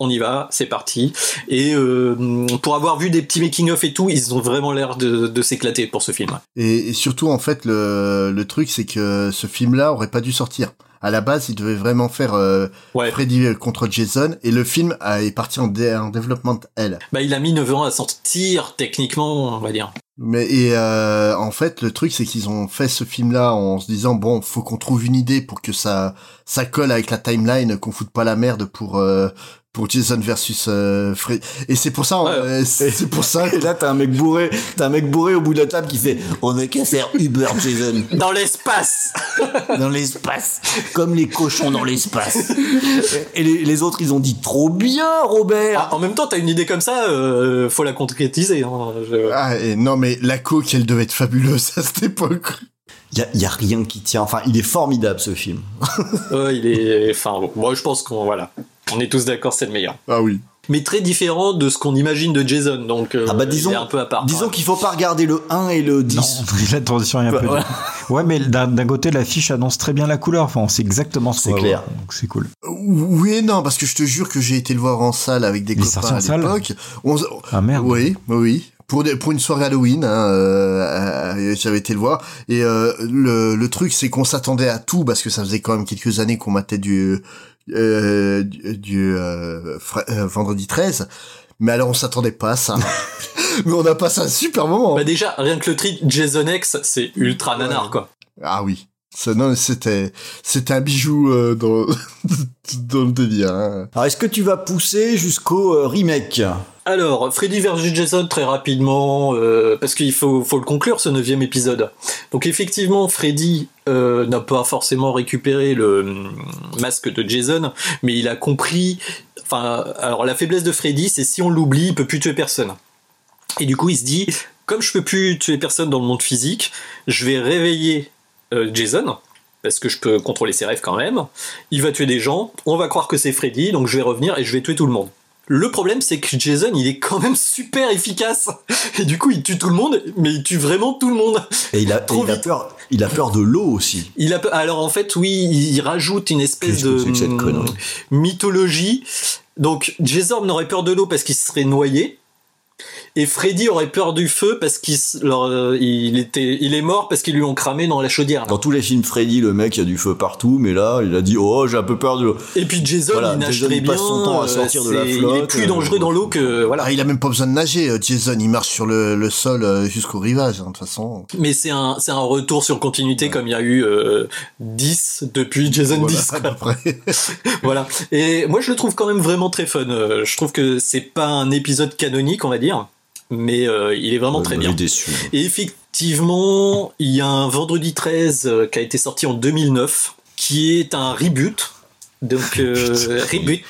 on y va, c'est parti. Et pour avoir vu des petits making-of et tout, ils ont vraiment l'air de s'éclater pour ce film. Et surtout, en fait, le truc, c'est que ce film-là aurait pas dû sortir. À la base, il devait vraiment faire Freddy contre Jason, et le film est parti en développement L. Bah, il a mis 9 ans à sortir, techniquement, on va dire. Mais en fait, le truc, c'est qu'ils ont fait ce film-là en se disant, bon, faut qu'on trouve une idée pour que ça colle avec la timeline, qu'on foute pas la merde pour Jason versus Freddy. Et c'est pour ça, c'est pour ça. Et là, t'as un mec bourré au bout de la table qui fait, on a qu'à faire Uber Jason. Dans l'espace. Dans l'espace. Comme les cochons dans l'espace. Et les autres, ils ont dit, trop bien, Robert. En même temps, t'as une idée comme ça, faut la concrétiser, hein. Non, mais la coke, elle devait être fabuleuse à cette époque. Il y a rien qui tient. Enfin, il est formidable, ce film. Moi, je pense on est tous d'accord, c'est le meilleur. Ah oui. Mais très différent de ce qu'on imagine de Jason, donc disons, il est un peu à part. Disons qu'il faut pas regarder le 1 et le 10. Non, la transition est un peu... Ouais, mais d'un côté, l'affiche annonce très bien la couleur. Enfin, on sait exactement ce qu'on va voir, donc c'est cool. Oui et non, parce que je te jure que j'ai été le voir en salle avec des copains à l'époque. Ah merde. Oui. Pour une soirée Halloween, j'avais été le voir. Et le truc, c'est qu'on s'attendait à tout, parce que ça faisait quand même quelques années qu'on matait du Vendredi 13. Mais alors on s'attendait pas à ça. Mais on a passé un super moment. Bah déjà, rien que le titre Jason X, c'est ultra nanar, quoi. Ah oui. C'était un bijou dans le délire. Hein. Alors est-ce que tu vas pousser jusqu'au remake ? Alors, Freddy vs Jason, très rapidement, parce qu'il faut le conclure, ce 9e épisode. Donc effectivement, Freddy n'a pas forcément récupéré le masque de Jason, mais il a compris... alors la faiblesse de Freddy, c'est si on l'oublie, il peut plus tuer personne. Et du coup, il se dit, comme je peux plus tuer personne dans le monde physique, je vais réveiller Jason, parce que je peux contrôler ses rêves quand même. Il va tuer des gens, on va croire que c'est Freddy, donc je vais revenir et je vais tuer tout le monde. Le problème, c'est que Jason, il est quand même super efficace. Et du coup, il tue tout le monde, mais il tue vraiment tout le monde. Et il a peur de l'eau aussi. Alors en fait, oui, il rajoute une espèce de mythologie. Donc, Jason n'aurait peur de l'eau parce qu'il serait noyé. Et Freddy aurait peur du feu parce qu'il est mort parce qu'ils lui ont cramé dans la chaudière. Là. Dans tous les films Freddy, le mec, il y a du feu partout, mais là, il a dit, oh, j'ai un peu peur de l'eau. Et puis Jason, il nage très bien. Il passe son temps à sortir de la flotte. Il est plus dangereux dans l'eau que, voilà. Il a même pas besoin de nager, Jason. Il marche sur le sol jusqu'au rivage, hein, de toute façon. Mais c'est un retour sur continuité comme il y a eu 10 depuis Jason 10. Voilà. Et moi, je le trouve quand même vraiment très fun. Je trouve que c'est pas un épisode canonique, on va dire. Mais il est vraiment très bien. Déçu. Et effectivement, il y a un Vendredi 13 qui a été sorti en 2009, qui est un reboot. Donc, reboot.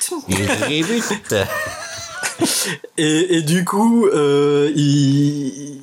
Et du coup, il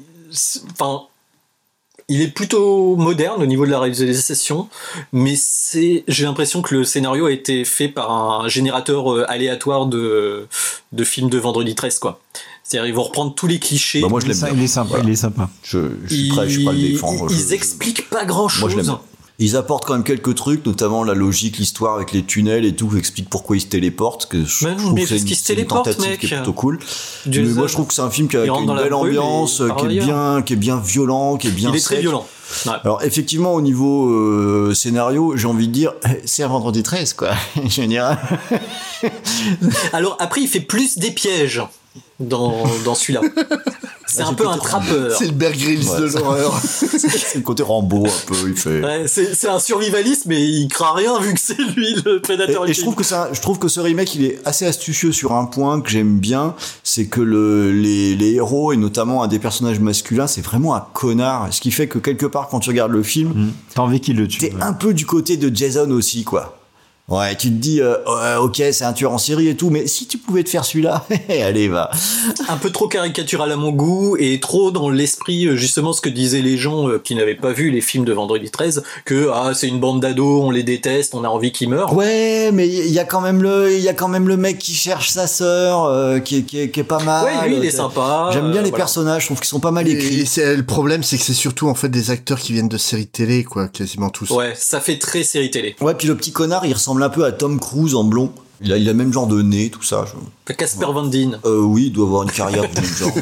est plutôt moderne au niveau de la réalisation, mais j'ai l'impression que le scénario a été fait par un générateur aléatoire de films de Vendredi 13, quoi. C'est-à-dire, ils vont reprendre tous les clichés. Bah moi, je l'aime bien. Il est sympa, voilà. Il est sympa. Je suis prêt à le défendre. Ils expliquent pas grand-chose. Moi, je l'aime bien. Ils apportent quand même quelques trucs, notamment la logique, l'histoire avec les tunnels et tout, qui explique pourquoi ils se téléportent. Que je trouve que c'est une tentative qui est plutôt cool. Mais moi, je trouve que c'est un film qui a une belle ambiance, qui est bien violent, qui est bien. Il est très violent. Ouais. Alors effectivement, au niveau scénario, j'ai envie de dire, c'est un Vendredi 13, quoi. Je dirais. Alors après, il fait plus des pièges dans celui-là. C'est un peu un trappeur. C'est le Bear Grylls de l'horreur. C'est le côté Rambo un peu. Il fait. Ouais, c'est un survivaliste, mais il craint rien vu que c'est lui le prédateur. Et je trouve que ce remake, il est assez astucieux sur un point que j'aime bien, c'est que les héros et notamment un des personnages masculins, c'est vraiment un connard. Ce qui fait que quelque part, quand tu regardes le film, t'as envie qu'il le tue. T'es un peu du côté de Jason aussi, quoi. Ouais, tu te dis, ok, c'est un tueur en série et tout, mais si tu pouvais te faire celui-là, allez, va. Un peu trop caricatural à mon goût et trop dans l'esprit, justement, ce que disaient les gens qui n'avaient pas vu les films de Vendredi 13, que c'est une bande d'ados, on les déteste, on a envie qu'ils meurent. Ouais, mais il y a quand même le mec qui cherche sa sœur, qui est pas mal. Ouais, lui, il est sympa. J'aime bien les personnages, je trouve qu'ils sont pas mal écrits. Et le problème, c'est que c'est surtout en fait des acteurs qui viennent de séries télé, quoi, quasiment tous. Ouais, ça fait très série télé. Ouais, puis le petit connard, il ressemble un peu à Tom Cruise en blond. Il a le même genre de nez, tout ça. Casper Van Dien. Oui, il doit avoir une carrière du même genre.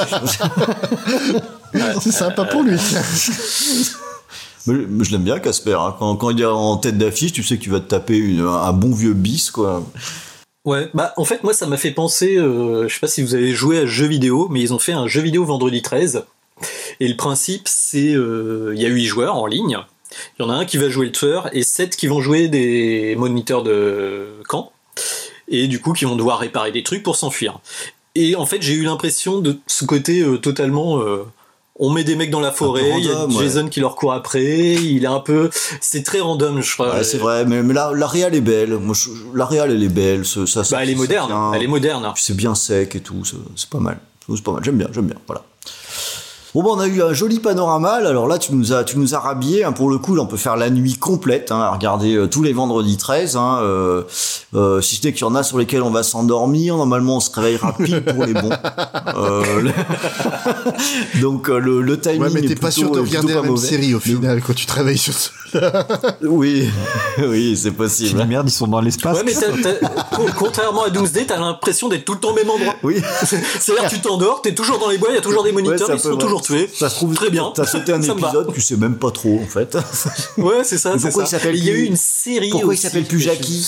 C'est sympa pour lui. Mais je l'aime bien, Casper. Hein. Quand il est en tête d'affiche, tu sais que tu vas te taper un bon vieux bis, quoi. Ouais, en fait, moi, ça m'a fait penser, je sais pas si vous avez joué à jeux vidéo, mais ils ont fait un jeu vidéo vendredi 13. Et le principe, c'est, il y a 8 joueurs en ligne. Il y en a un qui va jouer le tueur et 7 qui vont jouer des moniteurs de camp. Et du coup, qui vont devoir réparer des trucs pour s'enfuir. Et en fait, j'ai eu l'impression de ce côté totalement... on met des mecs dans la forêt, il y a Jason qui leur court après, il est un peu... C'est très random, je crois. Ouais, c'est vrai, mais la réal est belle. Moi, la réal, elle est belle. Elle est moderne, elle est moderne. C'est bien sec et tout, c'est pas mal. C'est pas mal, j'aime bien, voilà. Bon, on a eu un joli panorama. Alors là, tu nous as rhabillé. Hein, pour le coup, là, on peut faire la nuit complète, hein, à regarder tous les vendredis 13. Hein, si ce n'est qu'il y en a sur lesquels on va s'endormir. Normalement, on se réveillera pile pour les bons. Donc le timing. Ouais, mais t'es pas sûr de regarder la même série au final quand tu travailles sur cela. Oui, c'est possible. La merde, ils sont dans l'espace. Ouais, mais contrairement à 12D, t'as l'impression d'être tout le temps au même endroit. Oui. C'est-à-dire que tu t'endors, t'es toujours dans les bois, il y a toujours des moniteurs, ils sont toujours tués. Ça se trouve, très bien. T'as sauté un épisode, tu sais même pas trop en fait. Ouais, c'est ça. Pourquoi il s'appelle Il y a eu une série. Pourquoi il s'appelle plus Jackie?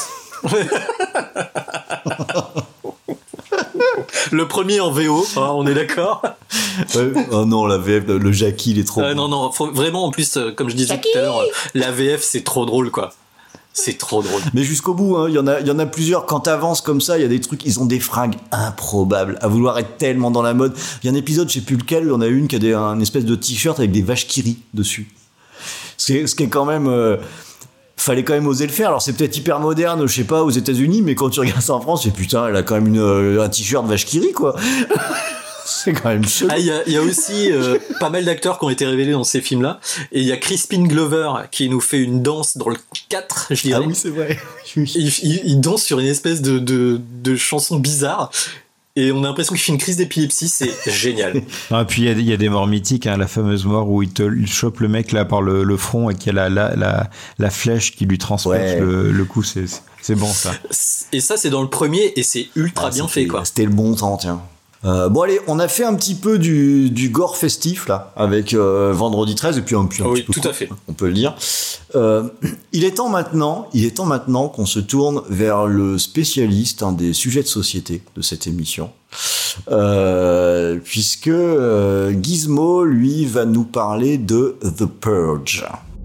Le premier en VO, hein, on est d'accord. Oh non, la VF, le Jackie, il est trop. Non, faut vraiment, en plus, comme je disais tout à l'heure, la VF, c'est trop drôle, quoi. C'est trop drôle. Mais jusqu'au bout, hein, il y en a plusieurs. Quand t'avances comme ça, il y a des trucs, ils ont des fringues improbables, à vouloir être tellement dans la mode. Il y a un épisode, je sais plus lequel, il y en a une qui a un espèce de t-shirt avec des vaches qui rient dessus. Ce qui est quand même... fallait quand même oser le faire. Alors c'est peut-être hyper moderne, je sais pas, aux États-Unis, mais quand tu regardes ça en France, tu fais putain, elle a quand même un t-shirt vache qui rit, quoi. C'est quand même chelou. Il y a aussi pas mal d'acteurs qui ont été révélés dans ces films-là. Et il y a Crispin Glover qui nous fait une danse dans le 4, je dirais. Ah oui, c'est vrai. Il danse sur une espèce de chanson bizarre. Et on a l'impression qu'il fait une crise d'épilepsie, c'est génial. Et puis il y a des morts mythiques, hein, la fameuse mort où il chope le mec là par le front et qu'il y a la flèche qui lui transperce le cou, c'est bon ça. Et ça c'est dans le premier et c'est ultra bien fait, quoi. C'était le bon temps, tiens. Bon allez, on a fait un petit peu du gore festif là avec vendredi 13 et puis un petit oui, peu tout à fait. On peut le dire. Il est temps maintenant qu'on se tourne vers le spécialiste des sujets de société de cette émission, puisque Gizmo lui va nous parler de The Purge.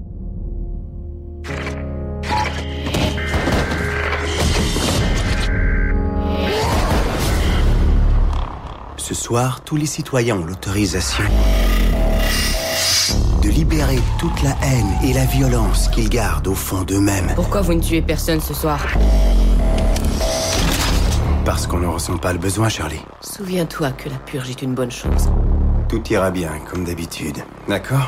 Ce soir, tous les citoyens ont l'autorisation de libérer toute la haine et la violence qu'ils gardent au fond d'eux-mêmes. Pourquoi vous ne tuez personne ce soir? Parce qu'on ne ressent pas le besoin, Charlie. Souviens-toi que la purge est une bonne chose. Tout ira bien, comme d'habitude. D'accord?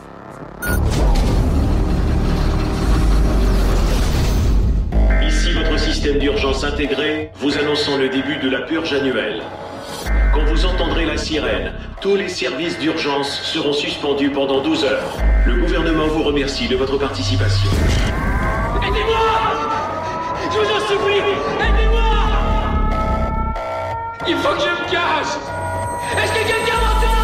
Ici votre système d'urgence intégré, vous annonçons le début de la purge annuelle. Quand vous entendrez la sirène, tous les services d'urgence seront suspendus pendant 12 heures. Le gouvernement vous remercie de votre participation. Aidez-moi! Je vous en supplie! Aidez-moi! Il faut que je me cache! Est-ce que quelqu'un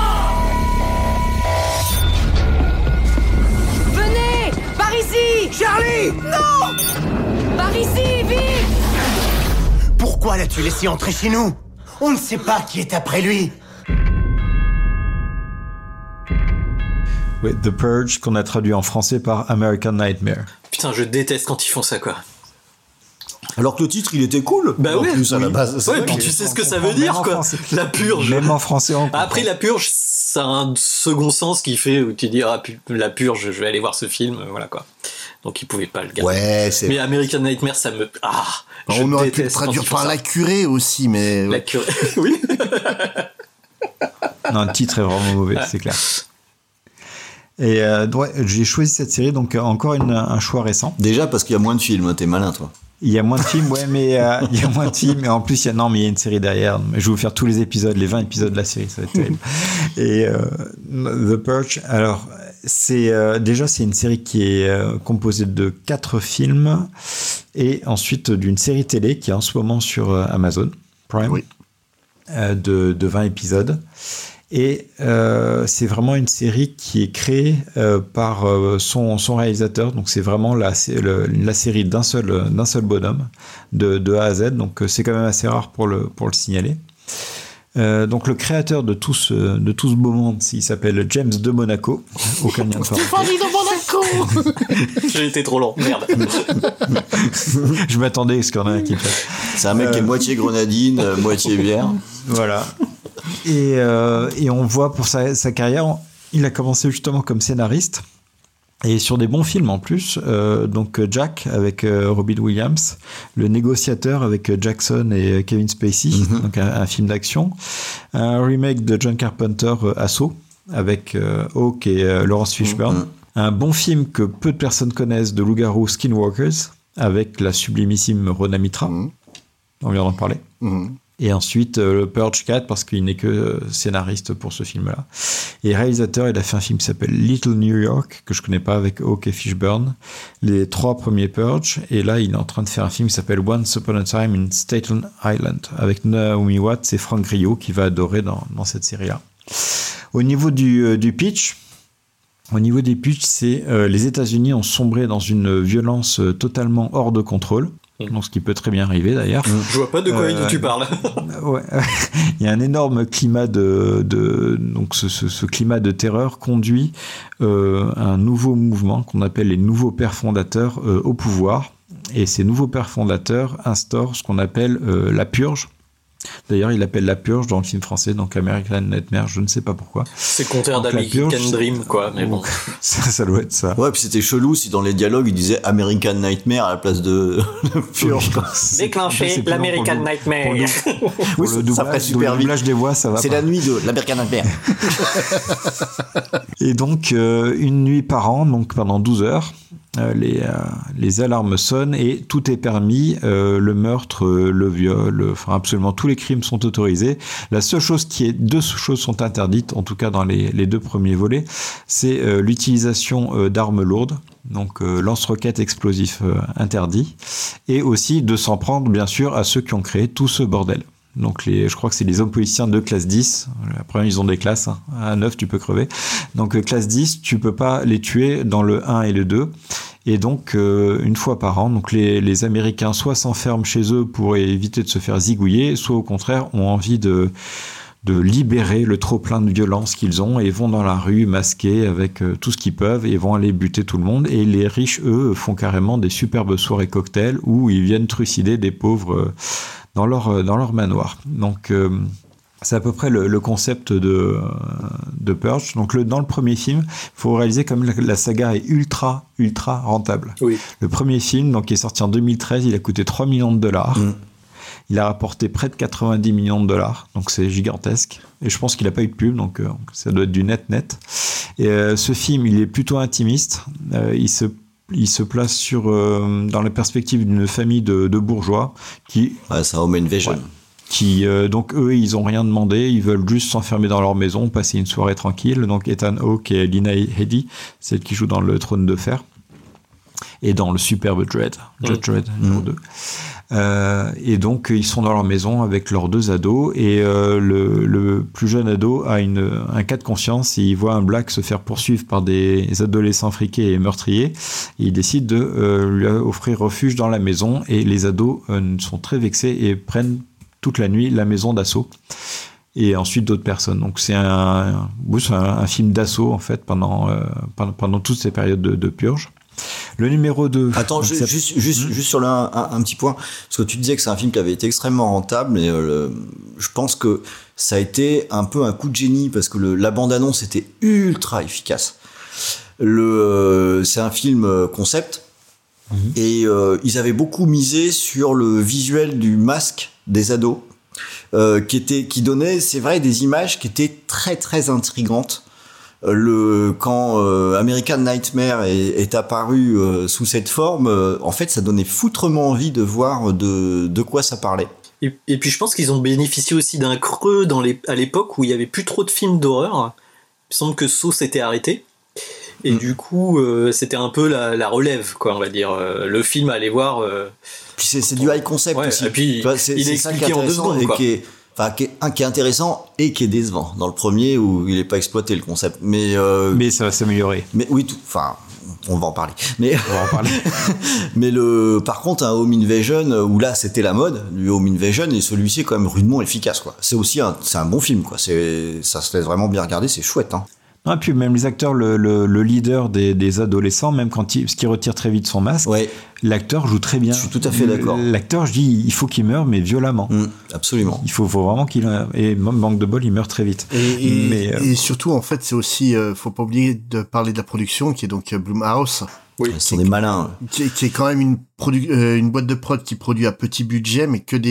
m'entend? Venez! Par ici! Charlie! Non! Par ici, vite! Pourquoi l'as-tu laissé entrer chez nous? On ne sait pas qui est après lui. Ouais, The Purge, qu'on a traduit en français par American Nightmare. Putain, je déteste quand ils font ça, quoi. Alors que le titre, il était cool. Bah ouais. Plus à la base. Ouais, puis tu sais ce que ça veut dire, quoi. La purge. Même en français, on comprend. Après, la purge, ça a un second sens qui fait où tu dis, la purge, je vais aller voir ce film, voilà, quoi. Donc, ils pouvaient pas le garder. Ouais, mais American Nightmare, ça me... on aurait pu le traduire par la curée aussi, mais... La curée, oui. Non, le titre est vraiment mauvais, c'est clair. Et j'ai choisi cette série, donc encore un choix récent. Déjà parce qu'il y a moins de films, t'es malin, toi. Il y a moins de films, ouais, mais il y a moins de films, et en plus, il y a une série derrière. Je vais vous faire tous les épisodes, les 20 épisodes de la série, ça va être terrible. Et The Purge, alors... c'est une série qui est composée de 4 films et ensuite d'une série télé qui est en ce moment sur Amazon Prime, de 20 épisodes. Et c'est vraiment une série qui est créée par son réalisateur. Donc c'est vraiment la série d'un seul bonhomme de A à Z. Donc c'est quand même assez rare pour le signaler. Donc le créateur de tout ce beau monde, il s'appelle James de Monaco. Aucun lien de Stéphanie de Monaco. J'ai été trop long, merde. Je m'attendais à ce qu'il y en ait un qui fasse. C'est un mec qui est moitié grenadine, moitié bière. Voilà. Et on voit pour sa carrière, il a commencé justement comme scénariste et sur des bons films en plus. Donc Jack avec Robin Williams, Le Négociateur avec Jackson et Kevin Spacey, donc un film d'action. Un remake de John Carpenter, Assaut, avec Hawk et Laurence Fishburne. Un bon film que peu de personnes connaissent de Loup-garou, Skinwalkers, avec la sublimissime Rona Mitra. On vient d'en parler. Et ensuite le Purge 4 parce qu'il n'est que scénariste pour ce film-là. Et réalisateur, il a fait un film qui s'appelle Little New York, que je connais pas, avec Hawk et Fishburne. Les 3 premiers Purge. Et là, il est en train de faire un film qui s'appelle Once Upon a Time in Staten Island, avec Naomi Watts et Frank Grillo, qui va adorer dans cette série-là. Au niveau du pitch, c'est les États-Unis ont sombré dans une violence totalement hors de contrôle. Donc, ce qui peut très bien arriver d'ailleurs. Je vois pas de quoi tu parles. Ouais. Il y a un énorme climat donc ce climat de terreur conduit un nouveau mouvement qu'on appelle les nouveaux pères fondateurs au pouvoir. Et ces nouveaux pères fondateurs instaurent ce qu'on appelle la purge. D'ailleurs, il appelle la purge dans le film français, donc American Nightmare, je ne sais pas pourquoi. C'est le contraire d'American Dream, quoi, mais bon. Ça doit être ça. Ouais, puis c'était chelou si dans les dialogues, il disait American Nightmare à la place de purge. Déclencher l'American Nightmare. Oui, ça ferait super vite. Doublage des voix, ça va. C'est la nuit de l'American Nightmare. Et donc, une nuit par an, donc pendant 12 heures, les alarmes sonnent et tout est permis, le meurtre, le viol, enfin absolument tous les crimes sont autorisés. La seule chose deux choses sont interdites, en tout cas dans les 2 premiers volets, c'est l'utilisation d'armes lourdes, donc lance-roquettes explosifs interdits, et aussi de s'en prendre bien sûr à ceux qui ont créé tout ce bordel. Donc je crois que c'est les hommes politiciens de classe 10. Après, ils ont des classes. Hein. À 9, tu peux crever. Donc, classe 10, tu peux pas les tuer dans le 1 et le 2. Et donc, une fois par an, donc les Américains soit s'enferment chez eux pour éviter de se faire zigouiller, soit au contraire ont envie de libérer le trop-plein de violence qu'ils ont et vont dans la rue masqués avec tout ce qu'ils peuvent et vont aller buter tout le monde. Et les riches, eux, font carrément des superbes soirées cocktails où ils viennent trucider des pauvres dans leur manoir. Donc c'est à peu près le concept de Purge. Donc dans le premier film, il faut réaliser comme la saga est ultra rentable. Oui. Le premier film, donc, qui est sorti en 2013, il a coûté 3 millions de dollars. Il a rapporté près de 90 millions de dollars, donc c'est gigantesque. Et je pense qu'il n'a pas eu de pub, donc ça doit être du net. Et ce film, il est plutôt intimiste. Il se place dans la perspective d'une famille de bourgeois qui... Ouais, c'est un home invasion. Ouais, qui, donc eux, ils ont rien demandé, ils veulent juste s'enfermer dans leur maison, passer une soirée tranquille. Donc Ethan Hawke et Lina Headey, celle qui joue dans Le Trône de Fer, et dans le superbe Dredd, Judge Dredd numéro 2. Et donc ils sont dans leur maison avec leurs 2 ados et le plus jeune ado a un cas de conscience et il voit un black se faire poursuivre par des adolescents friqués et meurtriers et il décide de lui offrir refuge dans la maison et les ados sont très vexés et prennent toute la nuit la maison d'assaut et ensuite d'autres personnes. Donc c'est un film d'assaut en fait pendant toutes ces périodes de purge. Le numéro 2. Attends, juste sur un petit point. Parce que tu disais que c'est un film qui avait été extrêmement rentable, mais je pense que ça a été un peu un coup de génie parce que la bande-annonce était ultra efficace. C'est un film concept. Et ils avaient beaucoup misé sur le visuel du masque des ados, qui donnait, c'est vrai, des images qui étaient très très intrigantes. Quand American Nightmare est apparu sous cette forme, en fait, ça donnait foutrement envie de voir de quoi ça parlait. Et puis je pense qu'ils ont bénéficié aussi d'un creux à l'époque où il y avait plus trop de films d'horreur. Il me semble que Saw s'était arrêté. Et du coup, c'était un peu la relève, quoi, on va dire. Le film à aller voir. Puis c'est du high concept aussi. Et puis, il est expliqué en 2 secondes, quoi. Qui est intéressant et qui est décevant. Dans le premier, où il n'est pas exploité, le concept. Mais ça va s'améliorer. Mais oui, on va en parler. Mais par contre, un Home Invasion, où là, c'était la mode, le Home Invasion, et celui-ci est quand même rudement efficace, quoi. C'est aussi c'est un bon film, quoi. Ça se fait vraiment bien regarder, c'est chouette, hein. Non, et puis même les acteurs, le leader des adolescents, même parce qu'il retire très vite son masque, l'acteur joue très bien. Je suis tout à fait d'accord. L'acteur, je dis, il faut qu'il meure, mais violemment. Absolument. Il faut vraiment qu'il... Et manque de bol, il meurt très vite. Et surtout, en fait, c'est aussi... faut pas oublier de parler de la production, qui est donc Blumhouse. Oui, ce sont des malins. Qui est quand même une boîte de prod qui produit à petit budget, mais que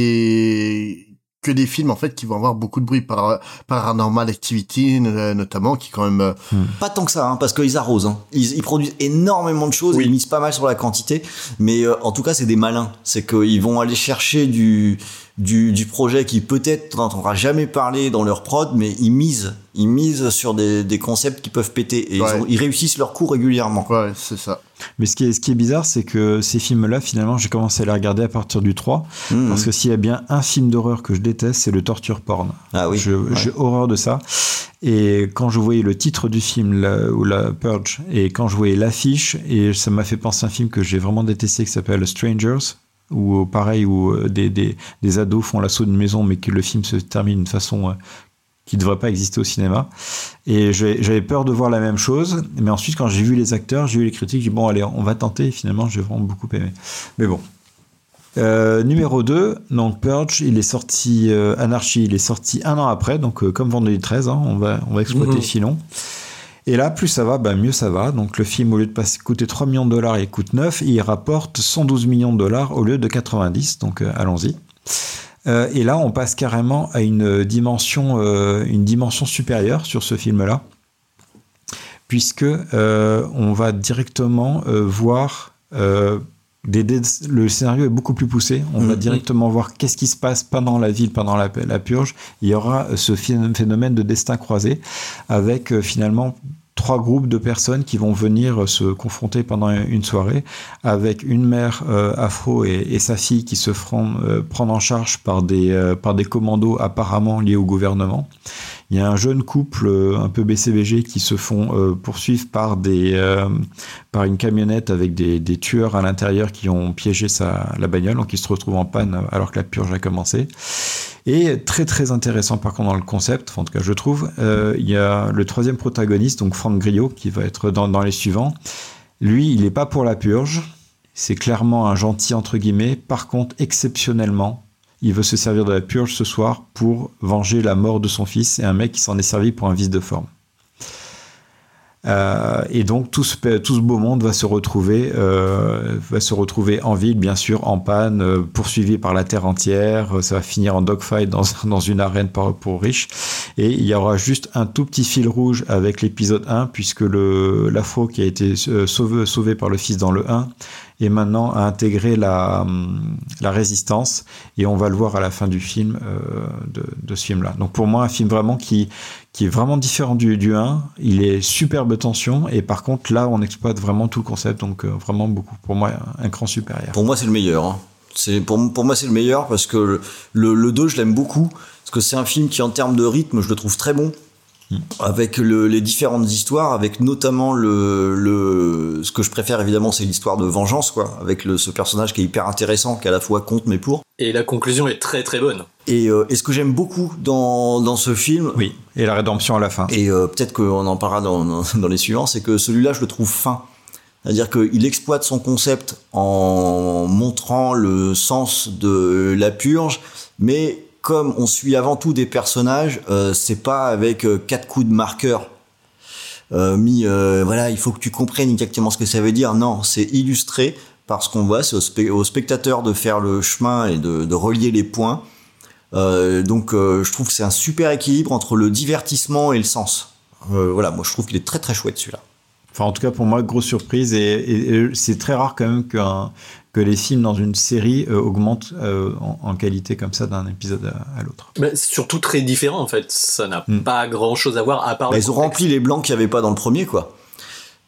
des films en fait qui vont avoir beaucoup de bruit. Paranormal Activity notamment, qui quand même pas tant que ça, hein, parce qu'ils arrosent, hein. Ils produisent énormément de choses, ils misent pas mal sur la quantité, mais en tout cas c'est des malins, c'est qu'ils vont aller chercher du projet qui peut-être n'entendra jamais parler dans leur prod, mais ils misent sur des concepts qui peuvent péter, et ils réussissent leur coup régulièrement. Ouais, c'est ça. Mais ce qui est bizarre, c'est que ces films-là, finalement, j'ai commencé à les regarder à partir du 3, parce que s'il y a bien un film d'horreur que je déteste, c'est le torture porn. Ah oui. J'ai horreur de ça. Et quand je voyais le titre du film, ou la Purge, et quand je voyais l'affiche, et ça m'a fait penser à un film que j'ai vraiment détesté, qui s'appelle Strangers, où pareil, où des ados font l'assaut d'une maison, mais que le film se termine d'une façon qui ne devrait pas exister au cinéma. Et j'avais peur de voir la même chose, mais ensuite quand j'ai vu les acteurs, j'ai eu les critiques, j'ai dit bon allez, on va tenter, et finalement j'ai vraiment beaucoup aimé. Mais bon. Numéro 2, donc Purge, il est sorti, Anarchy, il est sorti 1 an après, donc comme Vendredi 13, hein, on va exploiter Filon. Et là, plus ça va, mieux ça va. Donc le film, au lieu de coûter 3 millions de dollars, il coûte 9, et il rapporte 112 millions de dollars au lieu de 90, donc allons-y. Et là, on passe carrément à une dimension supérieure sur ce film-là, puisque on va directement voir... le scénario est beaucoup plus poussé. On va directement voir qu'est-ce qui se passe pendant la ville, pendant la purge. Il y aura ce phénomène de destin croisé avec finalement 3 groupes de personnes qui vont venir se confronter pendant une soirée, avec une mère afro et sa fille qui se feront prendre en charge par des commandos apparemment liés au gouvernement. Il y a un jeune couple un peu BCBG qui se font poursuivre par une camionnette avec des tueurs à l'intérieur qui ont piégé la bagnole, donc ils se retrouvent en panne alors que la purge a commencé. Et très très intéressant par contre dans le concept, en tout cas je trouve, il y a le 3e protagoniste, donc Franck Griot, qui va être dans les suivants. Lui, il n'est pas pour la purge, c'est clairement un gentil entre guillemets. Par contre, exceptionnellement, il veut se servir de la purge ce soir pour venger la mort de son fils, et un mec qui s'en est servi pour un vice de forme. Et donc tout ce beau monde va se retrouver en ville, bien sûr, en panne, poursuivi par la terre entière. Ça va finir en dogfight dans une arène pour riches. Et il y aura juste un tout petit fil rouge avec l'épisode 1, puisque l'afro qui a été sauvé par le fils dans le 1 et maintenant a intégré la résistance, et on va le voir à la fin du film, de ce film-là. Donc pour moi, un film vraiment qui est vraiment différent du 1, il est superbe tension, et par contre là on exploite vraiment tout le concept, donc vraiment beaucoup, pour moi, un cran supérieur. Pour moi c'est le meilleur, hein. Pour moi c'est le meilleur, parce que le 2 je l'aime beaucoup, parce que c'est un film qui en termes de rythme je le trouve très bon, avec les différentes histoires, avec notamment ce que je préfère évidemment, c'est l'histoire de vengeance, quoi, avec ce personnage qui est hyper intéressant, qui à la fois contre mais pour. Et la conclusion est très très bonne. Et ce que j'aime beaucoup dans ce film, oui, et la rédemption à la fin, et peut-être qu'on en parlera dans les suivants, c'est que celui-là je le trouve fin. C'est-à-dire qu'il exploite son concept en montrant le sens de la purge, mais comme on suit avant tout des personnages, c'est pas avec 4 coups de marqueur voilà, il faut que tu comprennes exactement ce que ça veut dire. Non, c'est illustré parce qu'on voit, c'est au spectateur de faire le chemin et de relier les points. Donc je trouve que c'est un super équilibre entre le divertissement et le sens. Voilà, moi je trouve qu'il est très très chouette celui-là. Enfin, en tout cas, pour moi, grosse surprise, et c'est très rare quand même que les films dans une série augmentent en qualité comme ça d'un épisode à l'autre. Mais c'est surtout très différent, en fait. Ça n'a pas grand-chose à voir, à part... Ils ont rempli les blancs qu'il n'y avait pas dans le premier, quoi.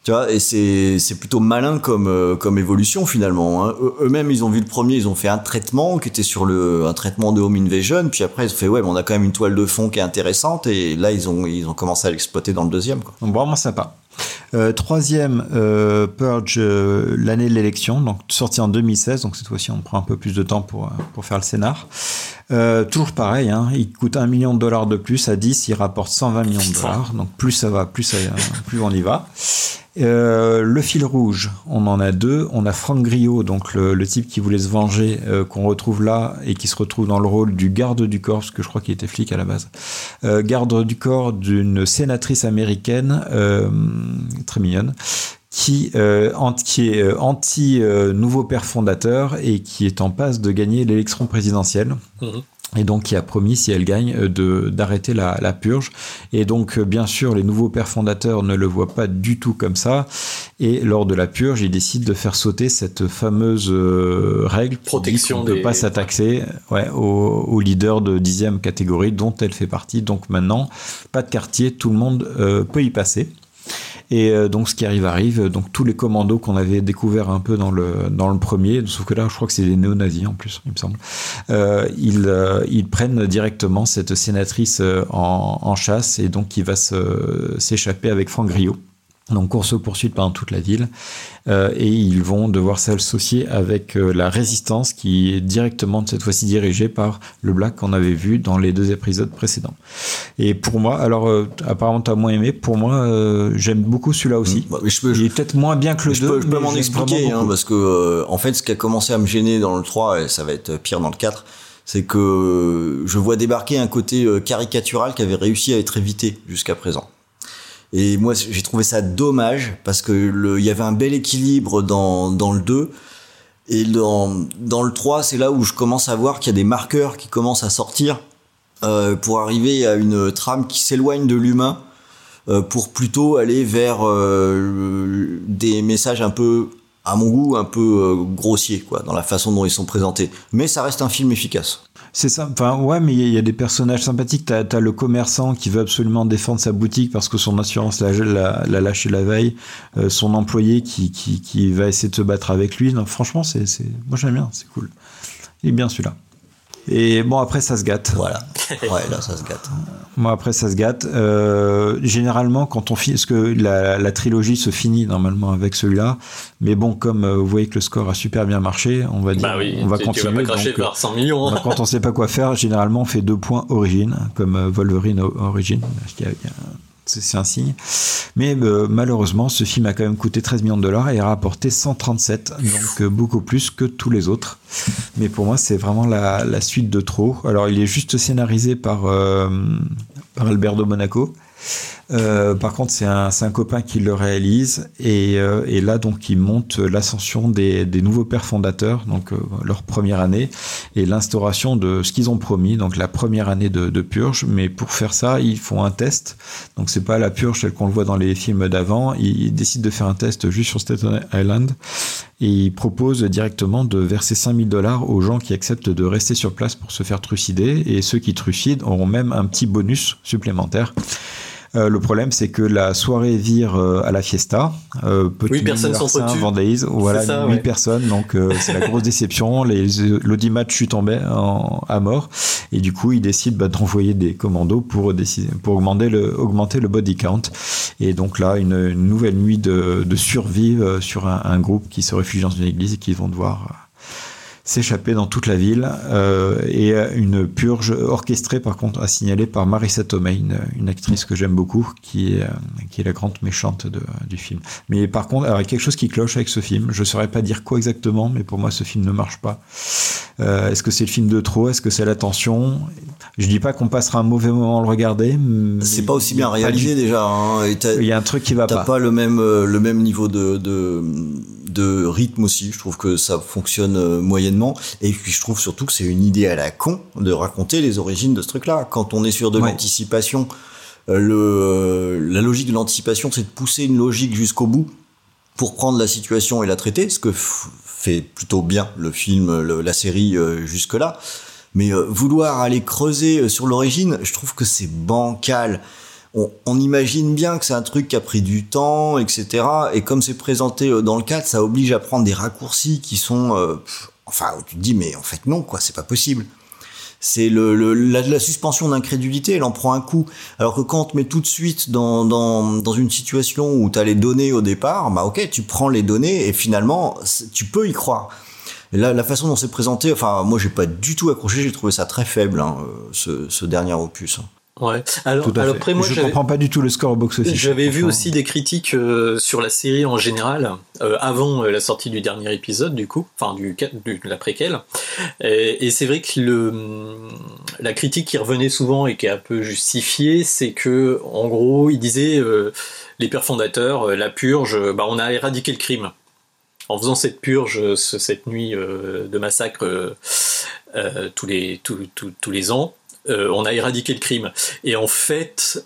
Tu vois, et c'est plutôt malin comme évolution finalement. Hein. Eux-mêmes, ils ont vu le premier, ils ont fait un traitement qui était sur un traitement de home invasion, puis après ils ont fait ouais, mais on a quand même une toile de fond qui est intéressante, et là ils ont commencé à l'exploiter dans le deuxième. Quoi. Donc vraiment sympa. Troisième, Purge, l'année de l'élection, donc sorti en 2016, donc cette fois-ci on prend un peu plus de temps pour faire le scénar. Toujours pareil, hein, il coûte $1 million de plus, à 10 il rapporte $120 millions, donc plus ça va, plus on y va. Le fil rouge, on en a deux. On a Frank Grillo, donc le type qui voulait se venger, qu'on retrouve là et qui se retrouve dans le rôle du garde du corps, parce que je crois qu'il était flic à la base. Garde du corps d'une sénatrice américaine, très mignonne, qui est anti nouveau père fondateur et qui est en passe de gagner l'élection présidentielle. Et donc qui a promis, si elle gagne, d'arrêter la purge. Et donc bien sûr les nouveaux pères fondateurs ne le voient pas du tout comme ça, et lors de la purge ils décident de faire sauter cette fameuse règle protection, qui ne peut pas s'attaquer aux leaders de 10e catégorie dont elle fait partie. Donc maintenant pas de quartier, tout le monde peut y passer. Et donc ce qui arrive, donc tous les commandos qu'on avait découverts un peu dans le premier, sauf que là je crois que c'est des néo-nazis en plus, il me semble, ils prennent directement cette sénatrice en chasse, et donc il va s'échapper avec Frank Grillo. Donc course-poursuite pendant toute la ville, et ils vont devoir s'associer avec la résistance, qui est directement cette fois-ci dirigée par le Black qu'on avait vu dans les 2 épisodes précédents. Et pour moi, alors apparemment t'as moins aimé, pour moi j'aime beaucoup celui-là aussi. Il est peut-être moins bien que le 2. Je peux m'en expliquer, hein, parce que en fait ce qui a commencé à me gêner dans le 3, et ça va être pire dans le 4, c'est que je vois débarquer un côté caricatural qui avait réussi à être évité jusqu'à présent. Et moi, j'ai trouvé ça dommage, parce que il y avait un bel équilibre dans le 2. Et dans le 3, c'est là où je commence à voir qu'il y a des marqueurs qui commencent à sortir, pour arriver à une trame qui s'éloigne de l'humain, pour plutôt aller vers des messages un peu, à mon goût, un peu grossiers, quoi, dans la façon dont ils sont présentés. Mais ça reste un film efficace. C'est ça, enfin ouais, mais il y a des personnages sympathiques. T'as le commerçant qui veut absolument défendre sa boutique parce que son assurance l'a lâché la veille, son employé qui va essayer de se battre avec lui. Non, franchement, moi j'aime bien, c'est cool. Il est bien celui-là. Et bon, après ça se gâte. Voilà. Ouais, là ça se gâte. Bon, après ça se gâte. Généralement, quand on finit, parce que la trilogie se finit normalement avec celui-là, mais bon, comme vous voyez que le score a super bien marché, on va dire, on va continuer. Tu vas pas cracher par 100 millions. Hein. Quand on sait pas quoi faire, généralement on fait 2 points origine, comme Wolverine Origin. C'est un signe. Mais malheureusement, ce film a quand même coûté $13 millions et a rapporté 137, donc beaucoup plus que tous les autres. Mais pour moi, c'est vraiment la suite de trop. Alors, il est juste scénarisé par Alberto Monaco. Par contre, c'est un copain qui le réalise, et là donc il monte l'ascension des nouveaux pères fondateurs, donc leur première année, et l'instauration de ce qu'ils ont promis, donc la première année de purge. Mais pour faire ça, ils font un test, donc c'est pas la purge telle qu'on le voit dans les films d'avant. Ils décident de faire un test juste sur Staten Island, et ils proposent directement de verser $5,000 aux gens qui acceptent de rester sur place pour se faire trucider, et ceux qui trucident auront même un petit bonus supplémentaire. Le problème, c'est que la soirée vire à la fiesta. 8 personnes s'entretuent. Vandalisme, voilà, ça, 8 personnes, donc c'est la grosse déception. L'audimat tue tombait à mort, et du coup, ils décident d'envoyer des commandos pour augmenter le body count. Et donc là, une nouvelle nuit de survie sur un groupe qui se réfugie dans une église et qui vont devoir s'échapper dans toute la ville, et une purge orchestrée par contre à signaler par Marissa Tomei, une actrice que j'aime beaucoup, qui est la grande méchante du film. Mais par contre, alors, il y a quelque chose qui cloche avec ce film, je saurais pas dire quoi exactement, mais pour moi ce film ne marche pas. Est-ce que c'est le film de trop? Est-ce que c'est la tension? Je dis pas qu'on passera un mauvais moment à le regarder, c'est pas aussi bien réalisé déjà, hein, il y a un truc qui va pas. T'as pas le même niveau de rythme aussi. Je trouve que ça fonctionne moyennement, et puis je trouve surtout que c'est une idée à la con de raconter les origines de ce truc-là. Quand on est sur de l'anticipation, la logique de l'anticipation, c'est de pousser une logique jusqu'au bout pour prendre la situation et la traiter, ce que fait plutôt bien le film, la série jusque-là. Mais vouloir aller creuser sur l'origine, je trouve que c'est bancal. on imagine bien que c'est un truc qui a pris du temps, etc. Et comme c'est présenté dans le 4, ça oblige à prendre des raccourcis qui sont... où tu te dis, mais en fait non, quoi, c'est pas possible. C'est la suspension d'incrédulité, elle en prend un coup. Alors que quand on te met tout de suite dans une situation où t'as les données au départ, bah ok, tu prends les données et finalement, tu peux y croire. Et là, la façon dont c'est présenté, enfin, moi j'ai pas du tout accroché, j'ai trouvé ça très faible, ce dernier opus. Ouais. Alors après moi je comprends pas du tout le score au box-office. J'avais vu aussi des critiques sur la série en général avant la sortie du dernier épisode du coup, enfin de la préquelle. Et c'est vrai que la critique qui revenait souvent et qui est un peu justifiée, c'est que en gros, ils disaient les pères fondateurs, la purge, on a éradiqué le crime. En faisant cette purge, cette nuit de massacre tous les ans. On a éradiqué le crime. Et en fait,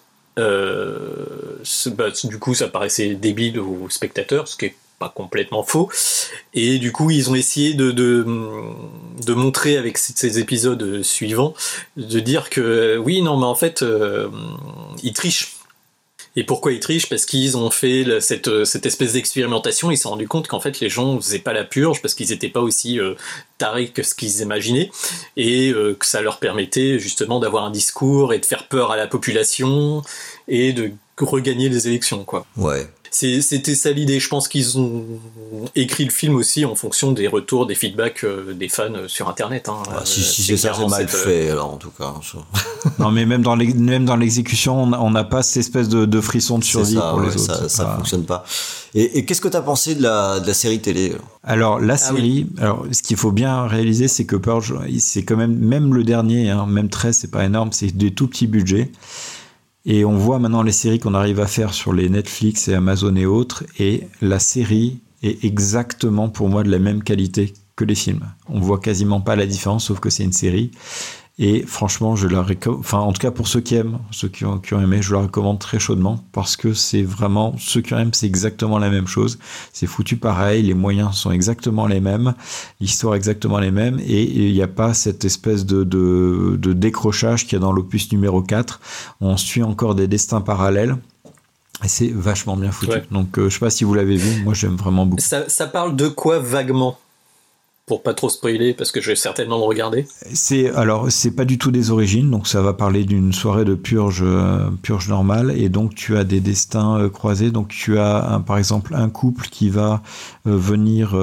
du coup, ça paraissait débile aux spectateurs, ce qui est pas complètement faux. Et du coup, ils ont essayé de montrer avec ces épisodes suivants, de dire que oui, non, mais en fait, ils trichent. Et pourquoi ils trichent ? Parce qu'ils ont fait cette espèce d'expérimentation, ils se sont rendus compte qu'en fait les gens ne faisaient pas la purge parce qu'ils n'étaient pas aussi tarés que ce qu'ils imaginaient, et que ça leur permettait justement d'avoir un discours et de faire peur à la population et de regagner les élections, quoi. Ouais. C'était ça l'idée. Je pense qu'ils ont écrit le film aussi en fonction des retours, des feedbacks des fans sur Internet. Si c'est ça, c'est mal fait, alors en tout cas. Non, mais même dans l'exécution, on n'a pas cette espèce de frisson de survie pour les autres. Ça fonctionne pas. Et qu'est-ce que t'as pensé de la série télé ? Alors la série, ce qu'il faut bien réaliser, c'est que Purge, c'est quand même le dernier, même 13, c'est pas énorme, c'est des tout petits budgets. Et on voit maintenant les séries qu'on arrive à faire sur les Netflix et Amazon et autres, et la série est exactement pour moi de la même qualité que les films. On voit quasiment pas la différence, sauf que c'est une série. Et franchement, en tout cas pour ceux qui aiment, ceux qui ont aimé, je la recommande très chaudement, parce que c'est vraiment, ceux qui aiment, c'est exactement la même chose. C'est foutu pareil, les moyens sont exactement les mêmes, l'histoire exactement les mêmes, et il n'y a pas cette espèce de décrochage qu'il y a dans l'opus numéro 4. On suit encore des destins parallèles. Et c'est vachement bien foutu. Ouais. Donc je sais pas si vous l'avez vu, moi j'aime vraiment beaucoup. Ça parle de quoi vaguement ? Pour pas trop spoiler, parce que je vais certainement le regarder. C'est pas du tout des origines, donc ça va parler d'une soirée de purge normale, et donc tu as des destins croisés. Donc tu as par exemple un couple qui va venir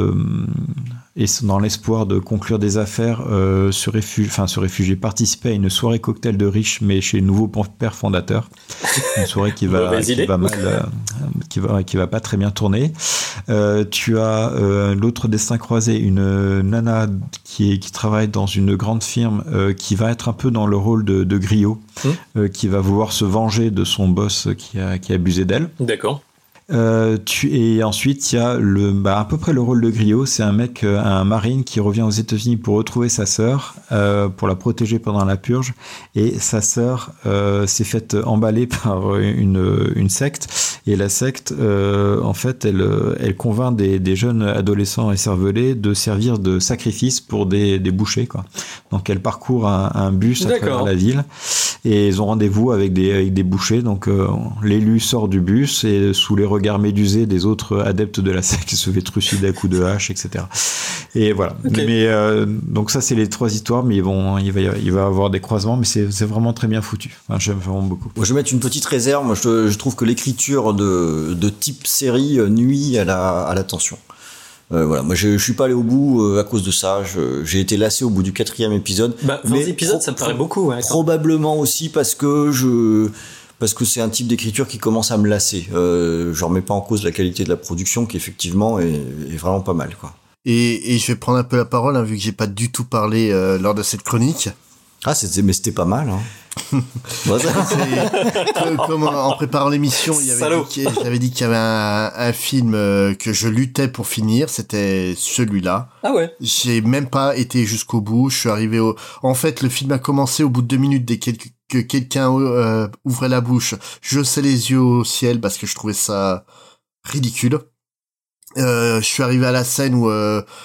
et dans l'espoir de conclure des affaires se réfugier, participer à une soirée cocktail de riches, mais chez le nouveau père fondateur, une soirée qui va pas très bien tourner. Tu as l'autre destin croisé, une nana qui travaille dans une grande firme, qui va être un peu dans le rôle de griot, qui va vouloir se venger de son boss qui a abusé d'elle. D'accord. Et ensuite il y a à peu près le rôle de griot, c'est un marine qui revient aux États-Unis pour retrouver sa sœur, pour la protéger pendant la purge, et sa sœur s'est faite emballer par une secte, et la secte en fait elle convainc des jeunes adolescents écervelés de servir de sacrifice pour des bouchers, quoi. Donc elle parcourt un bus à travers la ville, et ils ont rendez-vous avec des bouchers. Donc l'élu sort du bus, et sous les regard médusé des autres adeptes de la secte, se fait trucider à coups de hache, etc. Et voilà. Okay. Mais donc ça, c'est les 3 histoires, mais il va y avoir des croisements, mais c'est vraiment très bien foutu. Enfin, j'aime vraiment beaucoup. Moi, je vais mettre une petite réserve. Moi, je trouve que l'écriture de type série nuit à la tension. Voilà, moi je suis pas allé au bout à cause de ça. J'ai été lassé au bout du 4e épisode. 20 épisodes, ça me paraît beaucoup. Ouais, probablement aussi parce que c'est un type d'écriture qui commence à me lasser. Je remets pas en cause la qualité de la production, qui effectivement est vraiment pas mal, quoi. Et je vais prendre un peu la parole, vu que j'ai pas du tout parlé lors de cette chronique. Ah, mais c'était pas mal, hein. Comme en préparant l'émission, j'avais dit qu'il y avait un film que je luttais pour finir, c'était celui-là. Ah ouais. J'ai même pas été jusqu'au bout. Je suis arrivé en fait, le film a commencé au bout de 2 minutes dès que quelqu'un ouvrait la bouche. Je haussais les yeux au ciel parce que je trouvais ça ridicule. Je suis arrivé à la scène où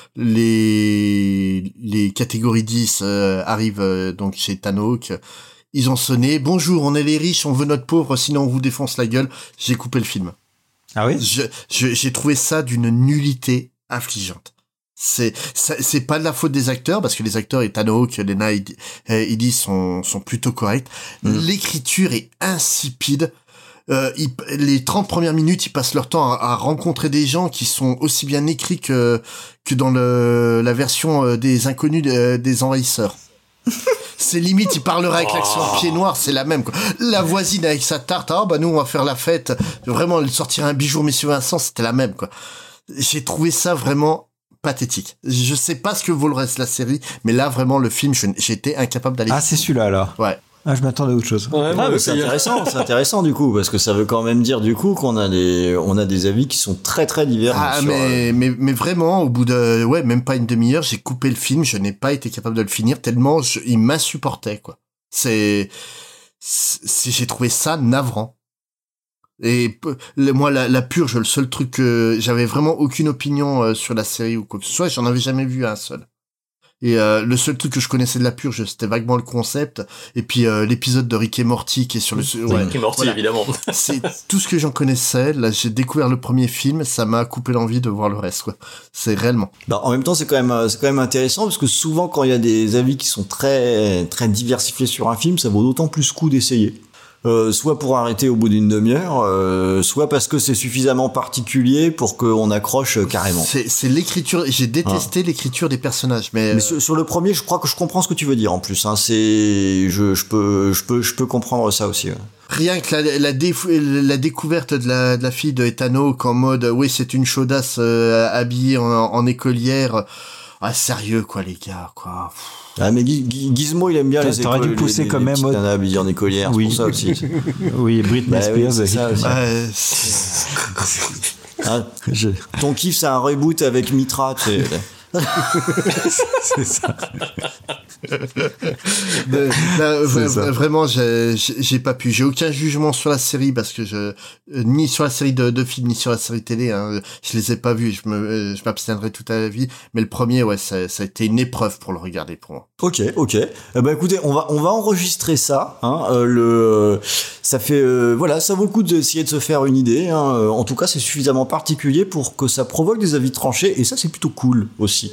les catégories 10 arrivent donc chez Tanook, Ils ont sonné. Bonjour, on est les riches, on veut notre pauvre, sinon on vous défonce la gueule. J'ai coupé le film. Ah oui? J'ai trouvé ça d'une nullité affligeante. C'est pas de la faute des acteurs, parce que les acteurs, Ethan Hawke, Lena Headey sont plutôt corrects. L'écriture est insipide. Les 30 premières minutes, ils passent leur temps à rencontrer des gens qui sont aussi bien écrits que dans la version des Inconnus des Envahisseurs. C'est limite, il parlerait avec l'accent pied noir, c'est la même, quoi. La voisine avec sa tarte, nous, on va faire la fête. Vraiment, elle sortirait un bijou, Monsieur Vincent, c'était la même, quoi. J'ai trouvé ça vraiment pathétique. Je sais pas ce que vaut le reste de la série, mais là, vraiment, le film, j'ai été incapable d'aller. Ah, c'est celui-là, alors. Ouais. Ah, je m'attendais à autre chose. Ouais, mais c'est intéressant du coup, parce que ça veut quand même dire du coup qu'on a des avis qui sont très très divers. Mais vraiment, au bout de même pas une demi-heure, j'ai coupé le film, je n'ai pas été capable de le finir tellement il m'insupportait, quoi. J'ai trouvé ça navrant. Et moi, la purge, le seul truc que j'avais vraiment aucune opinion sur la série ou quoi que ce soit, j'en avais jamais vu un seul. Et le seul truc que je connaissais de la purge, c'était vaguement le concept. Et puis l'épisode de Rick et Morty qui est sur le... Rick et Morty, évidemment. C'est tout ce que j'en connaissais. Là, j'ai découvert le premier film, ça m'a coupé l'envie de voir le reste, quoi. C'est réellement. En même temps, c'est quand même intéressant, parce que souvent, quand il y a des avis qui sont très, très diversifiés sur un film, ça vaut d'autant plus le coup d'essayer. Soit pour arrêter au bout d'une demi-heure, soit parce que c'est suffisamment particulier pour qu'on accroche carrément. C'est l'écriture, j'ai détesté l'écriture des personnages, mais sur le premier, je crois que je comprends ce que tu veux dire en plus, hein. Je peux comprendre ça aussi, ouais. Rien que la découverte de la fille de Ethan Hawke en mode oui, c'est une chaudasse habillée en écolière. Ah, sérieux, quoi, les gars, quoi. Ah, mais Gizmo, il aime bien les écoles. T'aurais dû pousser quand même. Il habillé en écolière, oui. C'est pour ça aussi. Oui, Britney Spears. Oui, ça aussi. Ton kiff, c'est un reboot avec Mitra, tu sais. C'est ça. Vraiment, j'ai pas pu. J'ai aucun jugement sur la série parce que ni sur la série de films ni sur la série télé. Hein, je les ai pas vus. Je m'abstiendrai toute la vie. Mais le premier, ça a été une épreuve pour le regarder pour moi. Ok. Écoutez, on va enregistrer ça. Hein, ça fait ça vaut le coup d'essayer de se faire une idée. Hein. En tout cas, c'est suffisamment particulier pour que ça provoque des avis tranchés et ça, c'est plutôt cool aussi.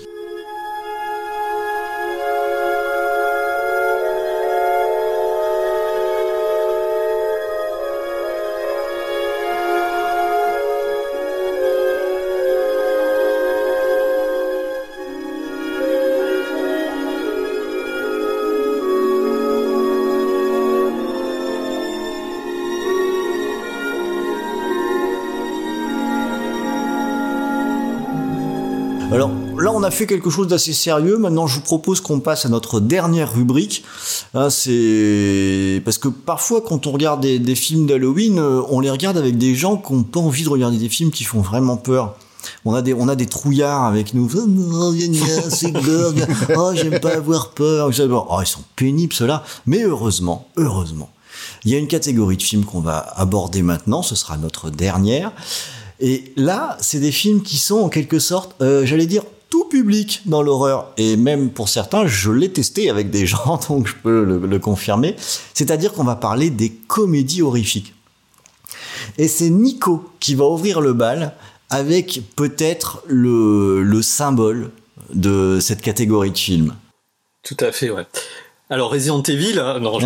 Alors là, on a fait quelque chose d'assez sérieux. Maintenant, je vous propose qu'on passe à notre dernière rubrique. C'est parce que parfois, quand on regarde des films d'Halloween, on les regarde avec des gens qui n'ont pas envie de regarder des films qui font vraiment peur. On a des trouillards avec nous. Oh, c'est gore. Oh, j'aime pas avoir peur. Oh, ils sont pénibles ceux-là. Mais heureusement, il y a une catégorie de films qu'on va aborder maintenant. Ce sera notre dernière. Et là, c'est des films qui sont en quelque sorte, j'allais dire, tout public dans l'horreur. Et même pour certains, je l'ai testé avec des gens, donc je peux le confirmer. C'est-à-dire qu'on va parler des comédies horrifiques. Et c'est Nico qui va ouvrir le bal avec peut-être le symbole de cette catégorie de films. Tout à fait, ouais. Alors Resident Evil, hein, non.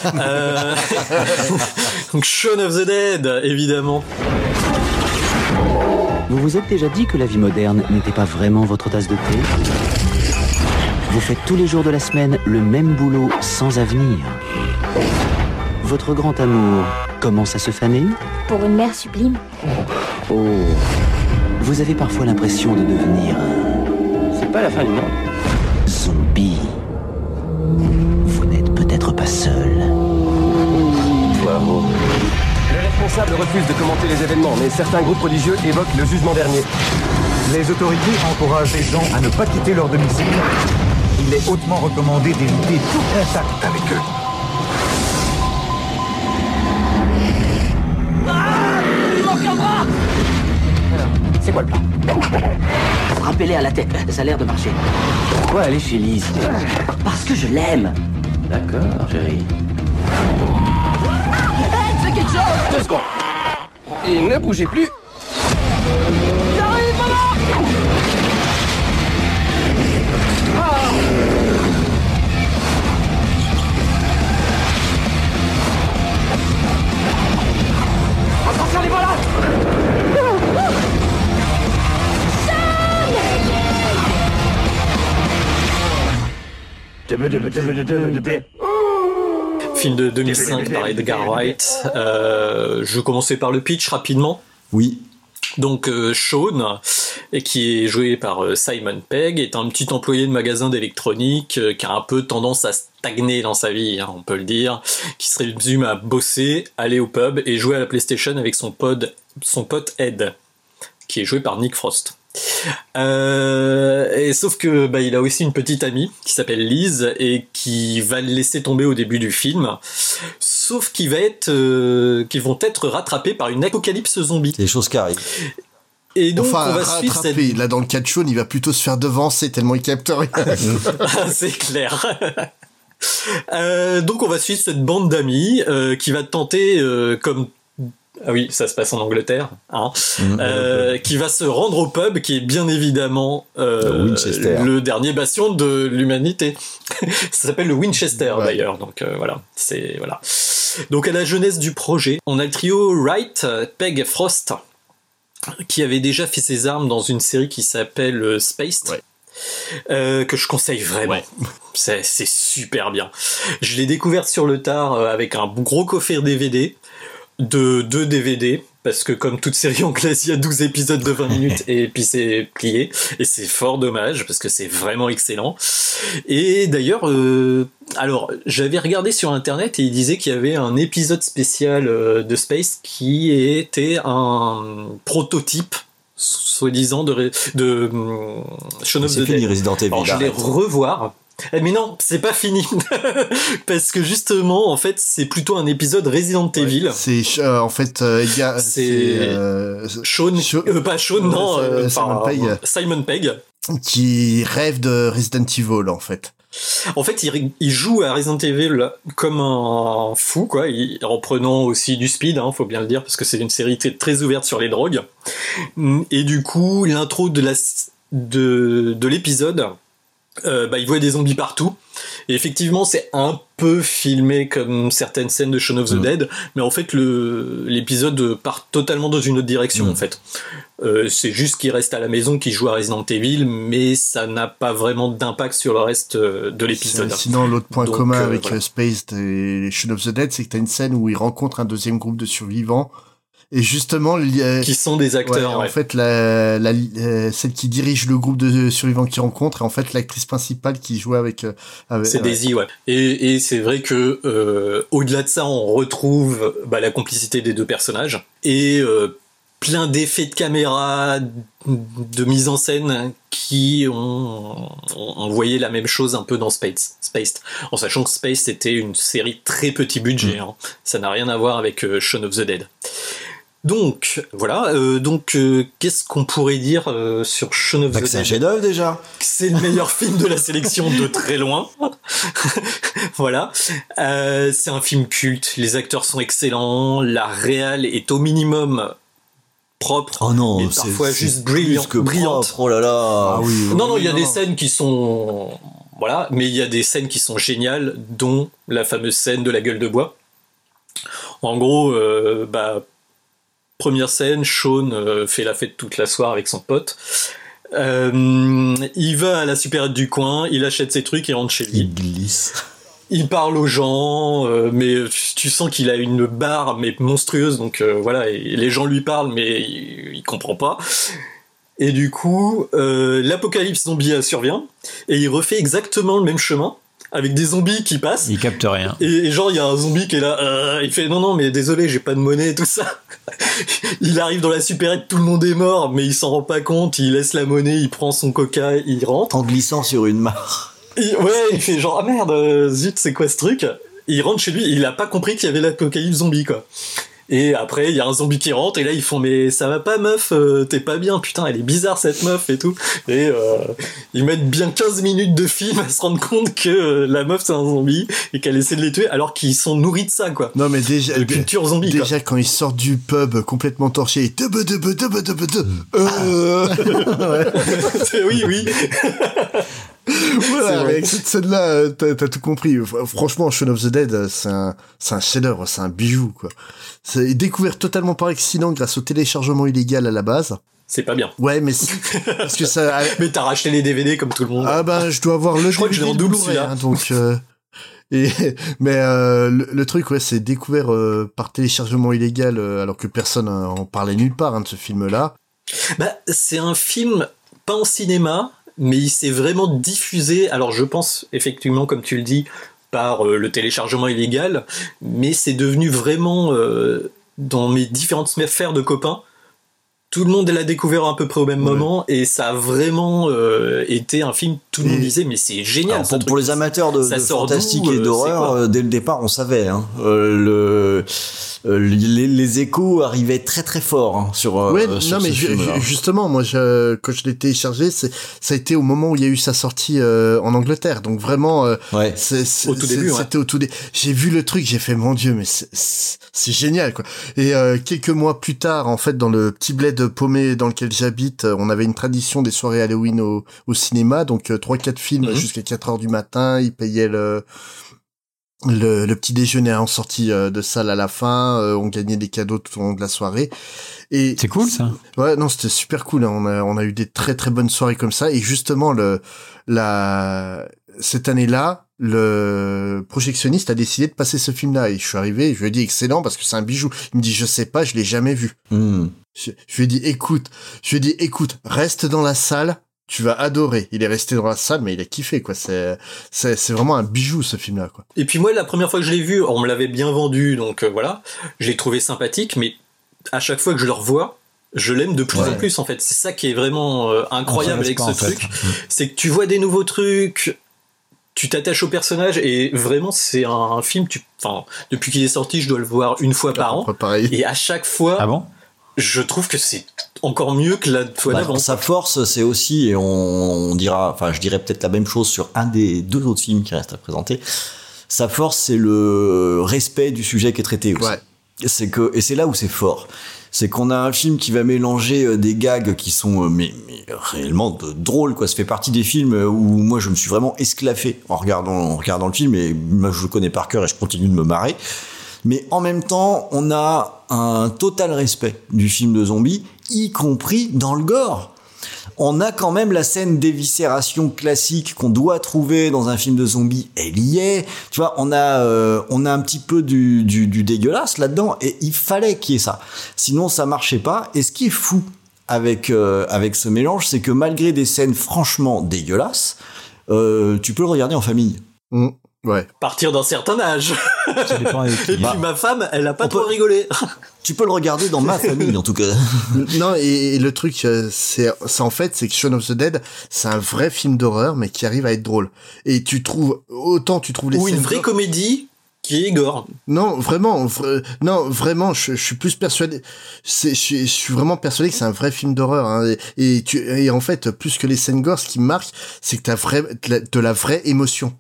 Donc Shaun of the Dead, évidemment. Vous vous êtes déjà dit que la vie moderne n'était pas vraiment votre tasse de thé ? Vous faites tous les jours de la semaine le même boulot sans avenir. Votre grand amour commence à se faner ? Pour une mère sublime. Oh, vous avez parfois l'impression de devenir... C'est pas la fin du monde. Zombie. Vous n'êtes peut-être pas seul. Bravo. Les responsables refusent de commenter les événements, mais certains groupes religieux évoquent le jugement dernier. Les autorités encouragent les gens à ne pas quitter leur domicile. Il est hautement recommandé d'éviter tout contact avec eux. Ah, il manque un bras. Alors, c'est quoi le plan? Frappez-les à la tête, ça a l'air de marcher. Pourquoi aller chez Lise? Parce que je l'aime. D'accord, chérie. 2 secondes. Et ne bougez plus. J'arrive, maman. Attention, les voilà. Film de 2005 par Edgar Wright. Je commençais par le pitch rapidement. Oui. Donc Sean, qui est joué par Simon Pegg, est un petit employé de magasin d'électronique qui a un peu tendance à stagner dans sa vie, on peut le dire, qui se résume à bosser, aller au pub et jouer à la PlayStation avec son pote Ed, qui est joué par Nick Frost. Et sauf que il a aussi une petite amie qui s'appelle Liz et qui va le laisser tomber au début du film, sauf qu'ils vont être rattrapés par une apocalypse zombie. C'est des choses qui arrivent. Et donc enfin, on va suivre cette... Là dans le cas de Sean, il va plutôt se faire devancer tellement il capte rien. C'est clair. Donc on va suivre cette bande d'amis qui va tenter comme ah oui, ça se passe en Angleterre, hein. Qui va se rendre au pub, qui est bien évidemment le dernier bastion de l'humanité. Ça s'appelle le Winchester d'ailleurs, donc voilà. Donc à la jeunesse du projet, on a le trio Wright, Pegg, Frost, qui avait déjà fait ses armes dans une série qui s'appelle Spaced. Que je conseille vraiment. C'est super bien. Je l'ai découverte sur le tard avec un gros coffret DVD. De 2 DVD, parce que comme toute série anglaise, il y a 12 épisodes de 20 minutes et puis c'est plié, et c'est fort dommage parce que c'est vraiment excellent. Et d'ailleurs, alors j'avais regardé sur internet et il disait qu'il y avait un épisode spécial de Space qui était un prototype soi-disant de Shaun of the Dead. Fini Resident Evil. Alors je vais revoir. Mais non, c'est pas fini parce que justement, en fait, c'est plutôt un épisode Resident Evil. C'est en fait, c'est Sean, pas Sean, non, Simon Pegg, qui rêve de Resident Evil en fait. En fait, il joue à Resident Evil comme un fou, quoi, en prenant aussi du speed, faut bien le dire, parce que c'est une série très ouverte sur les drogues. Et du coup, l'intro de l'épisode. Il voit des zombies partout et effectivement c'est un peu filmé comme certaines scènes de Shaun of the Dead, mais en fait l'épisode part totalement dans une autre direction en fait. C'est juste qu'il reste à la maison, qu'il joue à Resident Evil, mais ça n'a pas vraiment d'impact sur le reste de l'épisode. Sinon l'autre point commun avec Spaced et Shaun of the Dead, c'est que t'as une scène où il rencontre un deuxième groupe de survivants. Et justement, qui sont des acteurs. En fait, celle qui dirige le groupe de survivants qu'il rencontre, est en fait l'actrice principale qui joue avec c'est Daisy, ouais. Et c'est vrai que au-delà de ça, on retrouve la complicité des deux personnages et plein d'effets de caméra, de mise en scène qui ont voyé la même chose un peu dans Spaced, en sachant que Spaced était une série très petit budget. Ça n'a rien à voir avec Shaun of the Dead. Donc voilà, qu'est-ce qu'on pourrait dire sur Shaun of the Dead ? C'est un chef-d'œuvre déjà. C'est le meilleur film de la sélection de très loin. Voilà, c'est un film culte. Les acteurs sont excellents, la réal est au minimum propre, et parfois juste brillante. Propre, oh là là. Non, il y a des scènes qui sont mais il y a des scènes qui sont géniales, dont la fameuse scène de la gueule de bois. En gros, première scène, Sean fait la fête toute la soirée avec son pote. Il va à la supérette du coin, il achète ses trucs et rentre chez lui. Il glisse. Il parle aux gens, mais tu sens qu'il a une barre mais monstrueuse, donc et les gens lui parlent mais il comprend pas. Et du coup, l'apocalypse zombie survient et il refait exactement le même chemin. Avec des zombies qui passent. Il capte rien. Et genre, il y a un zombie qui est là, il fait non, mais désolé, j'ai pas de monnaie et tout ça. Il arrive dans la supérette, tout le monde est mort, mais il s'en rend pas compte, il laisse la monnaie, il prend son coca, il rentre. En glissant sur une mare. Il fait genre, ah merde, zut, c'est quoi ce truc ? Il rentre chez lui, il a pas compris qu'il y avait l'apocalypse zombie, quoi. Et après, il y a un zombie qui rentre, et là, ils font, mais ça va pas, meuf, t'es pas bien, putain, elle est bizarre, cette meuf, et tout. Et ils mettent bien 15 minutes de film à se rendre compte que la meuf, c'est un zombie, et qu'elle essaie de les tuer, alors qu'ils sont nourris de ça, quoi. Non, mais déjà, de culture zombie, déjà, quand ils sortent du pub complètement torchés, oui. Voilà, avec cette scène-là, t'as tout compris. Franchement, Shaun of the Dead, c'est un chef-d'œuvre, c'est un bijou, quoi. C'est découvert totalement par accident grâce au téléchargement illégal à la base. C'est pas bien. Ouais, mais si, parce que ça. Mais t'as racheté les DVD comme tout le monde. Ah ben, je dois avoir le. Je crois que je l'ai en double celui-là. Hein, donc. Mais le truc, ouais, c'est découvert par téléchargement illégal, alors que personne en parlait nulle part de ce film-là. Bah, c'est un film pas en cinéma, mais il s'est vraiment diffusé. Alors, je pense effectivement, comme tu le dis, par le téléchargement illégal, mais c'est devenu vraiment dans mes différentes sphères de copains. Tout le monde l'a découvert à peu près au même moment, et ça a vraiment été un film, tout le monde disait, mais c'est génial. Alors, pour les amateurs de fantastique et d'horreur, dès le départ, on savait. Hein, les échos arrivaient très très fort sur. Ouais, sur non, mais justement, moi, quand je l'ai téléchargé, ça a été au moment où il y a eu sa sortie en Angleterre. Donc vraiment, au tout début. C'était au tout début. J'ai vu le truc, j'ai fait mon Dieu, mais c'est génial, quoi. Et quelques mois plus tard, en fait, dans le petit bled paumé dans lequel j'habite, on avait une tradition des soirées Halloween au cinéma, donc 3-4 films jusqu'à 4h du matin, ils payaient le petit déjeuner en sortie de salle à la fin, on gagnait des cadeaux tout au long de la soirée. Et c'est cool ça. Ouais, non, c'était super cool, hein. On a eu des très très bonnes soirées comme ça, et justement cette année-là, le projectionniste a décidé de passer ce film-là, et je suis arrivé, je lui ai dit excellent parce que c'est un bijou. Il me dit je sais pas, je l'ai jamais vu. Je lui ai dit écoute, reste dans la salle, tu vas adorer. Il est resté dans la salle, mais il a kiffé, quoi. C'est vraiment un bijou, ce film-là, quoi. Et puis moi, la première fois que je l'ai vu, on me l'avait bien vendu, donc voilà, je l'ai trouvé sympathique, mais à chaque fois que je le revois, je l'aime de plus en plus, en fait. C'est ça qui est vraiment incroyable avec ce truc, c'est que tu vois des nouveaux trucs, tu t'attaches au personnage, et vraiment c'est un film, depuis qu'il est sorti, je dois le voir une fois par an, et à chaque fois, je trouve que c'est encore mieux que la fois d'avant. Sa force, c'est aussi, et on dira, je dirais peut-être la même chose sur un des 2 autres films qui restent à présenter. Sa force, c'est le respect du sujet qui est traité aussi. Et c'est là où c'est fort. C'est qu'on a un film qui va mélanger des gags qui sont mais réellement drôles, quoi. Ça fait partie des films où moi je me suis vraiment esclaffé en regardant le film, et moi je le connais par cœur et je continue de me marrer. Mais en même temps, on a un total respect du film de zombies, y compris dans le gore. On a quand même la scène d'éviscération classique qu'on doit trouver dans un film de zombies, elle y est. Tu vois, on a un petit peu du dégueulasse là-dedans, et il fallait qu'il y ait ça. Sinon, ça marchait pas. Et ce qui est fou avec ce mélange, c'est que malgré des scènes franchement dégueulasses, tu peux le regarder en famille. Ouais. Partir d'un certain âge. Ça dépend avec qui. Et puis ma femme, elle a pas trop rigolé. Tu peux le regarder dans ma famille, en tout cas. Non, et le truc, c'est en fait, c'est que Shaun of the Dead, c'est un vrai film d'horreur, mais qui arrive à être drôle. Et tu trouves les ou une vraie comédie qui est gore. Non, vraiment, je suis plus persuadé. Je suis vraiment persuadé que c'est un vrai film d'horreur. Hein, et en fait, plus que les scènes gore, ce qui me marque, c'est que t'as de la vraie émotion.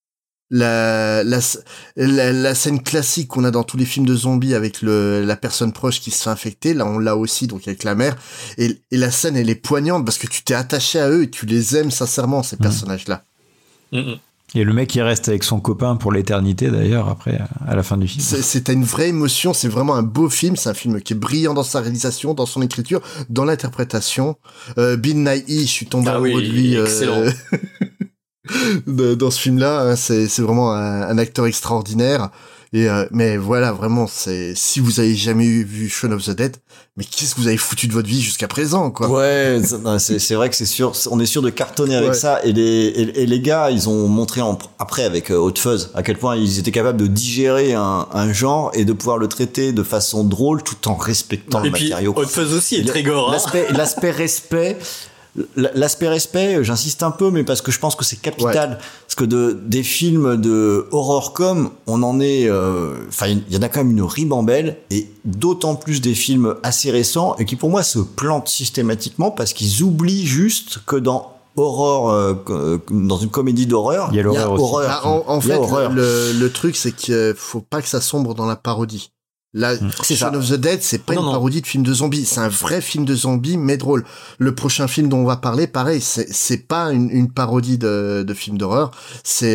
La scène classique qu'on a dans tous les films de zombies avec la personne proche qui se fait infecter, là on l'a aussi, donc avec la mère, et la scène elle est poignante parce que tu t'es attaché à eux et tu les aimes sincèrement, ces personnages-là. Et le mec il reste avec son copain pour l'éternité d'ailleurs après, à la fin du film. T'as une vraie émotion, c'est vraiment un beau film, c'est un film qui est brillant dans sa réalisation, dans son écriture, dans l'interprétation. Bill Nighy, je suis tombé amoureux de lui. Excellent. Dans ce film-là, hein, c'est vraiment un acteur extraordinaire. Et mais voilà, vraiment, si vous avez jamais vu Shaun of the Dead, mais qu'est-ce que vous avez foutu de votre vie jusqu'à présent, quoi. Ouais, c'est vrai que c'est sûr, on est sûr de cartonner avec ça. Et les gars, ils ont montré après avec Hot Fuzz à quel point ils étaient capables de digérer un genre et de pouvoir le traiter de façon drôle tout en respectant le matériau. Hot Fuzz aussi est très gore. L'aspect respect. l'aspect respect, j'insiste un peu, mais parce que je pense que c'est capital. Parce que des films de horror-com, on en est, il y en a quand même une ribambelle, et d'autant plus des films assez récents, et qui pour moi se plantent systématiquement parce qu'ils oublient juste que dans dans une comédie d'horreur, il y a horreur. En fait, le truc, c'est qu'il faut pas que ça sombre dans la parodie. Là, Shaun of the Dead, c'est pas une parodie de film de zombies, c'est un vrai film de zombies, mais drôle. Le prochain film dont on va parler, pareil, c'est pas une parodie de film d'horreur. C'est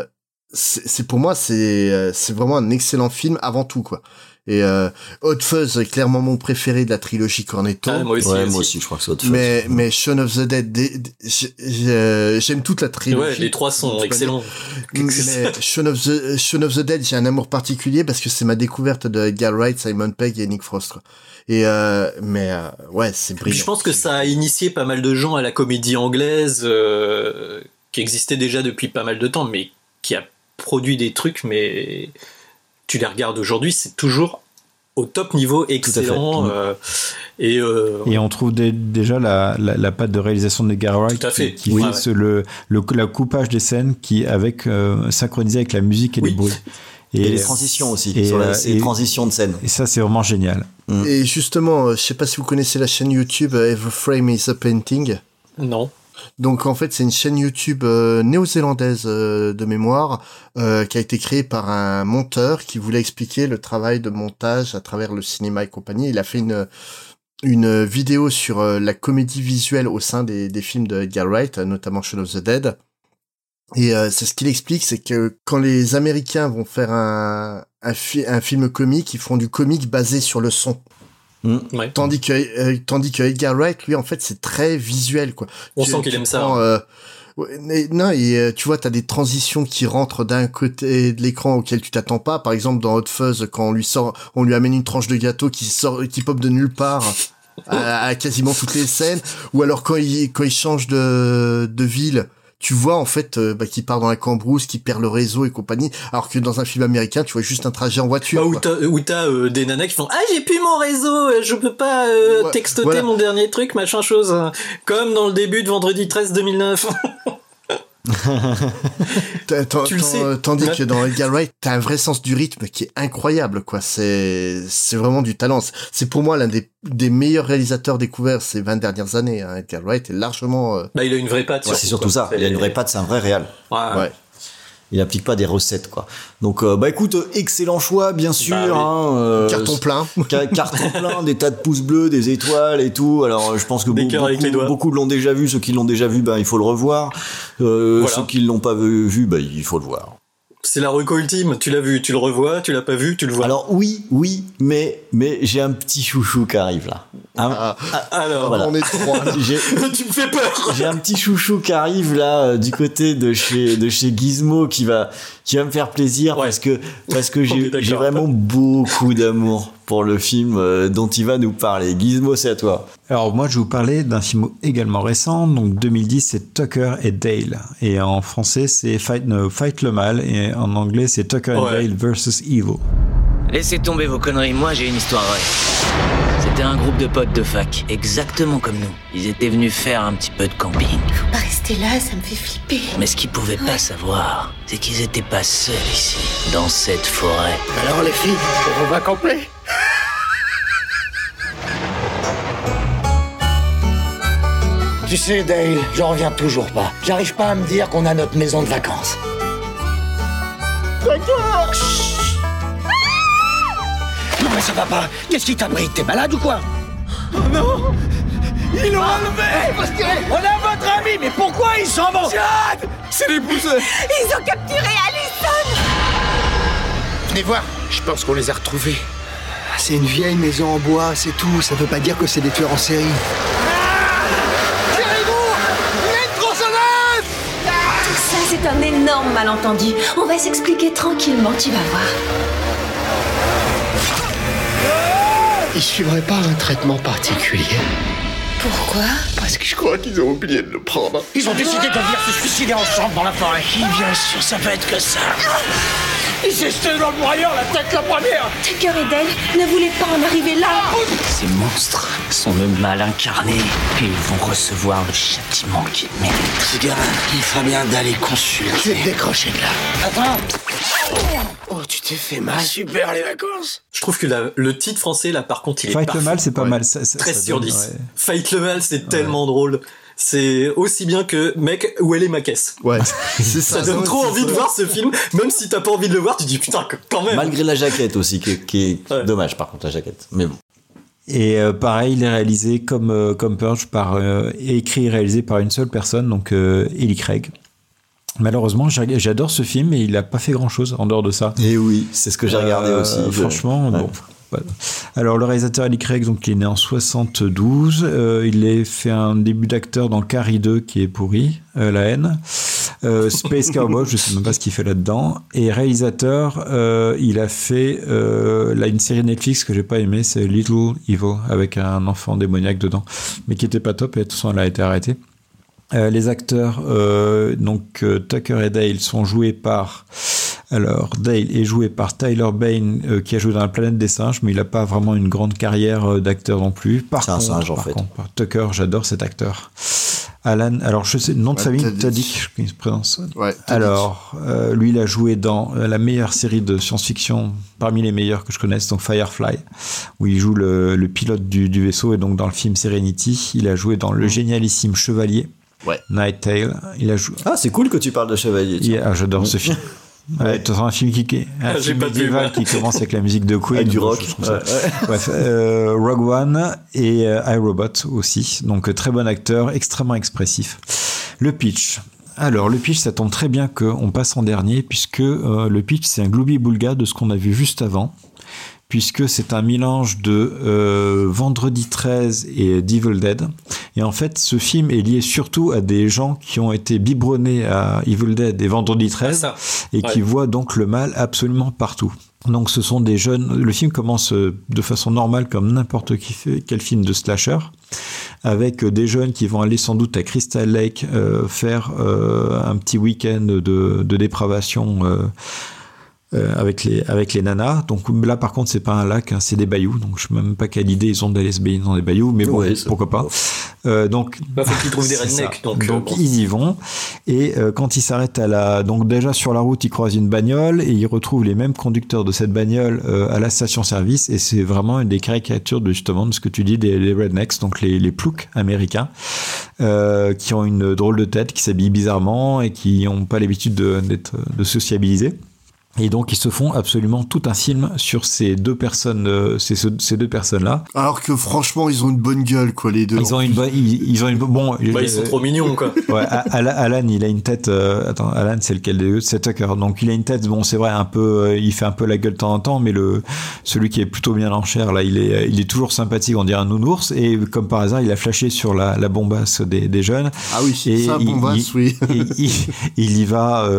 pour moi, c'est vraiment un excellent film avant tout, quoi. Et Hot Fuzz est clairement mon préféré de la trilogie Cornetto. Moi aussi, je crois que c'est Hot Fuzz. Mais Shaun of the Dead, j'aime toute la trilogie. Ouais, les trois sont excellents. Mais Shaun of the Dead, j'ai un amour particulier parce que c'est ma découverte de Edgar Wright, Simon Pegg et Nick Frost. Et ouais, c'est brillant. Je pense que ça a initié pas mal de gens à la comédie anglaise qui existait déjà depuis pas mal de temps, mais qui a produit des trucs, mais tu les regardes aujourd'hui, c'est toujours au top niveau, excellent. Et on trouve déjà la patte de réalisation de Edgar Wright qui fait le coupage des scènes qui synchronisé avec la musique et les bruits. Et les transitions aussi, les transitions de scène. Et ça, c'est vraiment génial. Et justement, je sais pas si vous connaissez la chaîne YouTube Every Frame is a Painting. Non. Donc en fait c'est une chaîne YouTube néo-zélandaise de mémoire qui a été créée par un monteur qui voulait expliquer le travail de montage à travers le cinéma et compagnie. Il a fait une vidéo sur la comédie visuelle au sein des films de Edgar Wright, notamment Shaun of the Dead. Et c'est ce qu'il explique, c'est que quand les Américains vont faire un film comique, ils font du comique basé sur le son. Ouais. Tandis que Edgar Wright, lui, en fait, c'est très visuel, quoi. On sent qu'il aime ça. Tu vois, t'as des transitions qui rentrent d'un côté de l'écran auquel tu t'attends pas. Par exemple, dans Hot Fuzz, quand on lui amène une tranche de gâteau qui pop de nulle part à quasiment toutes les scènes. Ou alors quand il change de ville, tu vois en fait qu'il part dans la cambrousse, qu'il perd le réseau et compagnie, alors que dans un film américain tu vois juste un trajet en voiture. Où t'as des nanas qui font j'ai plus mon réseau, je peux pas textoter mon dernier truc, machin chose, comme dans le début de Vendredi 13 2009. Tandis que dans Edgar Wright, t'as un vrai sens du rythme qui est incroyable, quoi. C'est vraiment du talent. C'est pour moi l'un des meilleurs réalisateurs découverts ces 20 dernières années. Edgar Wright est largement. Il a une vraie patte. C'est surtout ça. Il a une vraie patte, c'est un vrai réal. Ouais. Il n'applique pas des recettes, quoi. Donc, écoute, excellent choix, bien sûr. Carton plein. Carton plein, des tas de pouces bleus, des étoiles et tout. Alors, je pense que beaucoup l'ont déjà vu. Ceux qui l'ont déjà vu, il faut le revoir. Ceux qui l'ont pas vu, il faut le voir. C'est la reco ultime. Tu l'as vu, tu le revois. Tu l'as pas vu, tu le vois. Alors oui, mais j'ai un petit chouchou qui arrive là. Alors, on est trois. Tu me fais peur. J'ai un petit chouchou qui arrive là du côté de chez Gizmo qui va me faire plaisir parce que j'ai vraiment beaucoup d'amour pour le film dont il va nous parler. Gizmo, c'est à toi. Alors moi, je vais vous parler d'un film également récent, donc 2010, c'est Tucker et Dale. Et en français, c'est Fight le mal, et en anglais, c'est Tucker and Dale versus Evil. Laissez tomber vos conneries, moi j'ai une histoire vraie. C'était un groupe de potes de fac, exactement comme nous. Ils étaient venus faire un petit peu de camping. Faut pas rester là, ça me fait flipper. Mais ce qu'ils pouvaient pas savoir, c'est qu'ils étaient pas seuls ici, dans cette forêt. Alors les filles, on va camper. Tu sais, Dale, j'en reviens toujours pas. J'arrive pas à me dire qu'on a notre maison de vacances. D'accord. Non mais ça va pas. Qu'est-ce qui t'a pris? T'es malade ou quoi? Oh non! Ils l'ont enlevé! On a votre ami, mais pourquoi ils s'en vont? Chad! C'est les pousseurs! Ils ont capturé Allison! Venez voir, je pense qu'on les a retrouvés. C'est une vieille maison en bois, c'est tout. Ça veut pas dire que c'est des tueurs en série. Ça, c'est un énorme malentendu. On va s'expliquer tranquillement, tu vas voir. Ils suivraient pas un traitement particulier. Pourquoi? Parce que je crois qu'ils ont oublié de le prendre. Ils ont décidé de venir se suicider ensemble dans la forêt. Bien sûr, ça peut être que ça. Il s'est jeté dans le broyeur, la tête la première. Tucker et Dale ne voulaient pas en arriver là. Ces monstres sont le mal incarné et ils vont recevoir le châtiment qu'ils méritent. Ce gamin, il ferait bien d'aller consulter. Je vais te décrocher de là. Attends. Oh, tu t'es fait mal. Super les vacances. Je trouve que le titre français, là, par contre, il est Fight parfait. le mal, c'est pas mal. 13 sur 10. Fight le mal, c'est tellement drôle. C'est aussi bien que mec, où elle est ma caisse. Ouais, c'est ça donne trop envie de voir ce film, même si t'as pas envie de le voir, tu dis putain, quand même. Malgré la jaquette aussi, qui est dommage par contre, la jaquette. Mais bon. Et pareil, il est réalisé comme Purge, écrit et réalisé par une seule personne, donc Eli Craig. Malheureusement, j'adore ce film, mais il a pas fait grand-chose en dehors de ça. Et oui, c'est ce que j'ai regardé aussi. Franchement, bon. Voilà. Alors le réalisateur Eli Craig, donc il est né en 72, il a fait un début d'acteur dans Carrie 2 qui est pourri, la haine, Space Cowboy, je sais même pas ce qu'il fait là-dedans, et réalisateur, il a fait une série Netflix que j'ai pas aimé, c'est Little Evil avec un enfant démoniaque dedans, mais qui était pas top et de toute façon elle a été arrêtée. Les acteurs, Tucker et Dale sont joués par... Alors, Dale est joué par Tyler Bane, qui a joué dans La Planète des Singes, mais il n'a pas vraiment une grande carrière d'acteur non plus. C'est un singe, en fait. Tucker, j'adore cet acteur. Alan, alors je sais, nom de famille, Tadic, il se prononce. Ouais, alors, lui, il a joué dans la meilleure série de science-fiction, parmi les meilleures que je connaisse, donc Firefly, où il joue le pilote du vaisseau, et donc dans le film Serenity, il a joué dans le génialissime Chevalier. Ouais. Night Tale. Il a joué. Ah, c'est cool que tu parles de Chevalier. J'adore ce film. Ouais, c'est un film médiéval qui commence avec la musique de Queen. Avec du rock. Bref, Rogue One et iRobot aussi. Donc, très bon acteur, extrêmement expressif. Le pitch. Alors, le pitch, ça tombe très bien qu'on passe en dernier, puisque le pitch, c'est un gloubi-boulga de ce qu'on a vu juste avant. Puisque c'est un mélange de Vendredi 13 et d'Evil Dead. Et en fait, ce film est lié surtout à des gens qui ont été biberonnés à Evil Dead et Vendredi 13 et qui voient donc le mal absolument partout. Donc ce sont des jeunes... Le film commence de façon normale comme n'importe quel film de slasher, avec des jeunes qui vont aller sans doute à Crystal Lake faire un petit week-end de dépravation... avec les nanas. Donc là par contre c'est pas un lac, hein, c'est des bayous, donc je sais même pas quelle idée ils ont d'aller se baigner dans des bayous, mais bon, pourquoi pas. Donc faut qu'ils trouvent des rednecks, donc bon. Ils y vont, et quand ils s'arrêtent donc déjà sur la route ils croisent une bagnole et ils retrouvent les mêmes conducteurs de cette bagnole à la station-service, et c'est vraiment une des caricatures de justement de ce que tu dis des rednecks, donc les ploucs américains qui ont une drôle de tête, qui s'habillent bizarrement et qui n'ont pas l'habitude de sociabiliser. Et donc ils se font absolument tout un film sur ces deux personnes, ces deux personnes-là. Alors que franchement ils ont une bonne gueule quoi, les deux. Ils ont une bon. Ils sont trop mignons quoi. Ouais, Alan il a une tête. Alan c'est lequel des deux? C'est Tucker. Donc il a une tête, bon c'est vrai un peu, il fait un peu la gueule de temps en temps, mais celui qui est plutôt bien en chair là, il est toujours sympathique, on dirait un nounours, et comme par hasard il a flashé sur la bombasse des jeunes. Ah oui, c'est ça, bombasse, oui. Il y va,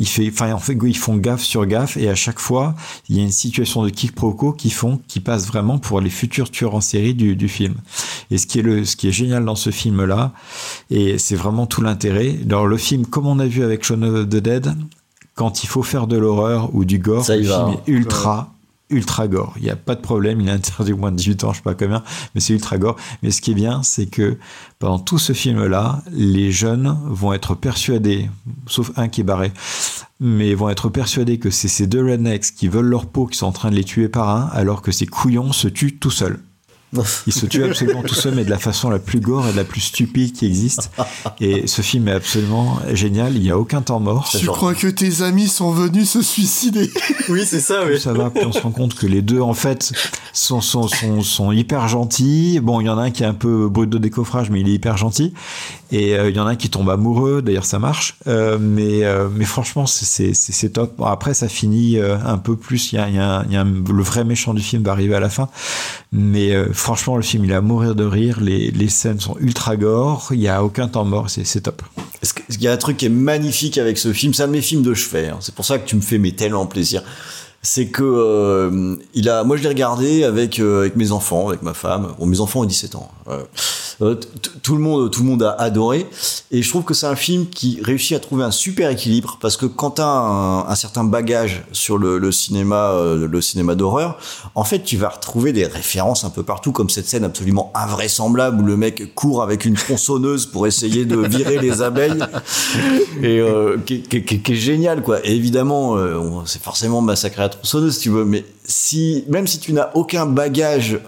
ils font gaffe sur gaffe. Et à chaque fois, il y a une situation de quiproquo qui passe vraiment pour les futurs tueurs en série du film. Et ce qui est génial dans ce film-là, et c'est vraiment tout l'intérêt. Alors le film, comme on a vu avec Shaun of the Dead, quand il faut faire de l'horreur ou du gore, le film est ultra gore. Il n'y a pas de problème, il est interdit au moins de 18 ans, je sais pas combien, mais c'est ultra gore. Mais ce qui est bien, c'est que pendant tout ce film-là, les jeunes vont être persuadés, sauf un qui est barré, mais vont être persuadés que c'est ces deux rednecks qui veulent leur peau qui sont en train de les tuer par un, alors que ces couillons se tuent tout seuls. Ils se tuent absolument tout seuls, mais de la façon la plus gore et de la plus stupide qui existe. Et ce film est absolument génial. Il n'y a aucun temps mort. Tu crois que tes amis sont venus se suicider? Oui, c'est ça, oui. Ça va, puis on se rend compte que les deux, en fait, sont hyper gentils. Bon, il y en a un qui est un peu brut de décoffrage, mais il est hyper gentil. Et il y en a un qui tombe amoureux. D'ailleurs, ça marche. Mais franchement, c'est top. Bon, après, ça finit un peu plus. Le vrai méchant du film va arriver à la fin. Mais franchement, le film, il est à mourir de rire. Les scènes sont ultra gore. Il n'y a aucun temps mort. C'est top. Il y a un truc qui est magnifique avec ce film. C'est un de mes films de chevet. Hein. C'est pour ça que tu me fais tellement plaisir. C'est que moi, je l'ai regardé avec mes enfants, avec ma femme. Bon, mes enfants ont 17 ans. Tout le monde a adoré, et je trouve que c'est un film qui réussit à trouver un super équilibre, parce que quand t'as un certain bagage sur le cinéma d'horreur, en fait tu vas retrouver des références un peu partout, comme cette scène absolument invraisemblable où le mec court avec une tronçonneuse pour essayer de virer les abeilles, et qui est génial, quoi. Et évidemment, c'est forcément massacrer la tronçonneuse, si tu veux, mais même si tu n'as aucun bagage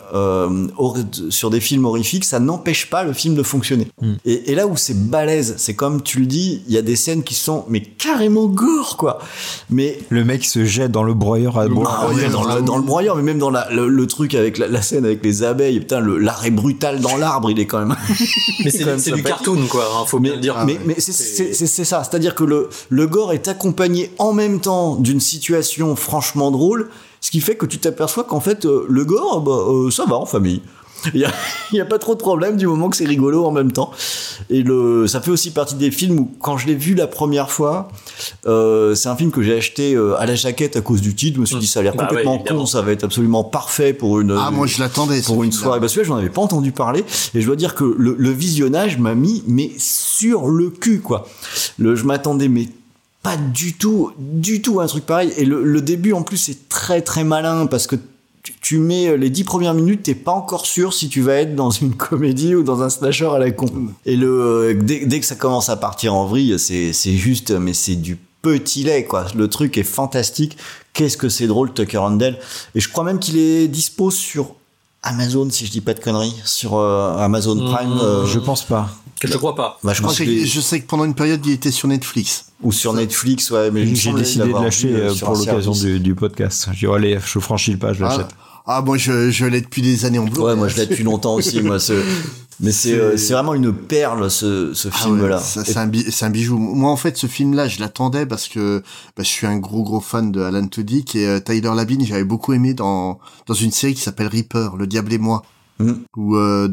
sur des films horrifiques, ça n'empêche pas le film de fonctionner. Et là où c'est balèze, c'est comme tu le dis, il y a des scènes qui sont mais carrément gore, quoi. Mais le mec se jette dans le broyeur à boire. Dans le broyeur, mais même dans le truc avec la scène avec les abeilles, putain, l'arrêt brutal dans l'arbre, il est quand même. Mais c'est du cartoon, quoi. Hein, faut bien le dire. Mais c'est ça, c'est-à-dire que le gore est accompagné en même temps d'une situation franchement drôle. Ce qui fait que tu t'aperçois qu'en fait, le gore, ça va en famille. Il y a pas trop de problème du moment que c'est rigolo en même temps. Et ça fait aussi partie des films où, quand je l'ai vu la première fois, c'est un film que j'ai acheté à la jaquette à cause du titre. Je me suis dit, ça a l'air complètement con, ça va être absolument parfait pour une. Ah, moi je l'attendais. Pour une soirée. Bah celui-là, j'en avais pas entendu parler. Et je dois dire que le visionnage m'a mis sur le cul, quoi. Je m'attendais pas du tout un truc pareil. Et le début, en plus, c'est très très malin, parce que tu mets les 10 premières minutes, t'es pas encore sûr si tu vas être dans une comédie ou dans un slasher à la con. Et dès que ça commence à partir en vrille, c'est juste, mais c'est du petit lait, quoi. Le truc est fantastique. Qu'est-ce que c'est drôle, Tucker and Dale. Et je crois même qu'il est dispo sur Amazon, si je dis pas de conneries, sur Amazon Prime. Je pense pas. Je crois pas. Bah, je sais que pendant une période, il était sur Netflix. Ou sur Netflix, ouais. Mais j'ai décidé de lâcher pour l'occasion du podcast. J'ai dit, allez, je franchis le pas, je l'achète. Ah, moi, je l'ai depuis des années en Blu-ray. Ouais, moi, je l'ai depuis longtemps aussi, moi. Mais c'est vraiment une perle, ce film-là. Ouais, c'est un bijou. Moi, en fait, ce film-là, je l'attendais parce que je suis un gros fan de Alan Tudyk, et Tyler Labine, j'avais beaucoup aimé dans une série qui s'appelle Reaper, Le Diable et moi, où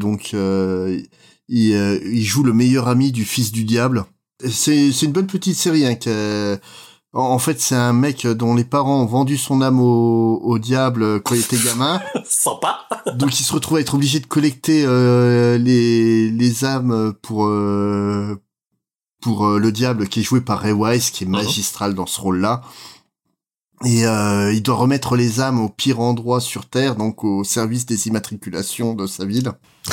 il joue le meilleur ami du fils du diable. C'est une bonne petite série, hein, en fait, c'est un mec dont les parents ont vendu son âme au diable quand il était gamin. Sympa. Donc il se retrouve à être obligé de collecter les âmes pour le diable, qui est joué par Ray Wise, qui est magistral dans ce rôle-là. Et il doit remettre les âmes au pire endroit sur Terre, donc au service des immatriculations de sa ville.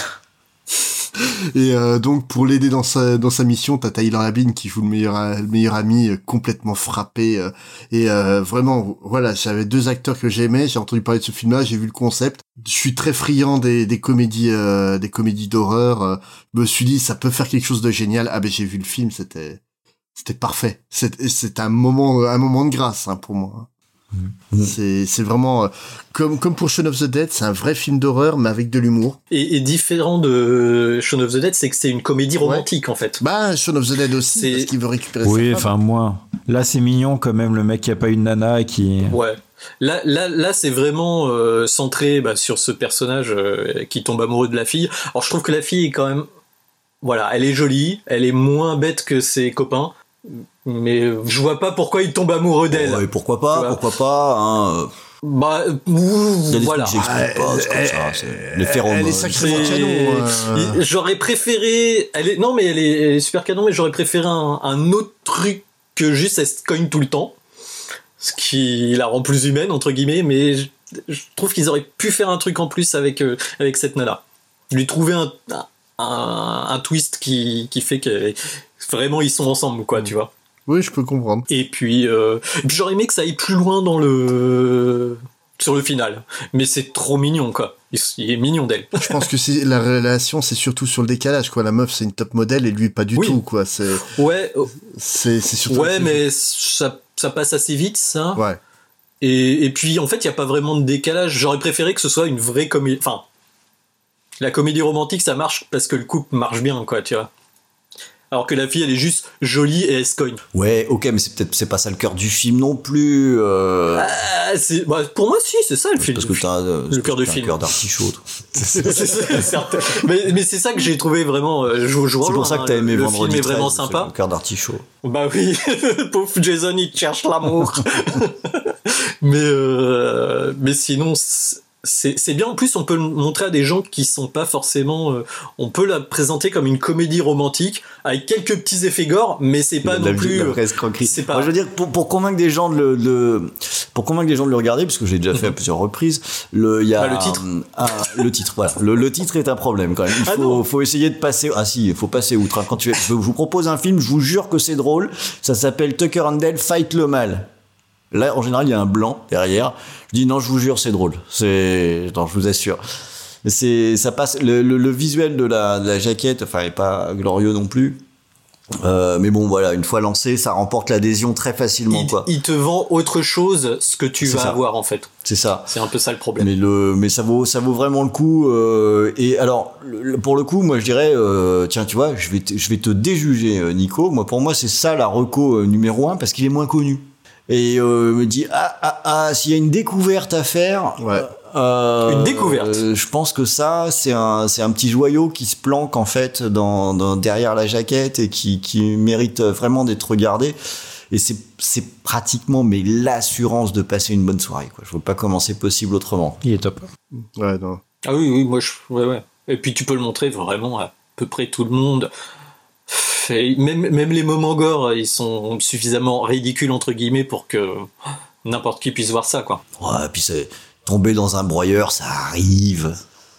Et donc pour l'aider dans sa mission, t'as Tyler Labine qui joue le meilleur ami, complètement frappé, et vraiment, voilà, j'avais 2 acteurs que j'aimais. J'ai entendu parler de ce film-là, j'ai vu le concept. Je suis très friand des comédies d'horreur. Je me suis dit, ça peut faire quelque chose de génial. Ah ben j'ai vu le film, c'était parfait. C'est un moment de grâce, hein, pour moi. C'est vraiment comme pour Shaun of the Dead, c'est un vrai film d'horreur mais avec de l'humour. Et différent de Shaun of the Dead, c'est que c'est une comédie romantique, en fait. Bah Shaun of the Dead aussi, parce qu'il veut récupérer sa femme. Oui, enfin moins. Là c'est mignon quand même, le mec qui a pas une nana et qui. Ouais. Là c'est vraiment centré sur ce personnage qui tombe amoureux de la fille. Alors je trouve que la fille est quand même, voilà, elle est jolie, elle est moins bête que ses copains. Mais je vois pas pourquoi il tombe amoureux d'elle. Ouais, pourquoi pas, hein. Voilà. J'explique pas, c'est comme ça. Les phéromones. Elle est sacrément canon. J'aurais préféré. Elle est super canon, mais j'aurais préféré un autre truc que juste elle se cogne tout le temps. Ce qui la rend plus humaine, entre guillemets, mais je trouve qu'ils auraient pu faire un truc en plus avec cette nana. Lui trouver un twist qui fait que vraiment ils sont ensemble, quoi, tu vois. Oui, je peux comprendre. Et puis j'aurais aimé que ça aille plus loin sur le final, mais c'est trop mignon, quoi. Il est mignon d'elle. Je pense que la relation, c'est surtout sur le décalage, quoi. La meuf, c'est une top modèle et lui pas du tout, quoi. C'est surtout. Ouais, mais ça passe assez vite, ça. Ouais. Et puis en fait, il y a pas vraiment de décalage. J'aurais préféré que ce soit une vraie comédie. Enfin, la comédie romantique, ça marche parce que le couple marche bien, quoi, tu vois. Alors que la fille, elle est juste jolie et elle se cogne. Ouais, ok, mais c'est pas ça le cœur du film non plus. Pour moi, si, c'est ça le film. Parce que t'as le cœur du film. Le cœur d'artichaut. mais c'est ça que j'ai trouvé vraiment. C'est pour ça que t'as aimé le Vendredi 13, film est vraiment sympa. Le cœur d'artichaut. Bah oui, pauvre Jason, il cherche l'amour. mais sinon, c'est bien. En plus, on peut le montrer à des gens qui sont pas forcément. On peut la présenter comme une comédie romantique avec quelques petits effets gore, mais c'est pas non plus. C'est pas. Moi, je veux dire, pour convaincre des gens de le regarder, parce que j'ai déjà fait à plusieurs reprises. Il y a le titre. Le titre, voilà. Le titre est un problème quand même. Il faut essayer de passer. Ah si, il faut passer outre. Quand je vous propose un film, je vous jure que c'est drôle. Ça s'appelle Tucker and Dale Fight le mal. Là, en général, il y a un blanc derrière. Je dis non, je vous jure, c'est drôle. Non, je vous assure. Ça passe. Le visuel de la jaquette, enfin, est pas glorieux non plus. Mais bon, voilà, une fois lancé, ça remporte l'adhésion très facilement, quoi. Il te vend autre chose, ce que tu vas avoir, en fait. C'est ça. C'est un peu ça le problème. Mais ça vaut vraiment le coup. Et alors, pour le coup, moi, je dirais, tiens, tu vois, je vais te déjuger, Nico. Pour moi, c'est ça la reco numéro 1, parce qu'il est moins connu. Et me dit s'il y a une découverte à faire, une découverte. Je pense que ça c'est un petit joyau qui se planque en fait dans derrière la jaquette et qui mérite vraiment d'être regardé. Et c'est pratiquement l'assurance de passer une bonne soirée, quoi. Je vois pas comment c'est possible autrement. Il est top. Ouais, non. Ah oui, moi ouais. Et puis tu peux le montrer vraiment à peu près tout le monde. Et même les moments gore, ils sont suffisamment ridicules entre guillemets pour que n'importe qui puisse voir ça, quoi. Ouais, puis c'est tomber dans un broyeur, ça arrive.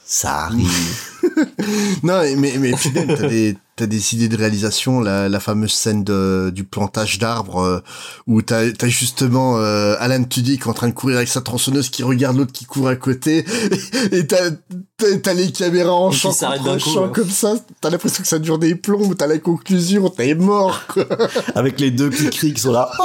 Non, mais putain, t'as des idées de réalisation, la fameuse scène du plantage d'arbres où t'as justement Alan Tudyk en train de courir avec sa tronçonneuse qui regarde l'autre qui court à côté et t'as les caméras en champ contre champ comme ça, t'as l'impression que ça dure des plombs, t'as la conclusion, t'es mort, quoi. Avec les deux qui crient qui sont là.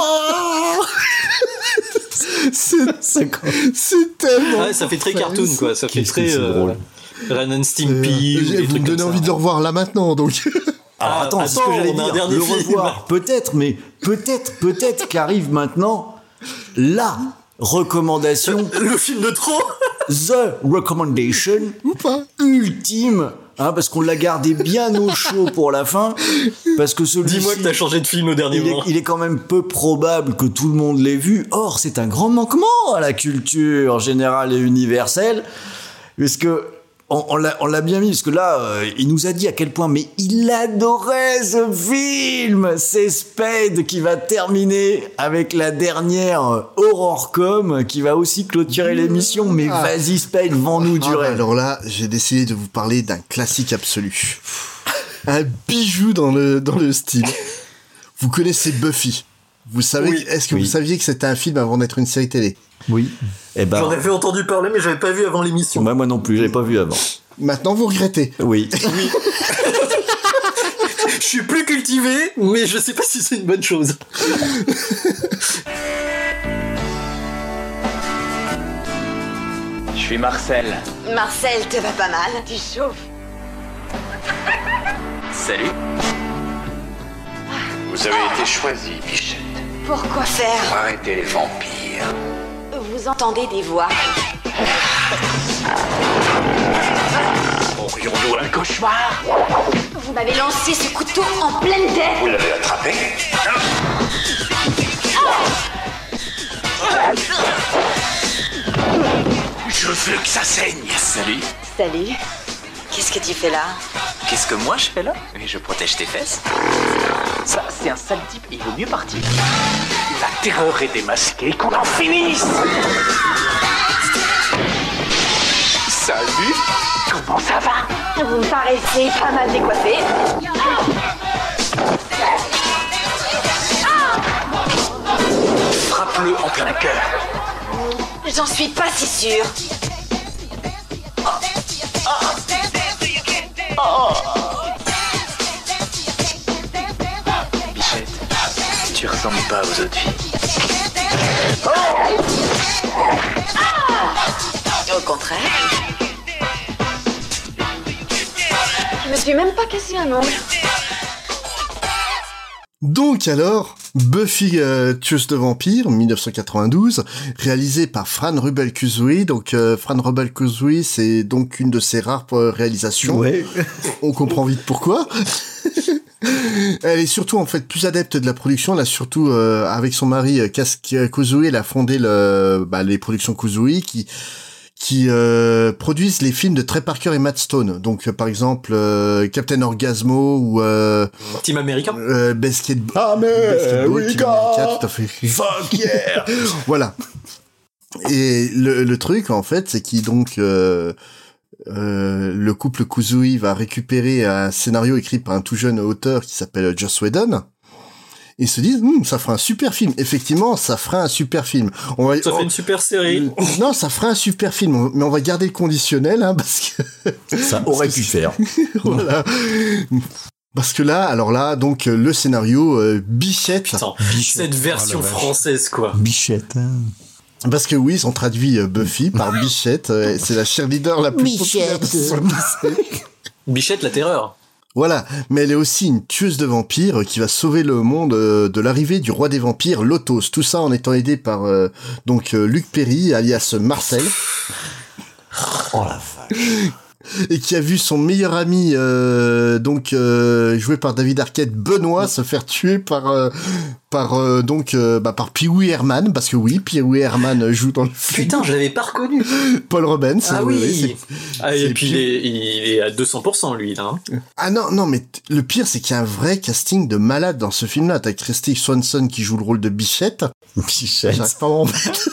C'est tellement. Ouais, ça fait très cartoon, quoi. Ça fait très Ren and Stimpy. Vous me donnez envie de le revoir là maintenant, donc. Alors attends, c'est ce que j'allais dire. Le revoir, peut-être, mais peut-être qu'arrive maintenant la recommandation. Le film de trop. The recommendation. Ou pas. Ultime. Parce qu'on l'a gardé bien au chaud pour la fin, parce que celui-ci... Dis-moi que t'as changé de film au dernier moment. Il est quand même peu probable que tout le monde l'ait vu. Or, c'est un grand manquement à la culture générale et universelle, puisque on l'a bien mis, parce que là, il nous a dit à quel point, mais il adorait ce film. C'est Spade qui va terminer avec la dernière Horrorcom, qui va aussi clôturer l'émission. Mais vas-y Spade, vends-nous du rêve. Alors là, j'ai décidé de vous parler d'un classique absolu. Un bijou dans le style. Vous connaissez Buffy. Vous savez, est-ce que vous saviez que c'était un film avant d'être une série télé? Oui. J'en avais entendu parler, mais j'avais pas vu avant l'émission. Moi non plus, j'avais pas vu avant. Maintenant, vous regrettez. Oui. Je suis plus cultivé, mais je sais pas si c'est une bonne chose. Je suis Marcel. Marcel, te va pas mal? Tu chauffes. Salut. Vous avez été choisi, Bichette. Pourquoi faire? Pour arrêter les vampires. Vous entendez des voix? Aurions-nous un cauchemar? Vous m'avez lancé ce couteau en pleine tête. Vous l'avez attrapé? Je veux que ça saigne. Salut. Salut. Qu'est-ce que tu fais là? Qu'est-ce que moi je fais là? Oui, je protège tes fesses. Ça, c'est un sale type, il vaut mieux partir. La terreur est démasquée, qu'on en finisse. Salut. Comment ça va? Vous me paraissez pas mal décoiffé. Frappe-le en plein cœur. J'en suis pas si sûre. Bichette, tu ressembles pas aux autres filles. Au contraire. Je me suis même pas cassé un ongle. Donc alors, Buffy tueuse de vampires, 1992, réalisé par Fran Rubel-Kuzui. Donc Fran Rubel-Kuzui, c'est donc une de ses rares réalisations. Ouais. On comprend vite pourquoi. Elle est surtout en fait plus adepte de la production. Elle a surtout avec son mari Kazui, elle a fondé les productions Kuzui qui qui produisent les films de Trey Parker et Matt Stone. Donc par exemple Captain Orgasmo ou Team America. Basketball Team America, tout à fait. Fuck yeah. Voilà. Et le truc en fait, c'est qu'il donc le couple Kuzui va récupérer un scénario écrit par un tout jeune auteur qui s'appelle Joss Whedon. Ils se disent, ça fera un super film. Effectivement, ça fera un super film. Ça fait une super série. Non, ça fera un super film, mais on va garder le conditionnel, hein, parce que ça aurait pu faire. Voilà. Parce que là, donc le scénario Bichette. Putain, cette version française, quoi. Bichette. Parce que oui, ils ont traduit Buffy par Bichette. C'est la cheerleader la plus populaire de son lycée. Bichette, la terreur. Voilà, mais elle est aussi une tueuse de vampires qui va sauver le monde de l'arrivée du roi des vampires, Lotos. Tout ça en étant aidé par Luc Perry, alias Marcel. Oh la vache. Et qui a vu son meilleur ami, joué par David Arquette, Benoît, se faire tuer par Pee-wee Herman, parce que oui, Pee-wee Herman joue dans le film. Putain, je l'avais pas reconnu. Paul Rubens. Ah oui. Et puis il est à 200% lui là. Ah non, mais le pire c'est qu'il y a un vrai casting de malade dans ce film-là. T'as Kristy Swanson qui joue le rôle de Bichette. J'arrive pas à m'en mettre.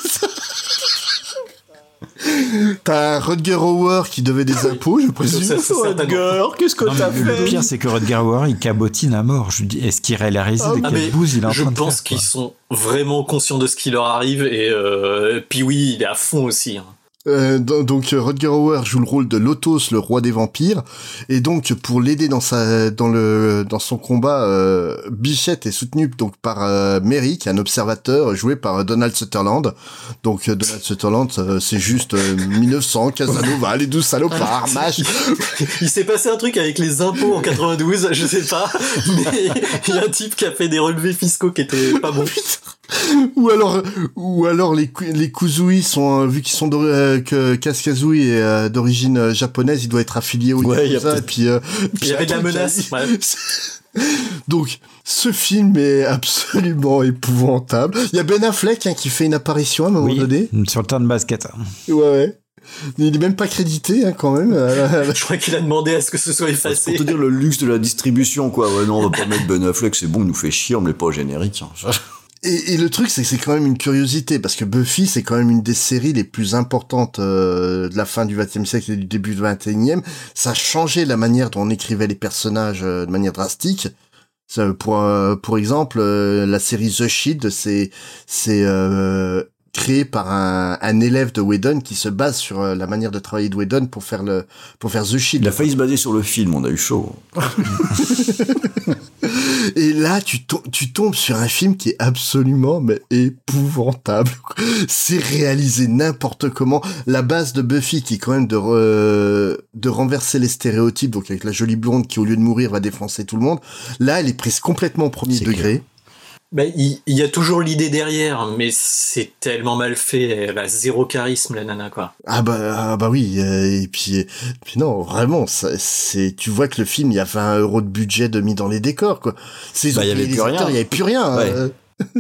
T'as Rutger Hauer qui devait des impôts, je présume. Rutger, qu'est-ce que t'as fait? Le pire, c'est que Rutger Hauer, il cabotine à mort. Je dis, est-ce qu'il réalise de quelle bouse il est en train de faire? Je pense qu'ils sont vraiment conscients de ce qui leur arrive et puis oui, il est à fond aussi. Donc Rutger Hauer joue le rôle de Lotos, le roi des vampires, et donc pour l'aider dans son combat, Bichette est soutenue donc par Mary, qui est un observateur joué par Donald Sutherland. Donc Donald Sutherland, c'est juste 1900, Casanova, les 12 salopards, mâche. Il s'est passé un truc avec les impôts en 92, je sais pas, mais il y a un type qui a fait des relevés fiscaux qui étaient pas bons. Ou alors les Kuzui sont vu qu'ils sont que Kazkazui est d'origine japonaise, il doit être affilié au Yakuza, et puis il y avait de la menace. Ouais. Donc ce film est absolument épouvantable. Il y a Ben Affleck qui fait une apparition à un moment donné sur le terrain de basket. Ouais. Il est même pas crédité quand même. Je crois qu'il a demandé à ce que ce soit effacé. C'est pour te dire le luxe de la distribution, quoi. Ouais, non, on va pas mettre Ben Affleck, c'est bon, il nous fait chier, on met pas au générique. Et le truc, c'est que c'est quand même une curiosité, parce que Buffy, c'est quand même une des séries les plus importantes de la fin du XXe siècle et du début du XXIe. Ça a changé la manière dont on écrivait les personnages de manière drastique. Ça, pour exemple, la série The Shield, c'est créé par un élève de Whedon qui se base sur la manière de travailler de Whedon pour faire The Shield. Il a failli se baser sur le film, on a eu chaud. Et là, tu tombes sur un film qui est absolument épouvantable. C'est réalisé n'importe comment. La base de Buffy, qui est quand même de renverser les stéréotypes, donc avec la jolie blonde qui, au lieu de mourir, va défoncer tout le monde. Là, elle est prise complètement au premier degré. Il y a toujours l'idée derrière, mais c'est tellement mal fait, elle a zéro charisme, la nana, quoi. Ah bah oui, et puis non, vraiment, tu vois que le film, il y a 20 € de budget de mis dans les décors, quoi. Il y avait plus rien. Il y avait plus rien. Ouais.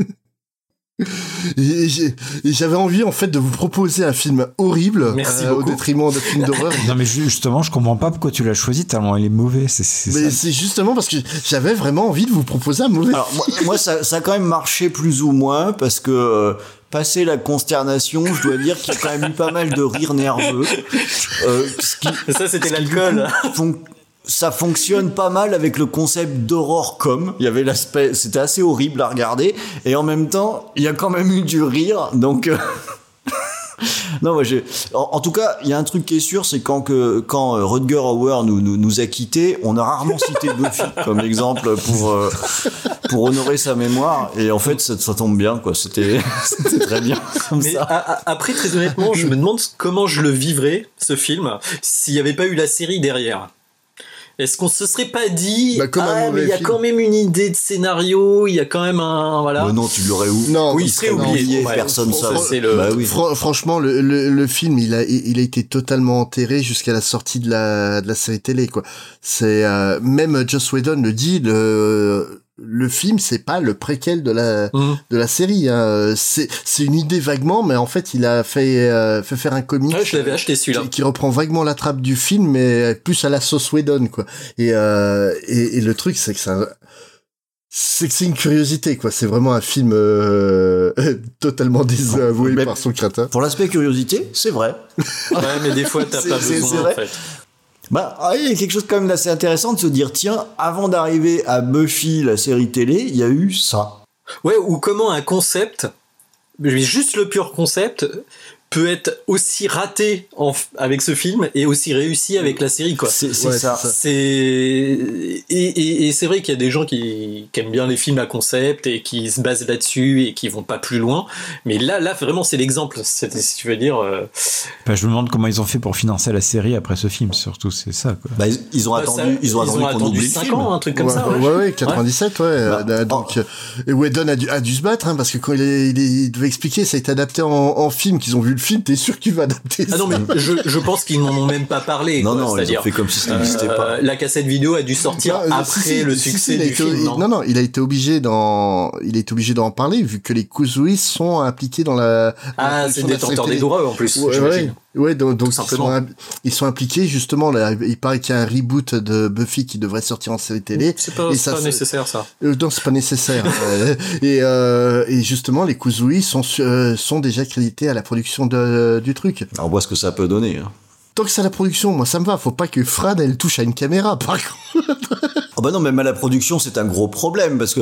Et j'avais envie en fait de vous proposer un film horrible au détriment de films d'horreur. Non mais justement, je comprends pas pourquoi tu l'as choisi tellement il est mauvais. Mais c'est justement parce que j'avais vraiment envie de vous proposer un mauvais. Alors moi ça a quand même marché plus ou moins parce que passé la consternation, je dois dire qu'il y a quand même eu pas mal de rires nerveux. Ça c'était l'alcool. Ça fonctionne pas mal avec le concept d'horror com. Il y avait l'aspect, c'était assez horrible à regarder, et en même temps, il y a quand même eu du rire, donc. Non, moi en tout cas, il y a un truc qui est sûr, c'est quand Rutger Hauer nous a quittés, on a rarement cité Buffy comme exemple pour honorer sa mémoire, et en fait, ça tombe bien, quoi. C'était très bien. Mais après, très honnêtement, je me demande comment je le vivrais, ce film, s'il n'y avait pas eu la série derrière. Est-ce qu'on se serait pas dit mais il y a quand même une idée de scénario, il y a quand même un voilà. Mais non, tu l'aurais oublié. Non, oui, il serait oublié, personne savait. Franchement, le film, il a été totalement enterré jusqu'à la sortie de la série télé, quoi. C'est même Joss Whedon le dit, le film, c'est pas le préquel de la série. Hein. C'est une idée vaguement, mais en fait, il a fait faire un comic. Ouais, je l'avais acheté celui-là. Qui reprend vaguement la trappe du film, mais plus à la sauce Whedon, quoi. Et le truc, c'est que c'est une curiosité, quoi. C'est vraiment un film totalement désavoué par son créateur. Pour l'aspect curiosité, c'est vrai. Ouais, mais des fois, t'as pas besoin, en fait. Bah, il y a quelque chose quand même d'assez intéressant de se dire, tiens, avant d'arriver à Buffy, la série télé, il y a eu ça. Ouais, ou comment un concept, juste le pur concept, peut être aussi raté avec ce film et aussi réussi avec la série, quoi. C'est ça. Et c'est vrai qu'il y a des gens qui aiment bien les films à concept et qui se basent là-dessus et qui vont pas plus loin. Mais là vraiment, c'est l'exemple. Si tu veux dire. Je me demande comment ils ont fait pour financer la série après ce film, surtout, c'est ça, quoi. Bah, ils ont attendu 5 ans, un truc comme ça. Ouais, 97, ouais. Donc, et Whedon a dû se battre, hein, parce que quand il devait expliquer, ça a été adapté en film, qu'ils ont vu le film, t'es sûr qu'il va adapter ça. Ah non, mais je pense qu'ils n'en ont même pas parlé. Non, ils ont fait comme si ça n'existait pas. La cassette vidéo a dû sortir après le succès du film. Non, il a été obligé d'en parler, vu que les Kuzui sont impliqués dans la. C'est des détenteurs des droits, en plus. Ouais, donc ils sont impliqués, justement, là, il paraît qu'il y a un reboot de Buffy qui devrait sortir en série télé. C'est pas nécessaire, ça. Non, c'est pas nécessaire. Et justement, les Kuzui sont déjà crédités à la production du truc. Alors, on voit ce que ça peut donner, hein. Tant que c'est à la production, moi ça me va. Faut pas que Fran elle touche à une caméra, par contre. Oh bah non, même à la production, c'est un gros problème parce que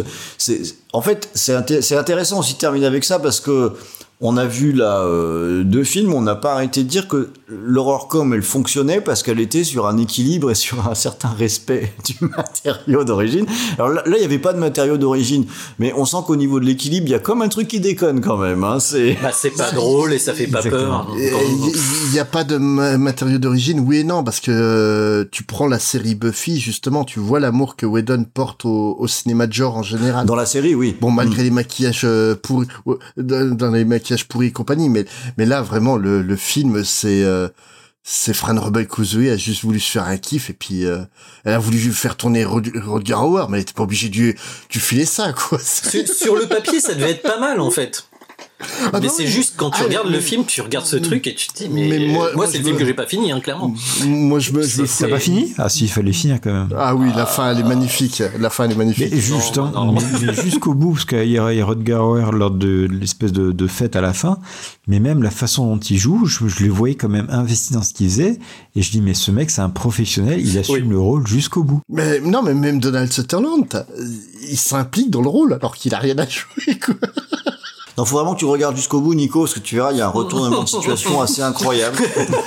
c'est intéressant aussi de terminer avec ça parce que on a vu là 2 films, on n'a pas arrêté de dire que l'horrorcom elle fonctionnait parce qu'elle était sur un équilibre et sur un certain respect du matériau d'origine. Alors là, il n'y avait pas de matériau d'origine, mais on sent qu'au niveau de l'équilibre, il y a comme un truc qui déconne quand même. Hein. C'est pas drôle et ça fait pas peur. Il n'y a pas de matériau d'origine, oui et non, parce que tu prends la série Buffy, justement, tu vois l'amour que Whedon porte au cinéma de genre en général. Dans la série, oui. Bon, malgré les maquillages pourris, dans les maquillages pourris et compagnie, mais là, vraiment, le film, c'est Fran Rebel Kuzui a juste voulu se faire un kiff et puis elle a voulu faire tourner Rutger Hauer, mais elle était pas obligée de filer ça, quoi. Sur le papier, ça devait être pas mal, en fait. Mais c'est juste quand tu regardes le film, tu regardes ce truc et tu te dis mais moi c'est le film que j'ai pas fini, hein, clairement. Moi ça pas fini. Ah si, il fallait finir quand même. Ah oui, la fin elle est magnifique. Mais jusqu'au bout, parce qu'il y a Rutger Hauer lors de l'espèce de fête à la fin, mais même la façon dont il joue, je le voyais quand même investi dans ce qu'il faisait et je dis mais ce mec c'est un professionnel, il assume le rôle jusqu'au bout. Mais non, mais même Donald Sutherland, il s'implique dans le rôle alors qu'il a rien à jouer, quoi. Non, faut vraiment que tu regardes jusqu'au bout, Nico, parce que tu verras, il y a un retournement de situation assez incroyable.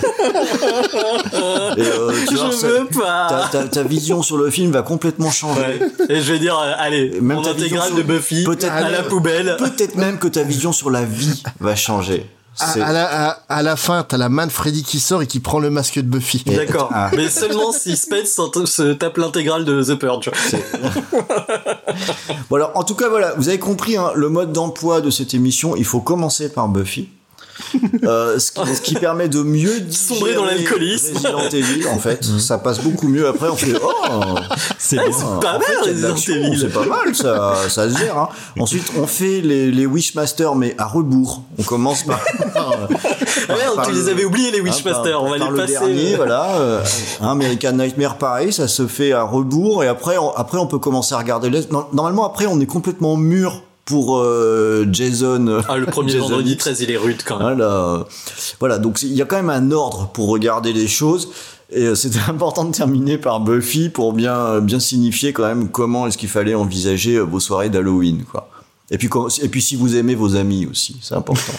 Et tu vois, ta vision sur le film va complètement changer. Ouais. Et je vais dire, allez, même mon intégrale de Buffy, à la poubelle. Peut-être même que ta vision sur la vie va changer. À la fin, t'as la main de Freddy qui sort et qui prend le masque de Buffy. D'accord. Mais seulement si Spence se tape l'intégrale de The Purge. Bon alors, en tout cas, voilà, vous avez compris hein, le mode d'emploi de cette émission. Il faut commencer par Buffy. Ce qui permet de mieux sombrer dans l'alcoolisme. Resident Evil, en fait, ça passe beaucoup mieux. Après, on fait c'est pas mal, Resident Evil. C'est pas mal, ça se gère. Hein. Ensuite, on fait les Wishmasters, mais à rebours. On commence par. Tu les avais oubliés les Wishmasters. On va les passer. Le dernier, voilà. American Nightmare, pareil, ça se fait à rebours. Et après, on peut commencer à regarder les. Normalement, après, on est complètement mûr. Pour Jason. Le premier Jason vendredi 13, il est rude quand même. Voilà, donc il y a quand même un ordre pour regarder les choses. Et c'était important de terminer par Buffy pour bien signifier quand même comment est-ce qu'il fallait envisager vos soirées d'Halloween, quoi. Et puis si vous aimez vos amis aussi, c'est important.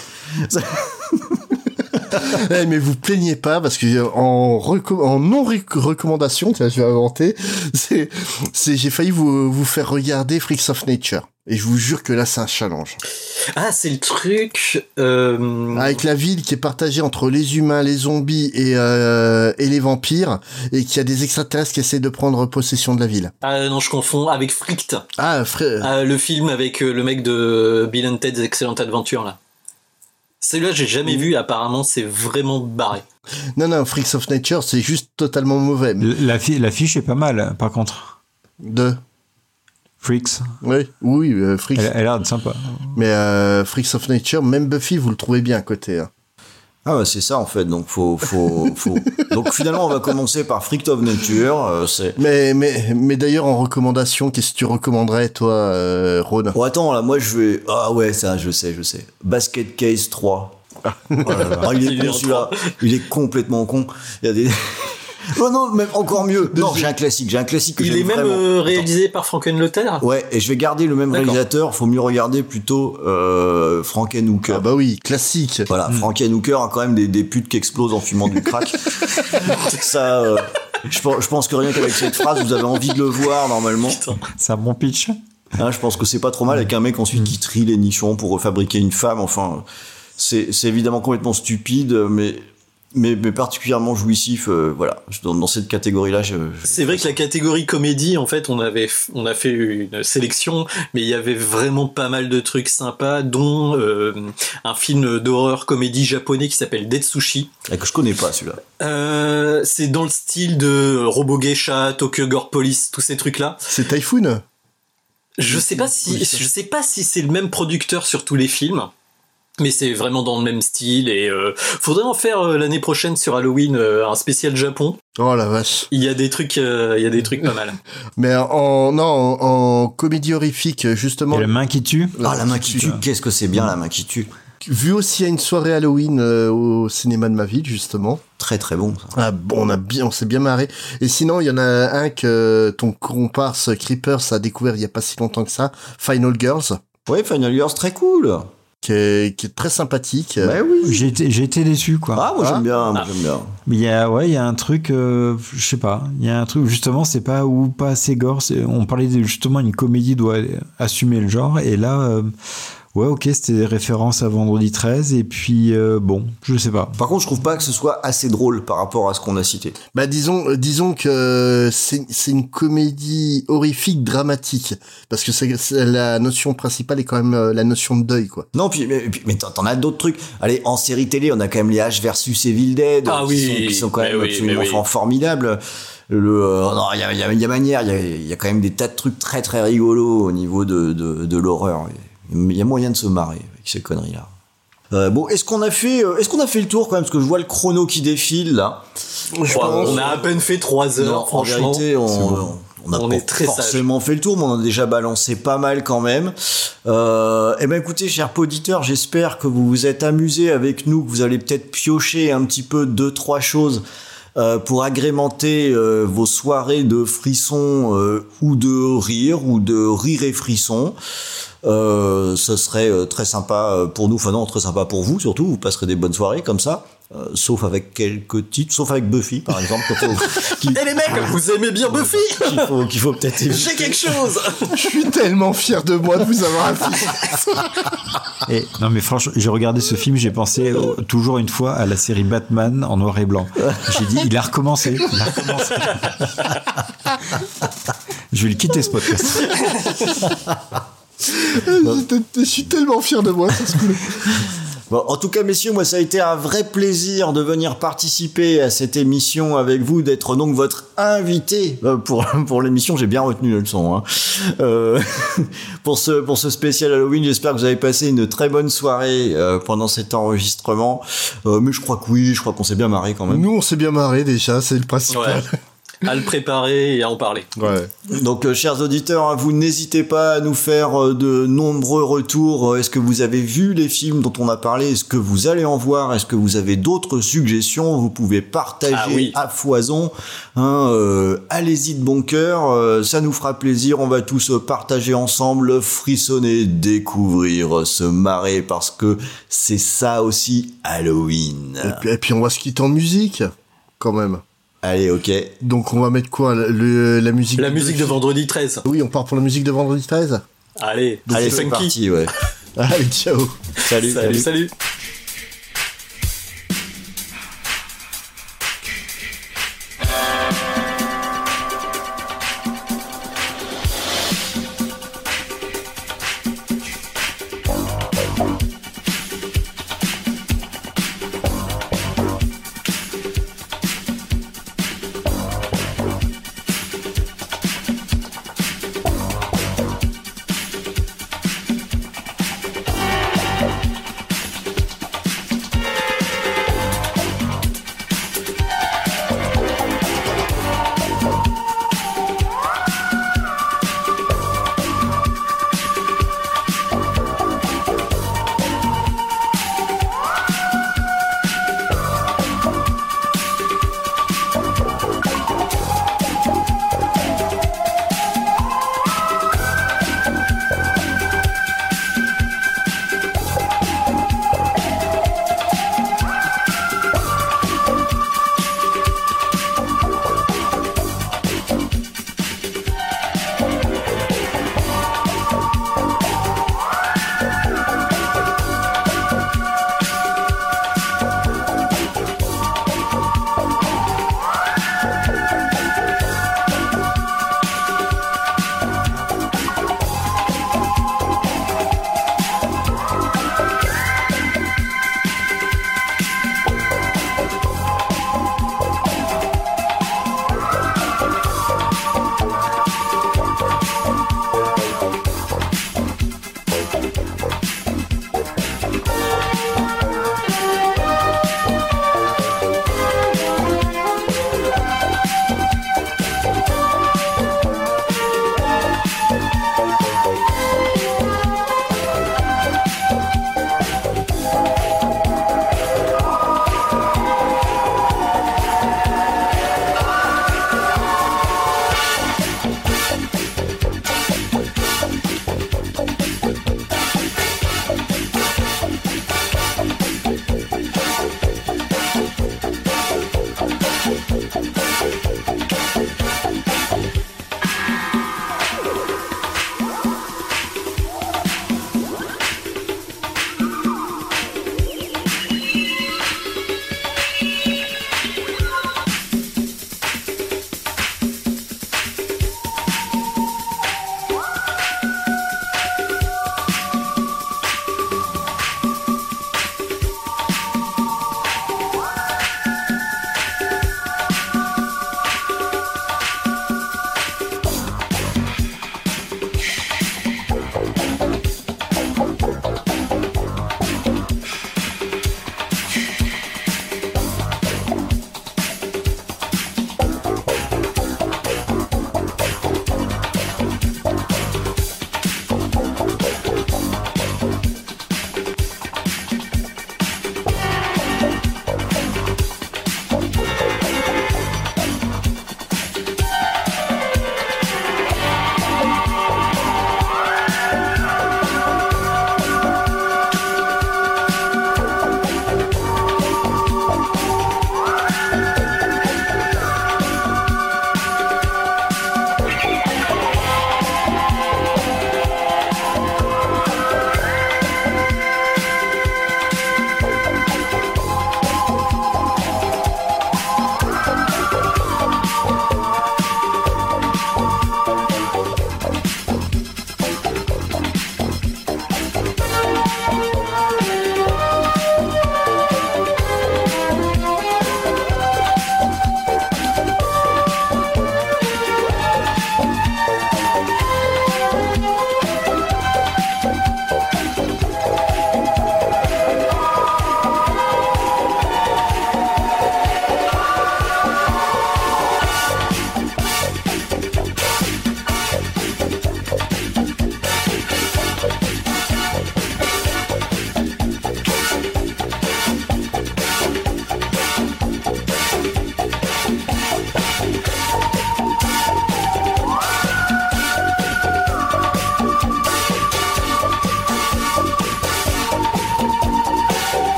Mais vous plaignez pas parce que en non recommandation, je vais inventer, j'ai failli vous faire regarder Freaks of Nature. Et je vous jure que là, c'est un challenge. Ah, c'est le truc... Avec la ville qui est partagée entre les humains, les zombies et les vampires, et qu'il y a des extraterrestres qui essaient de prendre possession de la ville. Ah non, je confonds avec Freaked. Ah, le film avec le mec de Bill and Ted's Excellent Adventure, là. Celui-là, j'ai jamais vu, apparemment, c'est vraiment barré. Non, Freaks of Nature, c'est juste totalement mauvais. L'affiche est pas mal, par contre. Freaks. Oui, Freaks. Elle a l'air sympa. Mais Freaks of Nature, même Buffy, vous le trouvez bien à côté. Hein. Ah ouais, c'est ça en fait. Donc faut. Donc finalement, on va commencer par Freaks of Nature. Mais d'ailleurs, en recommandation, qu'est-ce que tu recommanderais, toi, Ron? Oh, attends, là, moi je vais. Ah ouais, ça, je sais. Basket Case 3. Il est bien celui-là. Il est complètement con. Il y a des. Oh non, même encore mieux. Non, j'ai un classique que il j'aime est même vraiment. réalisé par Frankenlother. Ouais, et je vais garder le même réalisateur. Faut mieux regarder plutôt Frankenhooker. Ah bah oui, classique. Voilà, Frankenhooker a quand même des putes qui explosent en fumant du crack. Ça, je pense que rien qu'avec cette phrase, vous avez envie de le voir normalement. C'est un bon pitch. Hein, je pense que c'est pas trop mal avec un mec ensuite qui trie les nichons pour refabriquer une femme. Enfin, c'est évidemment complètement stupide, mais particulièrement jouissif. Voilà, dans cette catégorie-là, c'est vrai que la catégorie comédie, en fait, on a fait une sélection, mais il y avait vraiment pas mal de trucs sympas, dont un film d'horreur comédie japonais qui s'appelle Detsushi. Que je connais pas celui-là. C'est dans le style de Robo Geisha, Tokyo Gore Police, tous ces trucs-là. C'est Typhoon. Je sais pas si c'est le même producteur sur tous les films. Mais c'est vraiment dans le même style et faudrait en faire l'année prochaine sur Halloween un spécial Japon. Oh la vache. Il y a des trucs pas mal. Mais en comédie horrifique justement. Et La main qui tue. La main qui tue. Qu'est-ce que c'est bien La main qui tue. Vu aussi à une soirée Halloween au cinéma de ma ville justement. Très très bon. Ça. Ah bon, on s'est bien marré. Et sinon il y en a un que ton comparse Creepers a découvert il y a pas si longtemps que ça. Final Girls. Ouais, Final Girls, très cool. Qui est très sympathique. Bah oui. J'ai été déçu, quoi. Ah, moi j'aime bien. Mais il y a un truc, je sais pas. Il y a un truc, justement, c'est pas assez gore. On parlait justement, une comédie doit assumer le genre. Et là, ouais, ok, c'était des références à Vendredi 13. Et puis, bon, je sais pas. Par contre, je trouve pas que ce soit assez drôle par rapport à ce qu'on a cité. Bah, disons que c'est une comédie horrifique dramatique. Parce que la notion principale est quand même la notion de deuil, quoi. Non, mais t'en as d'autres trucs. Allez, en série télé, on a quand même les H versus Evil Dead. Qui sont quand même absolument formidables. Non, il y a manière, il y a quand même des tas de trucs très très rigolos au niveau de l'horreur. Il y a moyen de se marrer avec ces conneries-là. Bon, est-ce qu'on a fait le tour quand même, parce que je vois le chrono qui défile là. On a à peine fait 3 heures, franchement. En vérité, on a pas forcément fait le tour, mais on a déjà balancé pas mal quand même. Eh ben écoutez, chers auditeurs, j'espère que vous vous êtes amusés avec nous, que vous allez peut-être piocher un petit peu 2-3 choses pour agrémenter vos soirées de frissons ou de rire et frissons. Ce serait très sympa pour nous, enfin non, très sympa pour vous surtout, vous passerez des bonnes soirées comme ça. Sauf avec quelques titres, sauf avec Buffy par exemple. Les mecs, vous aimez bien Buffy? Qu'il faut peut-être éviter. J'ai quelque chose. Je suis tellement fier de moi de vous avoir affiché. Et non mais franchement, j'ai regardé ce film, j'ai pensé toujours une fois à la série Batman en noir et blanc. J'ai dit, il a recommencé. Je vais le quitter ce podcast. Je suis tellement fier de moi, ça se coule. Bon, en tout cas, messieurs, moi, ça a été un vrai plaisir de venir participer à cette émission avec vous, d'être donc votre invité pour l'émission. J'ai bien retenu la leçon, hein. Pour ce spécial Halloween, j'espère que vous avez passé une très bonne soirée pendant cet enregistrement. Mais je crois qu'on s'est bien marré quand même. Nous, on s'est bien marré déjà, c'est le principal. Ouais. À le préparer et à en parler. Ouais. Donc, chers auditeurs, vous n'hésitez pas à nous faire de nombreux retours. Est-ce que vous avez vu les films dont on a parlé? Est-ce que vous allez en voir? Est-ce que vous avez d'autres suggestions? Vous pouvez partager à foison. Allez-y de bon cœur. Ça nous fera plaisir. On va tous partager ensemble, frissonner, découvrir, se marrer, parce que c'est ça aussi Halloween. Et puis on va se quitter en musique, quand même. Allez, ok. Donc on va mettre quoi, la musique? La musique de Vendredi 13. Oui, on part pour la musique de Vendredi 13. Allez, c'est parti, ouais. Allez, ciao. Salut.